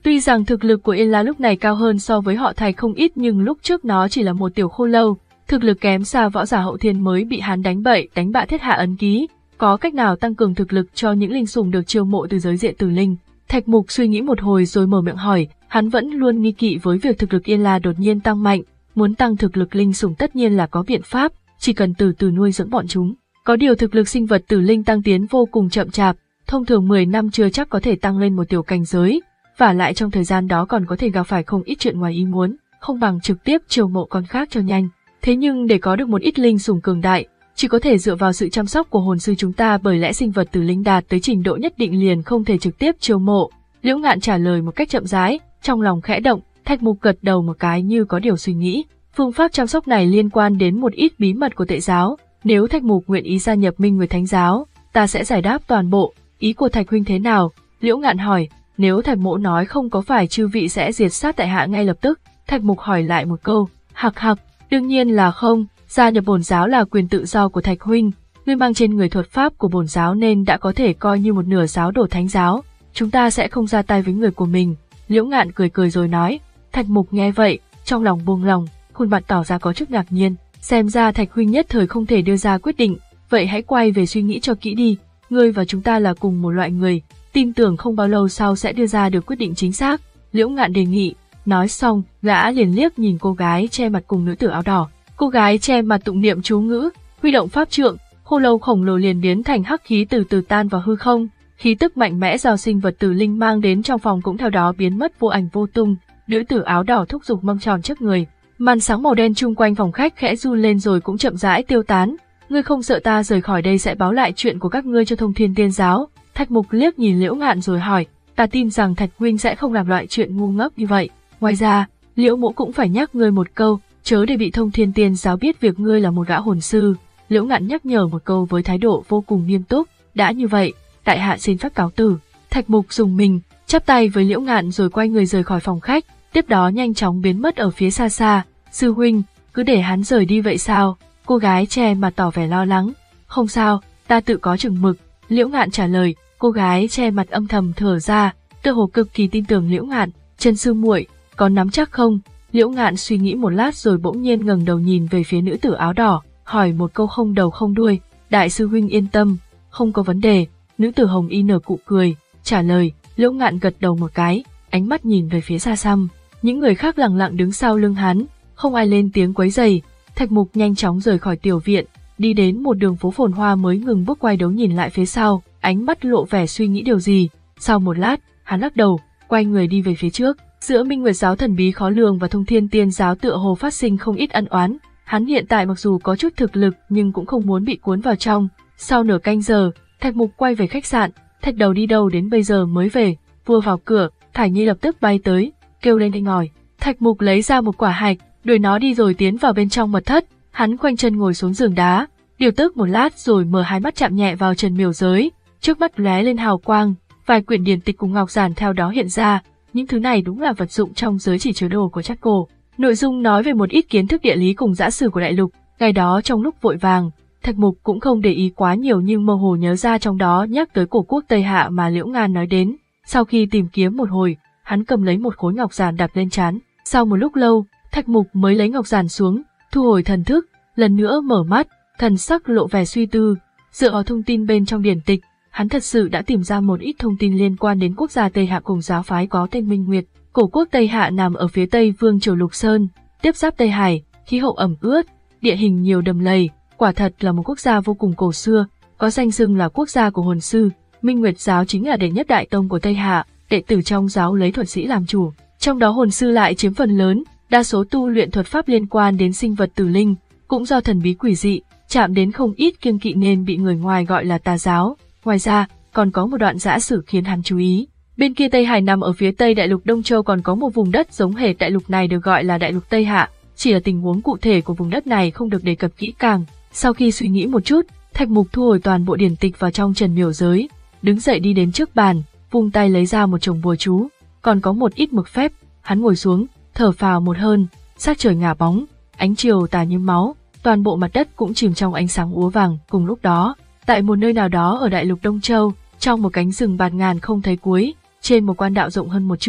Tuy rằng thực lực của Yên La lúc này cao hơn so với họ Thạch không ít, nhưng lúc trước nó chỉ là một tiểu khô lâu, thực lực kém xa võ giả hậu thiên mới bị hắn đánh bậy đánh bạ thiết hạ ấn ký. Có cách nào tăng cường thực lực cho những linh sủng được chiêu mộ từ giới diện tử linh? Thạch Mục suy nghĩ một hồi rồi mở miệng hỏi. Hắn vẫn luôn nghi kỵ với việc thực lực Yên La đột nhiên tăng mạnh, muốn tăng thực lực linh sủng tất nhiên là có biện pháp, chỉ cần từ từ nuôi dưỡng bọn chúng. Có điều thực lực sinh vật tử linh tăng tiến vô cùng chậm chạp, thông thường mười năm chưa chắc có thể tăng lên một tiểu cảnh giới, và lại trong thời gian đó còn có thể gặp phải không ít chuyện ngoài ý muốn, không bằng trực tiếp chiêu mộ con khác cho nhanh. Thế nhưng để có được một ít linh sủng cường đại, chỉ có thể dựa vào sự chăm sóc của hồn sư chúng ta, bởi lẽ sinh vật tử linh đạt tới trình độ nhất định liền không thể trực tiếp chiêu mộ. Liễu Ngạn trả lời một cách chậm rãi, trong lòng khẽ động. Thạch Mục gật đầu một cái như có điều suy nghĩ. Phương pháp chăm sóc này liên quan đến một ít bí mật của Tệ giáo, nếu Thạch Mục nguyện ý gia nhập Minh Nguyệt Thánh giáo, ta sẽ giải đáp toàn bộ. Ý của Thạch huynh thế nào? Liễu Ngạn hỏi. Nếu Thạch mỗ nói không có phải chư vị sẽ diệt sát tại hạ ngay lập tức? Thạch Mục hỏi lại một câu. Hặc hặc, đương nhiên là không, gia nhập bổn giáo là quyền tự do của Thạch huynh, ngươi mang trên người thuật pháp của bổn giáo nên đã có thể coi như một nửa giáo đồ thánh giáo, chúng ta sẽ không ra tay với người của mình. Liễu Ngạn cười cười rồi nói. Thạch Mục nghe vậy, trong lòng buông lòng, khuôn mặt tỏ ra có chút ngạc nhiên, xem ra Thạch huynh nhất thời không thể đưa ra quyết định, vậy hãy quay về suy nghĩ cho kỹ đi, ngươi và chúng ta là cùng một loại người, tin tưởng không bao lâu sau sẽ đưa ra được quyết định chính xác. Liễu Ngạn đề nghị. Nói xong, gã liền liếc nhìn cô gái che mặt cùng nữ tử áo đỏ. Cô gái che mặt tụng niệm chú ngữ, huy động pháp trượng, khô lâu khổng lồ liền biến thành hắc khí từ từ tan vào hư không. Khí tức mạnh mẽ do sinh vật tử linh mang đến trong phòng cũng theo đó biến mất vô ảnh vô tung. Nữ tử áo đỏ thúc giục mâm tròn trước người, màn sáng màu đen chung quanh phòng khách khẽ run lên rồi cũng chậm rãi tiêu tán. Ngươi không sợ ta rời khỏi đây sẽ báo lại chuyện của các ngươi cho Thông Thiên Tiên giáo? Thạch Mục liếc nhìn Liễu Ngạn rồi hỏi. Ta tin rằng Thạch huynh sẽ không làm loại chuyện ngu ngốc như vậy. Ngoài ra, Liễu mỗ cũng phải nhắc ngươi một câu, chớ để bị Thông Thiên Tiên giáo biết việc ngươi là một gã hồn sư. Liễu Ngạn nhắc nhở một câu với thái độ vô cùng nghiêm túc. Đã như vậy, tại hạ xin phép cáo từ. Thạch Mục dùng mình, chắp tay với Liễu Ngạn rồi quay người rời khỏi phòng khách, tiếp đó nhanh chóng biến mất ở phía xa xa. Sư huynh, cứ để hắn rời đi vậy sao? Cô gái che mặt tỏ vẻ lo lắng. Không sao, ta tự có chừng mực. Liễu Ngạn trả lời. Cô gái che mặt âm thầm thở ra, tựa hồ cực kỳ tin tưởng Liễu Ngạn. Chân sư muội, có nắm chắc không? Liễu Ngạn suy nghĩ một lát rồi bỗng nhiên ngẩng đầu nhìn về phía nữ tử áo đỏ, hỏi một câu không đầu không đuôi. Đại sư huynh yên tâm, không có vấn đề. Nữ tử hồng y nở cụ cười, trả lời. Liễu Ngạn gật đầu một cái, ánh mắt nhìn về phía xa xăm. Những người khác lặng lặng đứng sau lưng hắn, không ai lên tiếng quấy rầy. Thạch Mục nhanh chóng rời khỏi tiểu viện, đi đến một đường phố phồn hoa mới ngừng bước quay đầu nhìn lại phía sau, ánh mắt lộ vẻ suy nghĩ điều gì. Sau một lát, hắn lắc đầu, quay người đi về phía trước. Giữa Minh Nguyệt giáo thần bí khó lường và Thông Thiên Tiên giáo tựa hồ phát sinh không ít ân oán. Hắn hiện tại mặc dù có chút thực lực nhưng cũng không muốn bị cuốn vào trong. Sau nửa canh giờ, Thạch Mục quay về khách sạn. Thạch Đầu đi đâu đến bây giờ mới về? Vừa vào cửa, Thải Nhi lập tức bay tới, kêu lên đinh ỏi. Thạch Mục lấy ra một quả hạch, đuổi nó đi rồi tiến vào bên trong mật thất. Hắn khoanh chân ngồi xuống giường đá, điều tức một lát rồi mở hai mắt chạm nhẹ vào trần miểu giới. Trước mắt lóe lên hào quang, vài quyển điển tịch cùng ngọc giản theo đó hiện ra. Những thứ này đúng là vật dụng trong giới chỉ chứa đồ của Trác Cổ. Nội dung nói về một ít kiến thức địa lý cùng dã sử của đại lục. Ngày đó trong lúc vội vàng, Thạch Mục cũng không để ý quá nhiều nhưng mơ hồ nhớ ra trong đó nhắc tới cổ quốc Tây Hạ mà Liễu Ngạn nói đến. Sau khi tìm kiếm một hồi, hắn cầm lấy một khối ngọc giản đặt lên trán. Sau một lúc lâu, Thạch Mục mới lấy ngọc giản xuống, thu hồi thần thức, lần nữa mở mắt, thần sắc lộ vẻ suy tư. Dựa vào thông tin bên trong điển tịch, hắn thật sự đã tìm ra một ít thông tin liên quan đến quốc gia Tây Hạ cùng giáo phái có tên Minh Nguyệt. Cổ quốc Tây Hạ nằm ở phía tây vương triều Lục Sơn, tiếp giáp Tây Hải, khí hậu ẩm ướt, địa hình nhiều đầm lầy, quả thật là một quốc gia vô cùng cổ xưa, có danh xưng là quốc gia của hồn sư. Minh Nguyệt giáo chính là đệ nhất đại tông của Tây Hạ, đệ tử trong giáo lấy thuật sĩ làm chủ, trong đó hồn sư lại chiếm phần lớn, đa số tu luyện thuật pháp liên quan đến sinh vật tử linh, cũng do thần bí quỷ dị, chạm đến không ít kiêng kỵ nên bị người ngoài gọi là tà giáo. Ngoài ra, còn có một đoạn dã sử khiến hắn chú ý. Bên kia Tây Hải nằm ở phía tây đại lục Đông Châu còn có một vùng đất giống hệt đại lục này được gọi là đại lục Tây Hạ, chỉ là tình huống cụ thể của vùng đất này không được đề cập kỹ càng. Sau khi suy nghĩ một chút, Thạch Mục thu hồi toàn bộ điển tịch vào trong trần miểu giới, đứng dậy đi đến trước bàn, vung tay lấy ra một chồng bùa chú, còn có một ít mực phép. Hắn ngồi xuống, thở phào một hơi. Sắc trời ngả bóng, ánh chiều tà như máu, toàn bộ mặt đất cũng chìm trong ánh sáng úa vàng. Cùng lúc đó, tại một nơi nào đó ở đại lục Đông Châu, trong một cánh rừng bạt ngàn không thấy cuối, trên một quan đạo rộng hơn một trượng,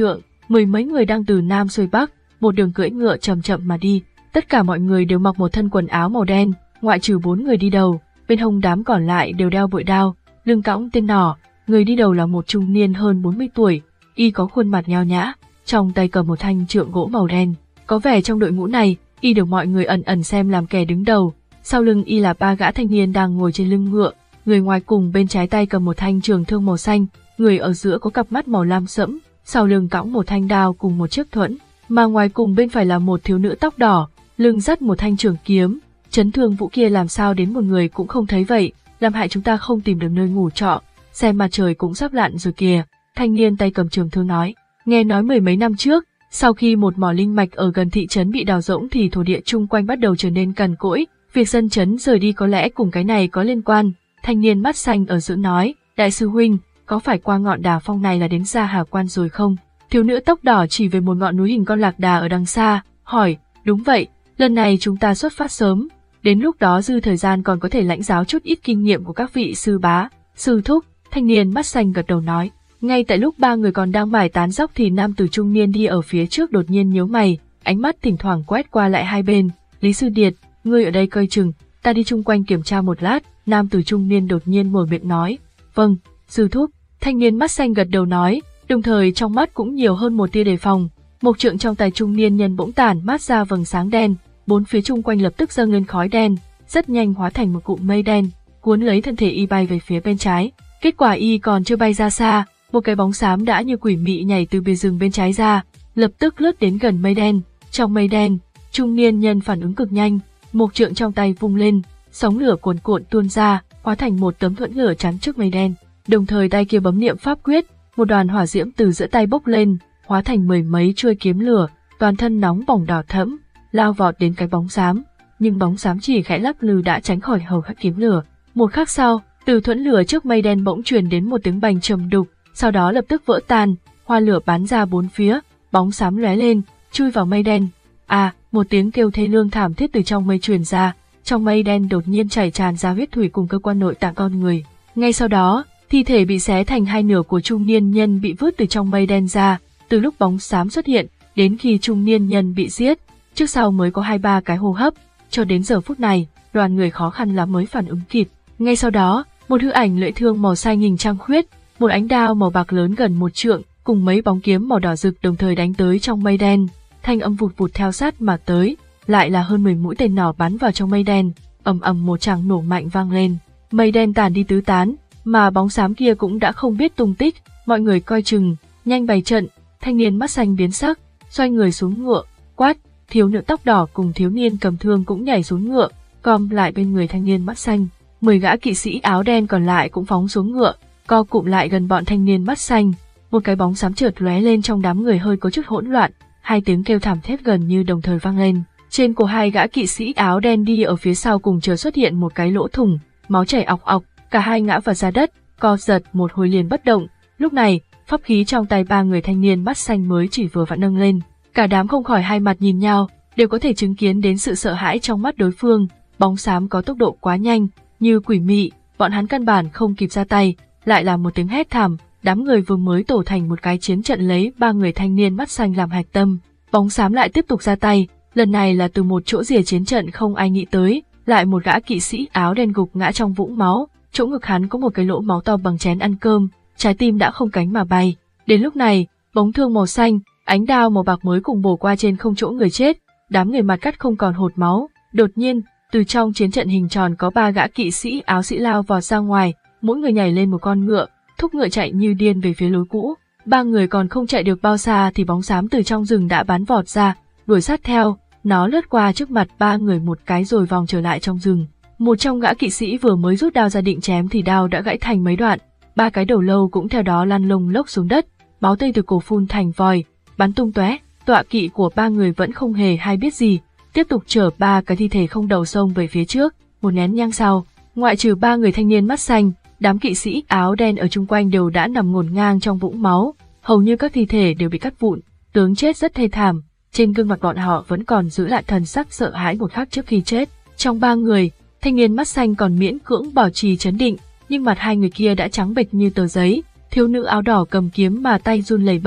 mười mấy người đang từ Nam xuôi Bắc, một đường cưỡi ngựa chậm chậm mà đi. Tất cả mọi người đều mặc một thân quần áo màu đen, ngoại trừ bốn người đi đầu, bên hông đám còn lại đều đeo bội đao, lưng cõng tên nỏ. Người đi đầu là một trung niên hơn bốn mươi tuổi, y có khuôn mặt nho nhã, trong tay cầm một thanh trượng gỗ màu đen. Có vẻ trong đội ngũ này, y được mọi người ẩn ẩn xem làm kẻ đứng đầu. Sau lưng y là ba gã thanh niên đang ngồi trên lưng ngựa, người ngoài cùng bên trái tay cầm một thanh trường thương màu xanh, người ở giữa có cặp mắt màu lam sẫm, sau lưng cõng một thanh đao cùng một chiếc thuẫn, mà ngoài cùng bên phải là một thiếu nữ tóc đỏ, lưng dắt một thanh trường kiếm. Chấn Thương Vũ kia làm sao đến một người cũng không thấy vậy, làm hại chúng ta không tìm được nơi ngủ trọ, xem mặt trời cũng sắp lặn rồi kìa. Thanh niên tay cầm trường thương nói. Nghe nói mười mấy năm trước, sau khi một mỏ linh mạch ở gần thị trấn bị đào rỗng thì thổ địa chung quanh bắt đầu trở nên cằn cỗi, việc dân trấn rời đi có lẽ cùng cái này có liên quan. Thanh niên mắt xanh ở giữa nói, đại sư huynh, có phải qua ngọn đà phong này là đến Gia Hà Quan rồi không? Thiếu nữ tóc đỏ chỉ về một ngọn núi hình con lạc đà ở đằng xa, hỏi, đúng vậy, lần này chúng ta xuất phát sớm, đến lúc đó dư thời gian còn có thể lãnh giáo chút ít kinh nghiệm của các vị sư bá, sư thúc. Thanh niên mắt xanh gật đầu nói. Ngay tại lúc ba người còn đang bài tán dóc thì nam tử trung niên đi ở phía trước đột nhiên nhíu mày, ánh mắt thỉnh thoảng quét qua lại hai bên. Lý Sư Điệt, ngươi ở đây coi chừng, ta đi chung quanh kiểm tra một lát. Nam tử trung niên đột nhiên mở miệng nói. Vâng, sư thúc. Thanh niên mắt xanh gật đầu nói, đồng thời trong mắt cũng nhiều hơn một tia đề phòng. Mộc trượng trong tay trung niên nhân bỗng tản mát ra vầng sáng đen, bốn phía chung quanh lập tức dâng lên khói đen, rất nhanh hóa thành một cụm mây đen, cuốn lấy thân thể y bay về phía bên trái. Kết quả y còn chưa bay ra xa, một cái bóng xám đã như quỷ mị nhảy từ bìa rừng bên trái ra, lập tức lướt đến gần mây đen. Trong mây đen, trung niên nhân phản ứng cực nhanh, mộc trượng trong tay vung lên, sóng lửa cuồn cuộn tuôn ra, hóa thành một tấm thuẫn lửa chắn trước mây đen. Đồng thời tay kia bấm niệm pháp quyết, một đoàn hỏa diễm từ giữa tay bốc lên, hóa thành mười mấy chuôi kiếm lửa, toàn thân nóng bỏng đỏ thẫm, lao vọt đến cái bóng xám. Nhưng bóng xám chỉ khẽ lắc lư đã tránh khỏi hầu hết kiếm lửa. Một khắc sau, từ thuẫn lửa trước mây đen bỗng truyền đến một tiếng bành trầm đục, sau đó lập tức vỡ tan, hoa lửa bắn ra bốn phía, bóng xám lóe lên, chui vào mây đen. À, một tiếng kêu thê lương thảm thiết từ trong mây truyền ra, trong mây đen đột nhiên chảy tràn ra huyết thủy cùng cơ quan nội tạng con người. Ngay sau đó, thi thể bị xé thành hai nửa của trung niên nhân bị vứt từ trong mây đen ra. Từ lúc bóng xám xuất hiện đến khi trung niên nhân bị giết, trước sau mới có hai ba cái hô hấp, cho đến giờ phút này, đoàn người khó khăn lắm mới phản ứng kịp. Ngay sau đó, một hư ảnh lưỡi thương màu xanh hình trăng khuyết, một ánh đao màu bạc lớn gần một trượng, cùng mấy bóng kiếm màu đỏ rực đồng thời đánh tới trong mây đen. Thanh âm vụt vụt theo sát mà tới, lại là hơn mười mũi tên nỏ bắn vào trong mây đen, ầm ầm một tràng nổ mạnh vang lên. Mây đen tàn đi tứ tán, mà bóng xám kia cũng đã không biết tung tích. Mọi người coi chừng, nhanh bày trận. Thanh niên mắt xanh biến sắc, xoay người xuống ngựa, quát. Thiếu nữ tóc đỏ cùng thiếu niên cầm thương cũng nhảy xuống ngựa, com lại bên người thanh niên mắt xanh. Mười gã kỵ sĩ áo đen còn lại cũng phóng xuống ngựa, co cụm lại gần bọn thanh niên mắt xanh. Một cái bóng xám chợt lóe lên trong đám người hơi có chút hỗn loạn, hai tiếng kêu thảm thiết gần như đồng thời vang lên. Trên cổ hai gã kỵ sĩ áo đen đi ở phía sau cùng chờ xuất hiện một cái lỗ thủng, máu chảy ọc ọc, cả hai ngã vào ra đất, co giật một hồi liền bất động. Lúc này, pháp khí trong tay ba người thanh niên mắt xanh mới chỉ vừa vặn nâng lên. Cả đám không khỏi hai mặt nhìn nhau, đều có thể chứng kiến đến sự sợ hãi trong mắt đối phương. Bóng xám có tốc độ quá nhanh, như quỷ mị, bọn hắn căn bản không kịp ra tay, lại là một tiếng hét thảm. Đám người vừa mới tổ thành một cái chiến trận lấy ba người thanh niên mắt xanh làm hạch tâm. Bóng xám lại tiếp tục ra tay, lần này là từ một chỗ rìa chiến trận không ai nghĩ tới, lại một gã kỵ sĩ áo đen gục ngã trong vũng máu, chỗ ngực hắn có một cái lỗ máu to bằng chén ăn cơm, trái tim đã không cánh mà bay. Đến lúc này, bóng thương màu xanh, ánh đao màu bạc mới cùng bổ qua trên không chỗ người chết, đám người mặt cắt không còn hột máu. Đột nhiên, từ trong chiến trận hình tròn có ba gã kỵ sĩ áo sĩ lao vọt ra ngoài, mỗi người nhảy lên một con ngựa, thúc ngựa chạy như điên về phía lối cũ. Ba người còn không chạy được bao xa thì bóng xám từ trong rừng đã bắn vọt ra, đuổi sát theo, nó lướt qua trước mặt ba người một cái rồi vòng trở lại trong rừng. Một trong gã kỵ sĩ vừa mới rút đao ra định chém thì đao đã gãy thành mấy đoạn, ba cái đầu lâu cũng theo đó lăn lông lốc xuống đất, máu tươi từ cổ phun thành vòi, bắn tung tóe. Tọa kỵ của ba người vẫn không hề hay biết gì, tiếp tục chở ba cái thi thể không đầu xông về phía trước. Một nén nhang sau, ngoại trừ ba người thanh niên mắt xanh, đám kỵ sĩ áo đen ở chung quanh đều đã nằm ngổn ngang trong vũng máu, hầu như các thi thể đều bị cắt vụn, tướng chết rất thê thảm, trên gương mặt bọn họ vẫn còn giữ lại thần sắc sợ hãi một khắc trước khi chết. Trong ba người, thanh niên mắt xanh còn miễn cưỡng bảo trì trấn định, nhưng mặt hai người kia đã trắng bệch như tờ giấy. Thiếu nữ áo đỏ cầm kiếm mà tay run lẩy bẩy,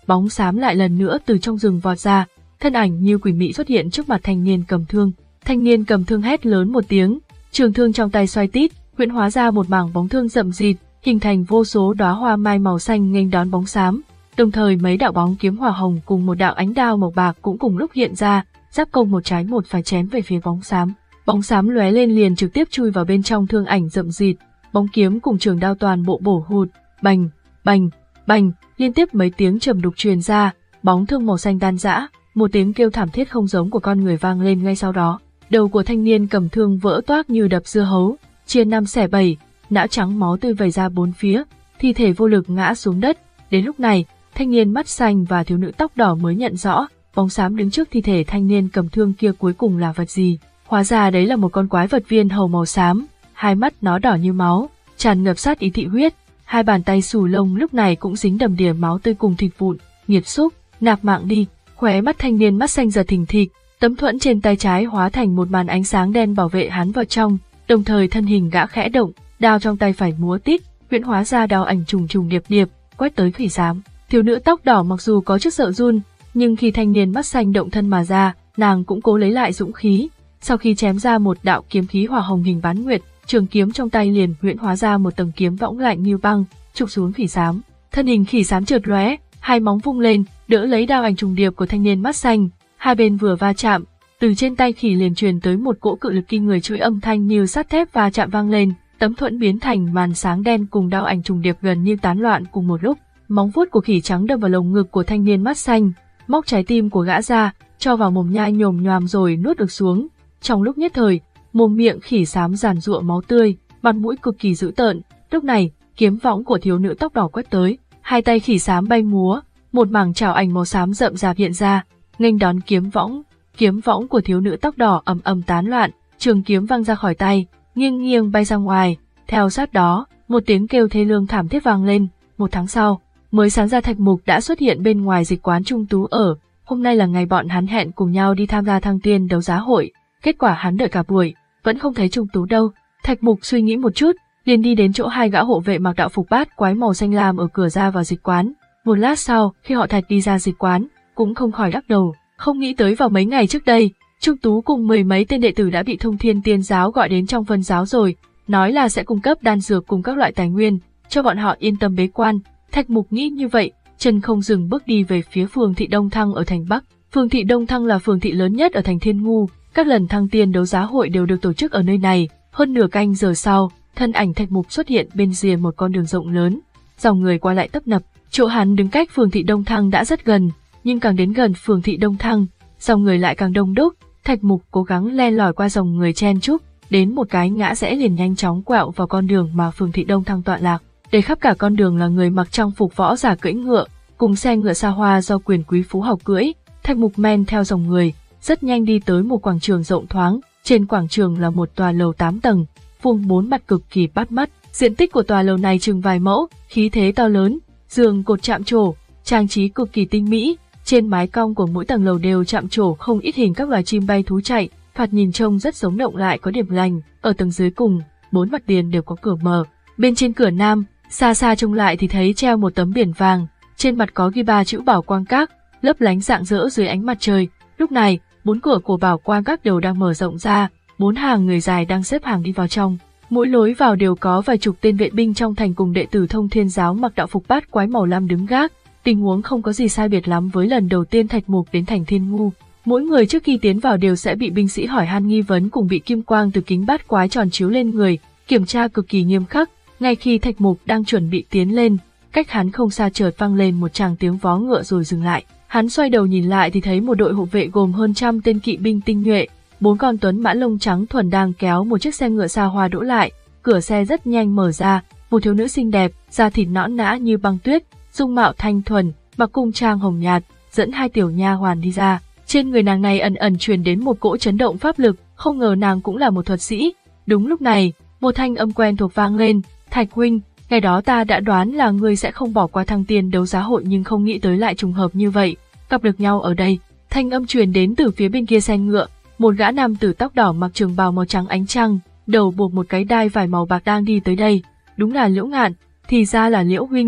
bóng xám lại lần nữa từ trong rừng vọt ra, thân ảnh như quỷ mị xuất hiện trước mặt thanh niên cầm thương. Thanh niên cầm thương hét lớn một tiếng, trường thương trong tay xoay tít, huyễn hóa ra một mảng bóng thương rậm rịt, hình thành vô số đóa hoa mai màu xanh nghênh đón bóng xám. Đồng thời mấy đạo bóng kiếm hỏa hồng cùng một đạo ánh đao màu bạc cũng cùng lúc hiện ra, giáp công một trái một phải chém về phía bóng xám. Bóng xám lóe lên liền trực tiếp chui vào bên trong thương ảnh rậm rịt, bóng kiếm cùng trường đao toàn bộ bổ hụt, bành, bành, bành, liên tiếp mấy tiếng trầm đục truyền ra, bóng thương màu xanh tan rã, một tiếng kêu thảm thiết không giống của con người vang lên ngay sau đó. Đầu của thanh niên cầm thương vỡ toác như đập dưa hấu, chia năm xẻ bảy, não trắng máu tươi vẩy ra bốn phía, thi thể vô lực ngã xuống đất. Đến lúc này, thanh niên mắt xanh và thiếu nữ tóc đỏ mới nhận rõ, bóng xám đứng trước thi thể thanh niên cầm thương kia cuối cùng là vật gì. Hóa ra đấy là một con quái vật viên hầu màu xám, hai mắt nó đỏ như máu, tràn ngập sát ý thị huyết, hai bàn tay xù lông lúc này cũng dính đầm đìa máu tươi cùng thịt vụn, nghiệt xúc, nạp mạng đi. Khóe mắt thanh niên mắt xanh giật thình thịch, tấm thuẫn trên tay trái hóa thành một màn ánh sáng đen bảo vệ hắn vào trong, đồng thời thân hình gã khẽ động, đao trong tay phải múa tít, huyễn hóa ra đao ảnh trùng trùng điệp điệp, quét tới khỉ xám. Thiếu nữ tóc đỏ mặc dù có chút sợ run, nhưng khi thanh niên mắt xanh động thân mà ra, nàng cũng cố lấy lại dũng khí. Sau khi chém ra một đạo kiếm khí hỏa hồng hình bán nguyệt, trường kiếm trong tay liền huyễn hóa ra một tầng kiếm võng lạnh như băng, chụp xuống khỉ xám. Thân hình khỉ xám chợt lóe, hai móng vung lên, đỡ lấy đao ảnh trùng điệp của thanh niên mắt xanh. Hai bên vừa va chạm, từ trên tay khỉ liền truyền tới một cỗ cự lực kinh người, chuỗi âm thanh như sắt thép va chạm vang lên, tấm thuẫn biến thành màn sáng đen cùng đao ảnh trùng điệp gần như tán loạn cùng một lúc. Móng vuốt của khỉ trắng đâm vào lồng ngực của thanh niên mắt xanh, móc trái tim của gã ra, cho vào mồm nhai nhồm nhoàm rồi nuốt được xuống. Trong lúc nhất thời, mồm miệng khỉ xám giàn giụa máu tươi, mặt mũi cực kỳ dữ tợn. Lúc này, kiếm võng của thiếu nữ tóc đỏ quét tới, hai tay khỉ xám bay múa, một mảng trảo ảnh màu xám rậm rạp hiện ra, nghênh đón kiếm võng. Kiếm võng của thiếu nữ tóc đỏ ầm ầm tán loạn, trường kiếm văng ra khỏi tay, nghiêng nghiêng bay ra ngoài. Theo sát đó, một tiếng kêu thê lương thảm thiết vang lên. Một tháng sau, mới sáng ra Thạch Mục đã xuất hiện bên ngoài dịch quán Trung Tú ở. Hôm nay là ngày bọn hắn hẹn cùng nhau đi tham gia thăng tiên đấu giá hội. Kết quả hắn đợi cả buổi, vẫn không thấy Trung Tú đâu. Thạch Mục suy nghĩ một chút, liền đi đến chỗ hai gã hộ vệ mặc đạo phục bát quái màu xanh lam ở cửa ra vào dịch quán. Một lát sau, khi họ Thạch đi ra dịch quán, cũng không khỏi lắc đầu, không nghĩ tới vào mấy ngày trước đây, Trung Tú cùng mười mấy tên đệ tử đã bị Thông Thiên Tiên giáo gọi đến trong phân giáo rồi, nói là sẽ cung cấp đan dược cùng các loại tài nguyên, cho bọn họ yên tâm bế quan. Thạch Mục nghĩ như vậy, chân không dừng bước đi về phía phường thị Đông Thăng ở thành Bắc. Phường thị Đông Thăng là phường thị lớn nhất ở thành Thiên Ngu, các lần thăng tiên đấu giá hội đều được tổ chức ở nơi này. Hơn nửa canh giờ sau, thân ảnh Thạch Mục xuất hiện bên rìa một con đường rộng lớn, dòng người qua lại tấp nập. Chỗ hắn đứng cách phường thị Đông Thăng đã rất gần, nhưng càng đến gần phường thị Đông Thăng, dòng người lại càng đông đúc. Thạch Mục cố gắng len lỏi qua dòng người chen chúc, đến một cái ngã rẽ liền nhanh chóng quẹo vào con đường mà phường thị Đông Thăng tọa lạc. Để khắp cả con đường là người mặc trang phục võ giả cưỡi ngựa, cùng xe ngựa xa hoa do quyền quý phú hào cưỡi. Thạch Mục men theo dòng người, rất nhanh đi tới một quảng trường rộng thoáng. Trên quảng trường là một tòa lầu tám tầng, vuông bốn mặt cực kỳ bắt mắt. Diện tích của tòa lầu này chừng vài mẫu, khí thế to lớn, giường cột chạm trổ, trang trí cực kỳ tinh mỹ. Trên mái cong của mỗi tầng lầu đều chạm trổ không ít hình các loài chim bay thú chạy, thoạt nhìn trông rất sống động lại có điểm lành. Ở tầng dưới cùng, bốn mặt tiền đều có cửa mở. Bên trên cửa nam, xa xa trông lại thì thấy treo một tấm biển vàng, trên mặt có ghi ba chữ Bảo Quang Các, lấp lánh rạng rỡ dưới ánh mặt trời. Lúc này, bốn cửa của Bảo Quang Các đều đang mở rộng ra, bốn hàng người dài đang xếp hàng đi vào trong. Mỗi lối vào đều có vài chục tên vệ binh trong thành cùng đệ tử Thông Thiên giáo mặc đạo phục bát quái màu lam đứng gác. Tình huống không có gì sai biệt lắm với lần đầu tiên Thạch Mục đến thành Thiên Ngu. Mỗi người trước khi tiến vào đều sẽ bị binh sĩ hỏi han nghi vấn cùng bị kim quang từ kính bát quái tròn chiếu lên người, kiểm tra cực kỳ nghiêm khắc. Ngay khi Thạch Mục đang chuẩn bị tiến lên, cách hắn không xa chợt vang lên một tràng tiếng vó ngựa rồi dừng lại. Hắn xoay đầu nhìn lại thì thấy một đội hộ vệ gồm hơn trăm tên kỵ binh tinh nhuệ, bốn con tuấn mã lông trắng thuần đang kéo một chiếc xe ngựa xa hoa đỗ lại. Cửa xe rất nhanh mở ra, một thiếu nữ xinh đẹp, da thịt nõn nã như băng tuyết, dung mạo thanh thuần, mặc cung trang hồng nhạt, dẫn hai tiểu nha hoàn đi ra. Trên người nàng này ẩn ẩn truyền đến một cỗ chấn động pháp lực, không ngờ nàng cũng là một thuật sĩ. Đúng lúc này, một thanh âm quen thuộc vang lên, "Thạch huynh, ngày đó ta đã đoán là ngươi sẽ không bỏ qua thăng tiên đấu giá hội nhưng không nghĩ tới lại trùng hợp như vậy, gặp được nhau ở đây." Thanh âm truyền đến từ phía bên kia xe ngựa, một gã nam tử tóc đỏ mặc trường bào màu trắng ánh trăng, đầu buộc một cái đai vải màu bạc đang đi tới đây. Đúng là Liễu Ngạn, thì ra là Liễu huynh.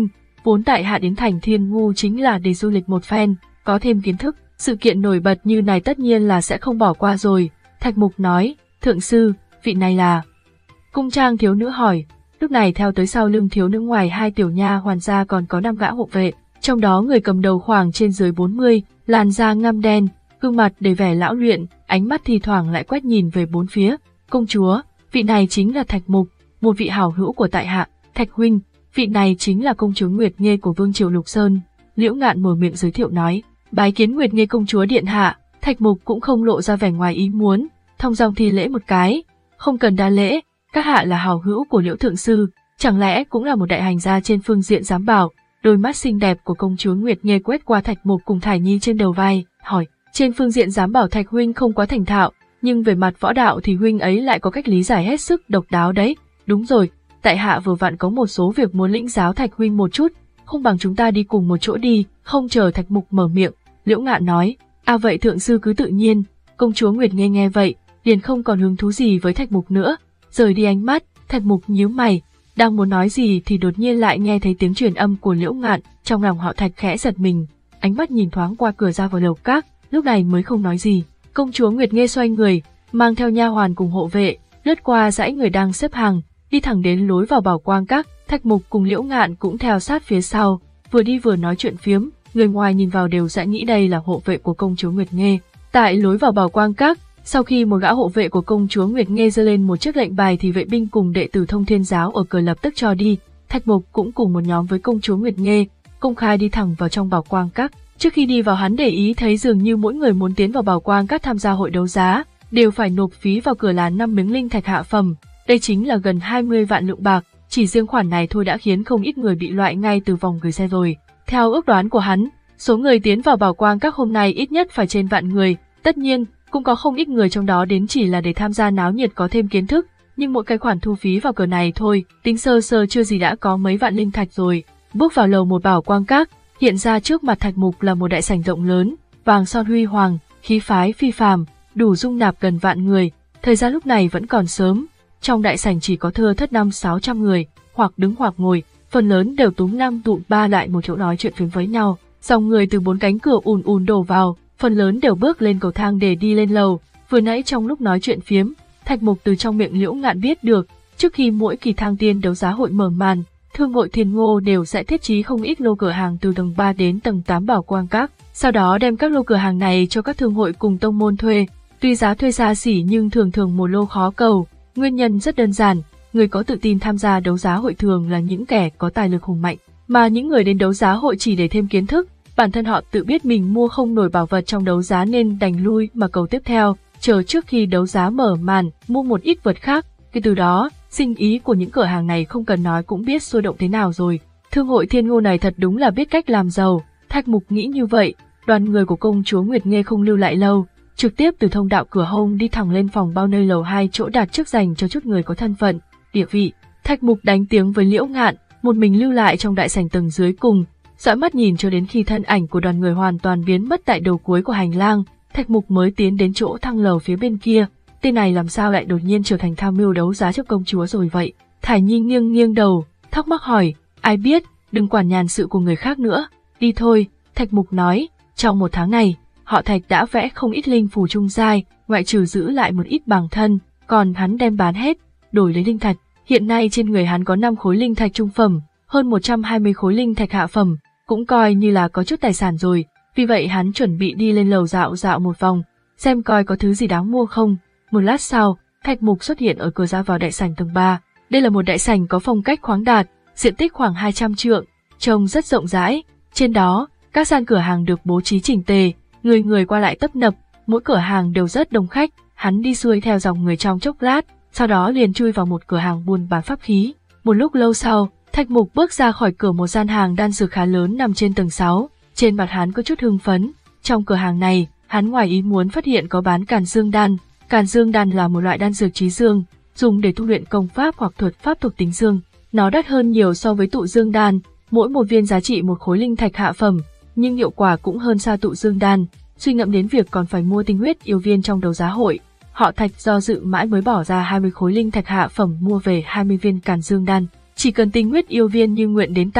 Vốn tại hạ đến thành Thiên Ngu chính là để du lịch một phen, có thêm kiến thức, sự kiện nổi bật như này tất nhiên là sẽ không bỏ qua rồi. Thạch Mục nói, thượng sư, vị này là... Cung trang thiếu nữ hỏi, lúc này theo tới sau lưng thiếu nữ ngoài hai tiểu nha hoàn ra còn có năm gã hộ vệ, trong đó người cầm đầu khoảng trên dưới bốn mươi, làn da ngăm đen, gương mặt đầy vẻ lão luyện, ánh mắt thì thoảng lại quét nhìn về bốn phía. Công chúa, vị này chính là Thạch Mục, một vị hảo hữu của tại hạ. Thạch huynh, vị này chính là công chúa Nguyệt Nghê của Vương triều Lục Sơn. Liễu Ngạn mở miệng giới thiệu nói, bái kiến Nguyệt Nghê công chúa điện hạ. Thạch Mục cũng không lộ ra vẻ ngoài ý muốn, thong dong thi lễ một cái, không cần đa lễ, các hạ là hảo hữu của Liễu thượng sư, chẳng lẽ cũng là một đại hành gia trên phương diện giám bảo. Đôi mắt xinh đẹp của công chúa Nguyệt Nghê quét qua Thạch Mục cùng Thải Nhi trên đầu vai, hỏi, trên phương diện giám bảo Thạch huynh không quá thành thạo, nhưng về mặt võ đạo thì huynh ấy lại có cách lý giải hết sức độc đáo đấy. Đúng rồi, tại hạ vừa vặn có một số việc muốn lĩnh giáo Thạch huynh một chút, không bằng chúng ta đi cùng một chỗ đi. Không chờ Thạch Mục mở miệng, Liễu Ngạn nói, à vậy thượng sư cứ tự nhiên. Công chúa Nguyệt Nghê nghe vậy, liền không còn hứng thú gì với Thạch Mục nữa, rời đi ánh mắt. Thạch Mục nhíu mày, đang muốn nói gì thì đột nhiên lại nghe thấy tiếng truyền âm của Liễu Ngạn, trong lòng họ Thạch khẽ giật mình, ánh mắt nhìn thoáng qua cửa ra vào lầu các, lúc này mới không nói gì. Công chúa Nguyệt Nghê xoay người, mang theo nha hoàn cùng hộ vệ, lướt qua dãy người đang xếp hàng, đi thẳng đến lối vào Bảo Quang Các. Thạch Mục cùng Liễu Ngạn cũng theo sát phía sau, vừa đi vừa nói chuyện phiếm, người ngoài nhìn vào đều sẽ nghĩ đây là hộ vệ của công chúa Nguyệt Nghê. Tại lối vào Bảo Quang Các, sau khi một gã hộ vệ của công chúa Nguyệt Nghê giơ lên một chiếc lệnh bài thì vệ binh cùng đệ tử Thông Thiên giáo ở cửa lập tức cho đi. Thạch Mục cũng cùng một nhóm với công chúa Nguyệt Nghê, công khai đi thẳng vào trong Bảo Quang Các. Trước khi đi vào hắn để ý thấy dường như mỗi người muốn tiến vào Bảo Quang Các tham gia hội đấu giá, đều phải nộp phí vào cửa là năm miếng linh thạch hạ phẩm, đây chính là gần hai mươi vạn lượng bạc, chỉ riêng khoản này thôi đã khiến không ít người bị loại ngay từ vòng gửi xe rồi. Theo ước đoán của hắn, số người tiến vào Bảo Quang Các hôm nay ít nhất phải trên vạn người, tất nhiên, cũng có không ít người trong đó đến chỉ là để tham gia náo nhiệt có thêm kiến thức, nhưng mỗi cái khoản thu phí vào cửa này thôi, tính sơ sơ chưa gì đã có mấy vạn linh thạch rồi. Bước vào lầu một Bảo Quang Các, hiện ra trước mặt Thạch Mục là một đại sảnh rộng lớn, vàng son huy hoàng, khí phái phi phàm, đủ dung nạp gần vạn người. Thời gian lúc này vẫn còn sớm, trong đại sảnh chỉ có thưa thất năm sáu trăm người, hoặc đứng hoặc ngồi, phần lớn đều túm năm tụ ba lại một chỗ nói chuyện phiếm với nhau. Dòng người từ bốn cánh cửa ùn ùn đổ vào, phần lớn đều bước lên cầu thang để đi lên lầu. Vừa nãy trong lúc nói chuyện phiếm, Thạch Mục từ trong miệng Liễu Ngạn biết được, trước khi mỗi kỳ thăng tiên đấu giá hội mở màn, thương hội Thiên Ngô đều sẽ thiết trí không ít lô cửa hàng từ tầng ba đến tầng tám Bảo Quang Các, sau đó đem các lô cửa hàng này cho các thương hội cùng tông môn thuê. Tuy giá thuê xa xỉ nhưng thường thường một lô khó cầu, nguyên nhân rất đơn giản, người có tự tin tham gia đấu giá hội thường là những kẻ có tài lực hùng mạnh, mà những người đến đấu giá hội chỉ để thêm kiến thức, bản thân họ tự biết mình mua không nổi bảo vật trong đấu giá nên đành lui mà cầu tiếp theo, chờ trước khi đấu giá mở màn, mua một ít vật khác. Kể từ đó, sinh ý của những cửa hàng này không cần nói cũng biết sôi động thế nào rồi. Thương hội Thiên Ngô này thật đúng là biết cách làm giàu. Thạch Mục nghĩ như vậy, đoàn người của công chúa Nguyệt Nghê không lưu lại lâu, trực tiếp từ thông đạo cửa hông đi thẳng lên phòng bao nơi lầu hai chỗ đặt trước dành cho chút người có thân phận, địa vị. Thạch Mục đánh tiếng với Liễu Ngạn, một mình lưu lại trong đại sảnh tầng dưới cùng, dõi mắt nhìn cho đến khi thân ảnh của đoàn người hoàn toàn biến mất tại đầu cuối của hành lang, Thạch Mục mới tiến đến chỗ thang lầu phía bên kia. Tên này làm sao lại đột nhiên trở thành tham mưu đấu giá cho công chúa rồi vậy? Thải Nhi nghiêng nghiêng đầu, thắc mắc hỏi, ai biết, đừng quản nhàn sự của người khác nữa, đi thôi. Thạch Mục nói, trong một tháng này, họ Thạch đã vẽ không ít linh phù trung giai, ngoại trừ giữ lại một ít bằng thân, còn hắn đem bán hết, đổi lấy linh thạch. Hiện nay trên người hắn có năm khối linh thạch trung phẩm, hơn một trăm hai mươi khối linh thạch hạ phẩm, cũng coi như là có chút tài sản rồi. Vì vậy hắn chuẩn bị đi lên lầu dạo dạo một vòng, xem coi có thứ gì đáng mua không. Một lát sau, Thạch Mục xuất hiện ở cửa ra vào đại sảnh tầng ba. Đây là một đại sảnh có phong cách khoáng đạt, diện tích khoảng hai trăm trượng, trông rất rộng rãi. Trên đó, các gian cửa hàng được bố trí chỉnh tề, người người qua lại tấp nập, mỗi cửa hàng đều rất đông khách. Hắn đi xuôi theo dòng người trong chốc lát, sau đó liền chui vào một cửa hàng buôn bán pháp khí. Một lúc lâu sau, Thạch Mục bước ra khỏi cửa một gian hàng đan dược khá lớn nằm trên tầng sáu, trên mặt hắn có chút hưng phấn. Trong cửa hàng này, hắn ngoài ý muốn phát hiện có bán Càn Dương đan. Càn Dương đan là một loại đan dược trí dương, dùng để tu luyện công pháp hoặc thuật pháp thuộc tính dương. Nó đắt hơn nhiều so với Tụ Dương đan, mỗi một viên giá trị một khối linh thạch hạ phẩm, nhưng hiệu quả cũng hơn xa Tụ Dương đan. Suy ngẫm đến việc còn phải mua tinh huyết yêu viên trong đấu giá hội, họ Thạch do dự mãi mới bỏ ra hai mươi khối linh thạch hạ phẩm mua về hai mươi viên Càn Dương đan. Chỉ cần tinh huyết yêu viên như nguyện đến tay,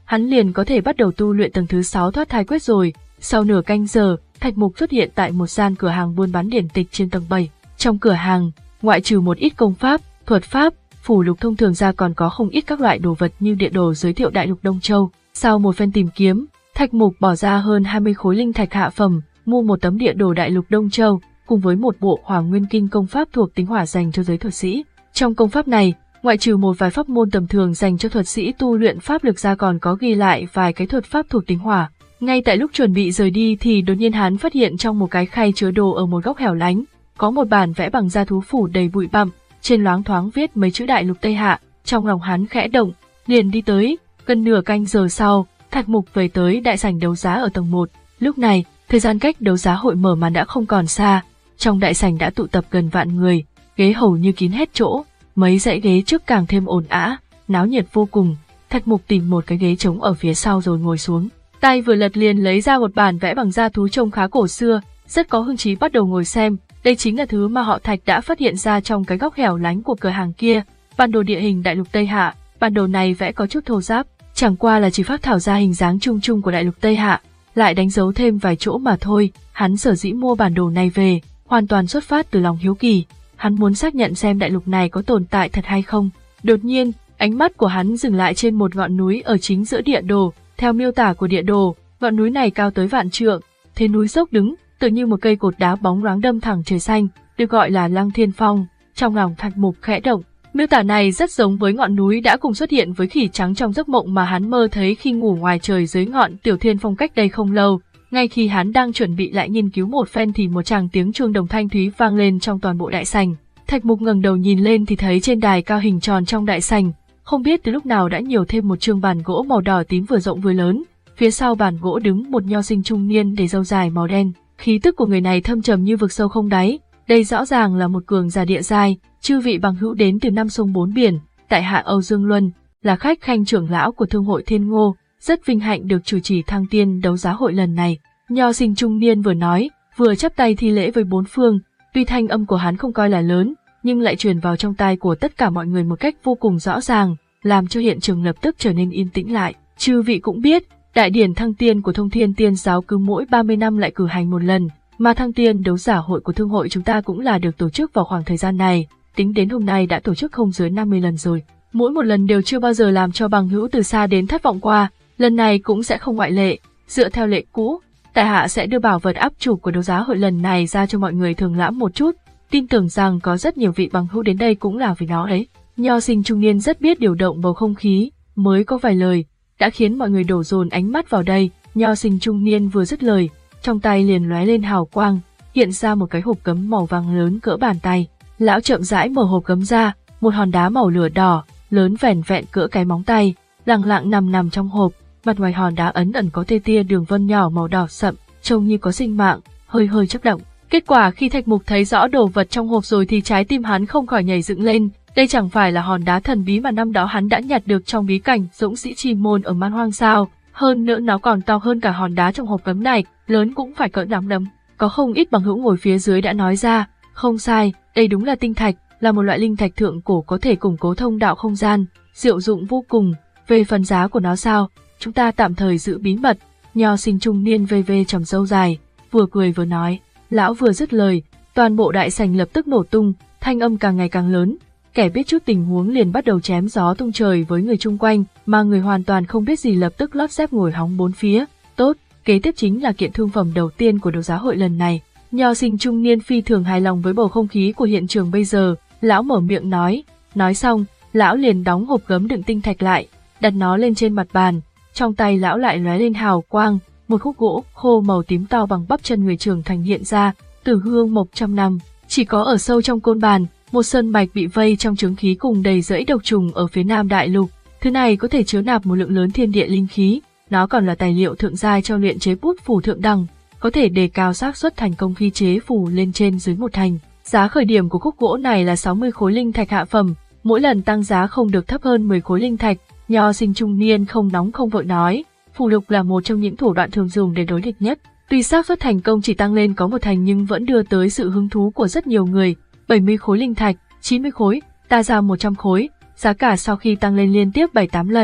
hắn liền có thể bắt đầu tu luyện tầng thứ sáu thoát thai quyết rồi. Sau nửa canh giờ, Thạch Mục xuất hiện tại một gian cửa hàng buôn bán điển tịch trên tầng bảy. Trong cửa hàng, ngoại trừ một ít công pháp, thuật pháp, phù lục thông thường ra còn có không ít các loại đồ vật như địa đồ giới thiệu đại lục Đông Châu. Sau một phen tìm kiếm, Thạch Mục bỏ ra hơn hai mươi khối linh thạch hạ phẩm, mua một tấm địa đồ đại lục Đông Châu, cùng với một bộ Hỏa Nguyên Kinh công pháp thuộc tính hỏa dành cho giới thuật sĩ. Trong công pháp này, ngoại trừ một vài pháp môn tầm thường dành cho thuật sĩ tu luyện pháp lực ra còn có ghi lại vài cái thuật pháp thuộc tính hỏa. Ngay tại lúc chuẩn bị rời đi thì đột nhiên hắn phát hiện trong một cái khay chứa đồ ở một góc hẻo lánh, có một bản vẽ bằng da thú phủ đầy bụi bặm, trên loáng thoáng viết mấy chữ đại lục Tây Hạ. Trong lòng hắn khẽ động, liền đi tới. Gần nửa canh giờ sau, Thạch Mục về tới đại sảnh đấu giá ở tầng một. Lúc này, thời gian cách đấu giá hội mở màn đã không còn xa. Trong đại sảnh đã tụ tập gần vạn người, ghế hầu như kín hết chỗ, mấy dãy ghế trước càng thêm ồn ào, náo nhiệt vô cùng. Thạch Mục tìm một cái ghế trống ở phía sau rồi ngồi xuống. Tay vừa lật liền lấy ra một bản vẽ bằng da thú trông khá cổ xưa, rất có hứng chí bắt đầu ngồi xem. Đây chính là thứ mà họ Thạch đã phát hiện ra trong cái góc hẻo lánh của cửa hàng kia, bản đồ địa hình đại lục Tây Hạ. Bản đồ này vẽ có chút thô ráp, chẳng qua là chỉ phác thảo ra hình dáng chung chung của đại lục Tây Hạ, lại đánh dấu thêm vài chỗ mà thôi. Hắn sở dĩ mua bản đồ này về, hoàn toàn xuất phát từ lòng hiếu kỳ, hắn muốn xác nhận xem đại lục này có tồn tại thật hay không. Đột nhiên, ánh mắt của hắn dừng lại trên một ngọn núi ở chính giữa địa đồ. Theo miêu tả của địa đồ, ngọn núi này cao tới vạn trượng, thế núi dốc đứng, tự như một cây cột đá bóng loáng đâm thẳng trời xanh, được gọi là Lăng Thiên Phong. Trong lòng Thạch Mục khẽ động, miêu tả này rất giống với ngọn núi đã cùng xuất hiện với khỉ trắng trong giấc mộng mà hắn mơ thấy khi ngủ ngoài trời dưới ngọn Tiểu Thiên Phong cách đây không lâu. Ngay khi hắn đang chuẩn bị lại nghiên cứu một phen thì một tràng tiếng chuông đồng thanh thúy vang lên trong toàn bộ đại sảnh. Thạch Mục ngẩng đầu nhìn lên thì thấy trên đài cao hình tròn trong đại sảnh, không biết từ lúc nào đã nhiều thêm một chương bàn gỗ màu đỏ tím vừa rộng vừa lớn. Phía sau bàn gỗ đứng một nho sinh trung niên để râu dài màu đen, khí tức của người này thâm trầm như vực sâu không đáy. Đây rõ ràng là một cường giả địa giai. Chư vị bằng hữu đến từ năm sông bốn biển, tại hạ Âu Dương Luân, là khách khanh trưởng lão của Thương hội Thiên Ngô, rất vinh hạnh được chủ trì thăng tiên đấu giá hội lần này. Nho sinh trung niên vừa nói, vừa chắp tay thi lễ với bốn phương. Tuy thanh âm của hắn không coi là lớn, nhưng lại truyền vào trong tai của tất cả mọi người một cách vô cùng rõ ràng, làm cho hiện trường lập tức trở nên yên tĩnh lại. Chư vị cũng biết, đại điển thăng tiên của Thông Thiên Tiên giáo cứ mỗi ba mươi năm lại cử hành một lần, mà thăng tiên đấu giá hội của thương hội chúng ta cũng là được tổ chức vào khoảng thời gian này. Tính đến hôm nay đã tổ chức không dưới năm mươi lần rồi. Mỗi một lần đều chưa bao giờ làm cho bằng hữu từ xa đến thất vọng qua, lần này cũng sẽ không ngoại lệ. Dựa theo lệ cũ, tại hạ sẽ đưa bảo vật áp trục của đấu giá hội lần này ra cho mọi người thưởng lãm một chút. Tin tưởng rằng có rất nhiều vị bằng hữu đến đây cũng là vì nó đấy. Nho sinh trung niên rất biết điều động bầu không khí, mới có vài lời, đã khiến mọi người đổ dồn ánh mắt vào đây. Nho sinh trung niên vừa dứt lời, trong tay liền lóe lên hào quang, hiện ra một cái hộp gấm màu vàng lớn cỡ bàn tay. Lão chậm rãi mở hộp gấm ra, một hòn đá màu lửa đỏ, lớn vẻn vẹn cỡ cái móng tay, lặng lặng nằm nằm trong hộp. Mặt ngoài hòn đá ấn ẩn có tia tia đường vân nhỏ màu đỏ sậm, trông như có sinh mạng, hơi hơi chớp động. Kết quả khi Thạch Mục thấy rõ đồ vật trong hộp rồi thì trái tim hắn không khỏi nhảy dựng lên. Đây chẳng phải là hòn đá thần bí mà năm đó hắn đã nhặt được trong bí cảnh Dũng Sĩ Chi Môn ở Man Hoang sao? Hơn nữa nó còn to hơn cả hòn đá trong hộp gấm này, lớn cũng phải cỡ nắm đấm. Có không ít bằng hữu ngồi phía dưới đã nói ra, không sai, đây đúng là tinh thạch, là một loại linh thạch thượng cổ có thể củng cố thông đạo không gian, diệu dụng vô cùng. Về phần giá của nó sao, chúng ta tạm thời giữ bí mật. Nho sinh trung niên vê vê trầm râu dài, vừa cười vừa nói. Lão vừa dứt lời, toàn bộ đại sảnh lập tức nổ tung, thanh âm càng ngày càng lớn. Kẻ biết chút tình huống liền bắt đầu chém gió tung trời với người chung quanh, mà người hoàn toàn không biết gì lập tức lót dép ngồi hóng bốn phía. Tốt, kế tiếp chính là kiện thương phẩm đầu tiên của đấu giá hội lần này. Nho sinh trung niên phi thường hài lòng với bầu không khí của hiện trường bây giờ, lão mở miệng nói. Nói xong, lão liền đóng hộp gấm đựng tinh thạch lại, đặt nó lên trên mặt bàn. Trong tay lão lại lóe lên hào quang, một khúc gỗ khô màu tím to bằng bắp chân người trưởng thành hiện ra, từ hương mộc trăm năm. Chỉ có ở sâu trong côn bàn, một sơn mạch bị vây trong chướng khí cùng đầy rẫy độc trùng ở phía nam đại lục. Thứ này có thể chứa nạp một lượng lớn thiên địa linh khí, nó còn là tài liệu thượng giai cho luyện chế bút phù thượng đẳng, có thể đề cao xác suất thành công khi chế phù lên trên dưới một thành. Giá khởi điểm của khúc gỗ này là sáu mươi khối linh thạch hạ phẩm, mỗi lần tăng giá không được thấp hơn mười khối linh thạch. Nho sinh trung niên không nóng không vội nói, phù lục là một trong những thủ đoạn thường dùng để đối địch nhất. Tuy xác suất thành công chỉ tăng lên có một thành nhưng vẫn đưa tới sự hứng thú của rất nhiều người. bảy mươi khối linh thạch, chín mươi khối, ta ra một trăm khối, giá cả sau khi tăng lên liên tiếp bảy tám lần,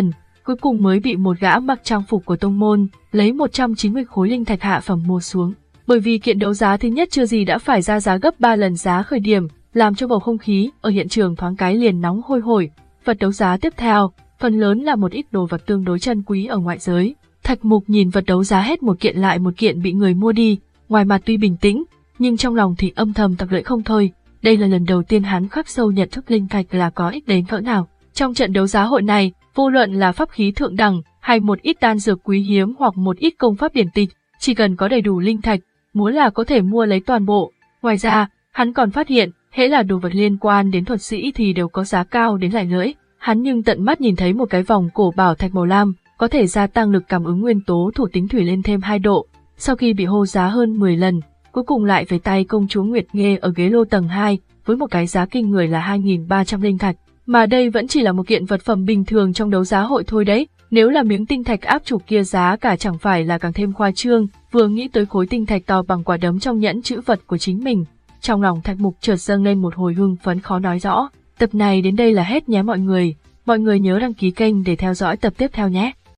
cuối cùng mới bị một gã mặc trang phục của tông môn lấy một trăm chín mươi khối linh thạch hạ phẩm mua xuống. Bởi vì kiện đấu giá thứ nhất chưa gì đã phải ra giá gấp ba lần giá khởi điểm, làm cho bầu không khí ở hiện trường thoáng cái liền nóng hôi hổi. Vật đấu giá tiếp theo, phần lớn là một ít đồ vật tương đối chân quý ở ngoại giới. Thạch Mục nhìn vật đấu giá hết một kiện lại một kiện bị người mua đi, ngoài mặt tuy bình tĩnh, nhưng trong lòng thì âm thầm tặc lưỡi không thôi. Đây là lần đầu tiên hắn khắc sâu nhận thức linh thạch là có ích đến cỡ nào. Trong trận đấu giá hội này, vô luận là pháp khí thượng đẳng hay một ít đan dược quý hiếm hoặc một ít công pháp điển tịch, chỉ cần có đầy đủ linh thạch, muốn là có thể mua lấy toàn bộ. Ngoài ra, hắn còn phát hiện, hễ là đồ vật liên quan đến thuật sĩ thì đều có giá cao đến lải lưỡi. Hắn nhưng tận mắt nhìn thấy một cái vòng cổ bảo thạch màu lam, có thể gia tăng lực cảm ứng nguyên tố thuộc tính thủy lên thêm hai độ. Sau khi bị hô giá hơn mười lần, cuối cùng lại về tay công chúa Nguyệt Nghê ở ghế lô tầng hai, với một cái giá kinh người là hai nghìn ba trăm linh thạch. Mà đây vẫn chỉ là một kiện vật phẩm bình thường trong đấu giá hội thôi đấy, nếu là miếng tinh thạch áp trục kia giá cả chẳng phải là càng thêm khoa trương. Vừa nghĩ tới khối tinh thạch to bằng quả đấm trong nhẫn chữ vật của chính mình, trong lòng Thạch Mục chợt dâng lên một hồi hưng phấn khó nói rõ. Tập này đến đây là hết nhé mọi người, mọi người nhớ đăng ký kênh để theo dõi tập tiếp theo nhé.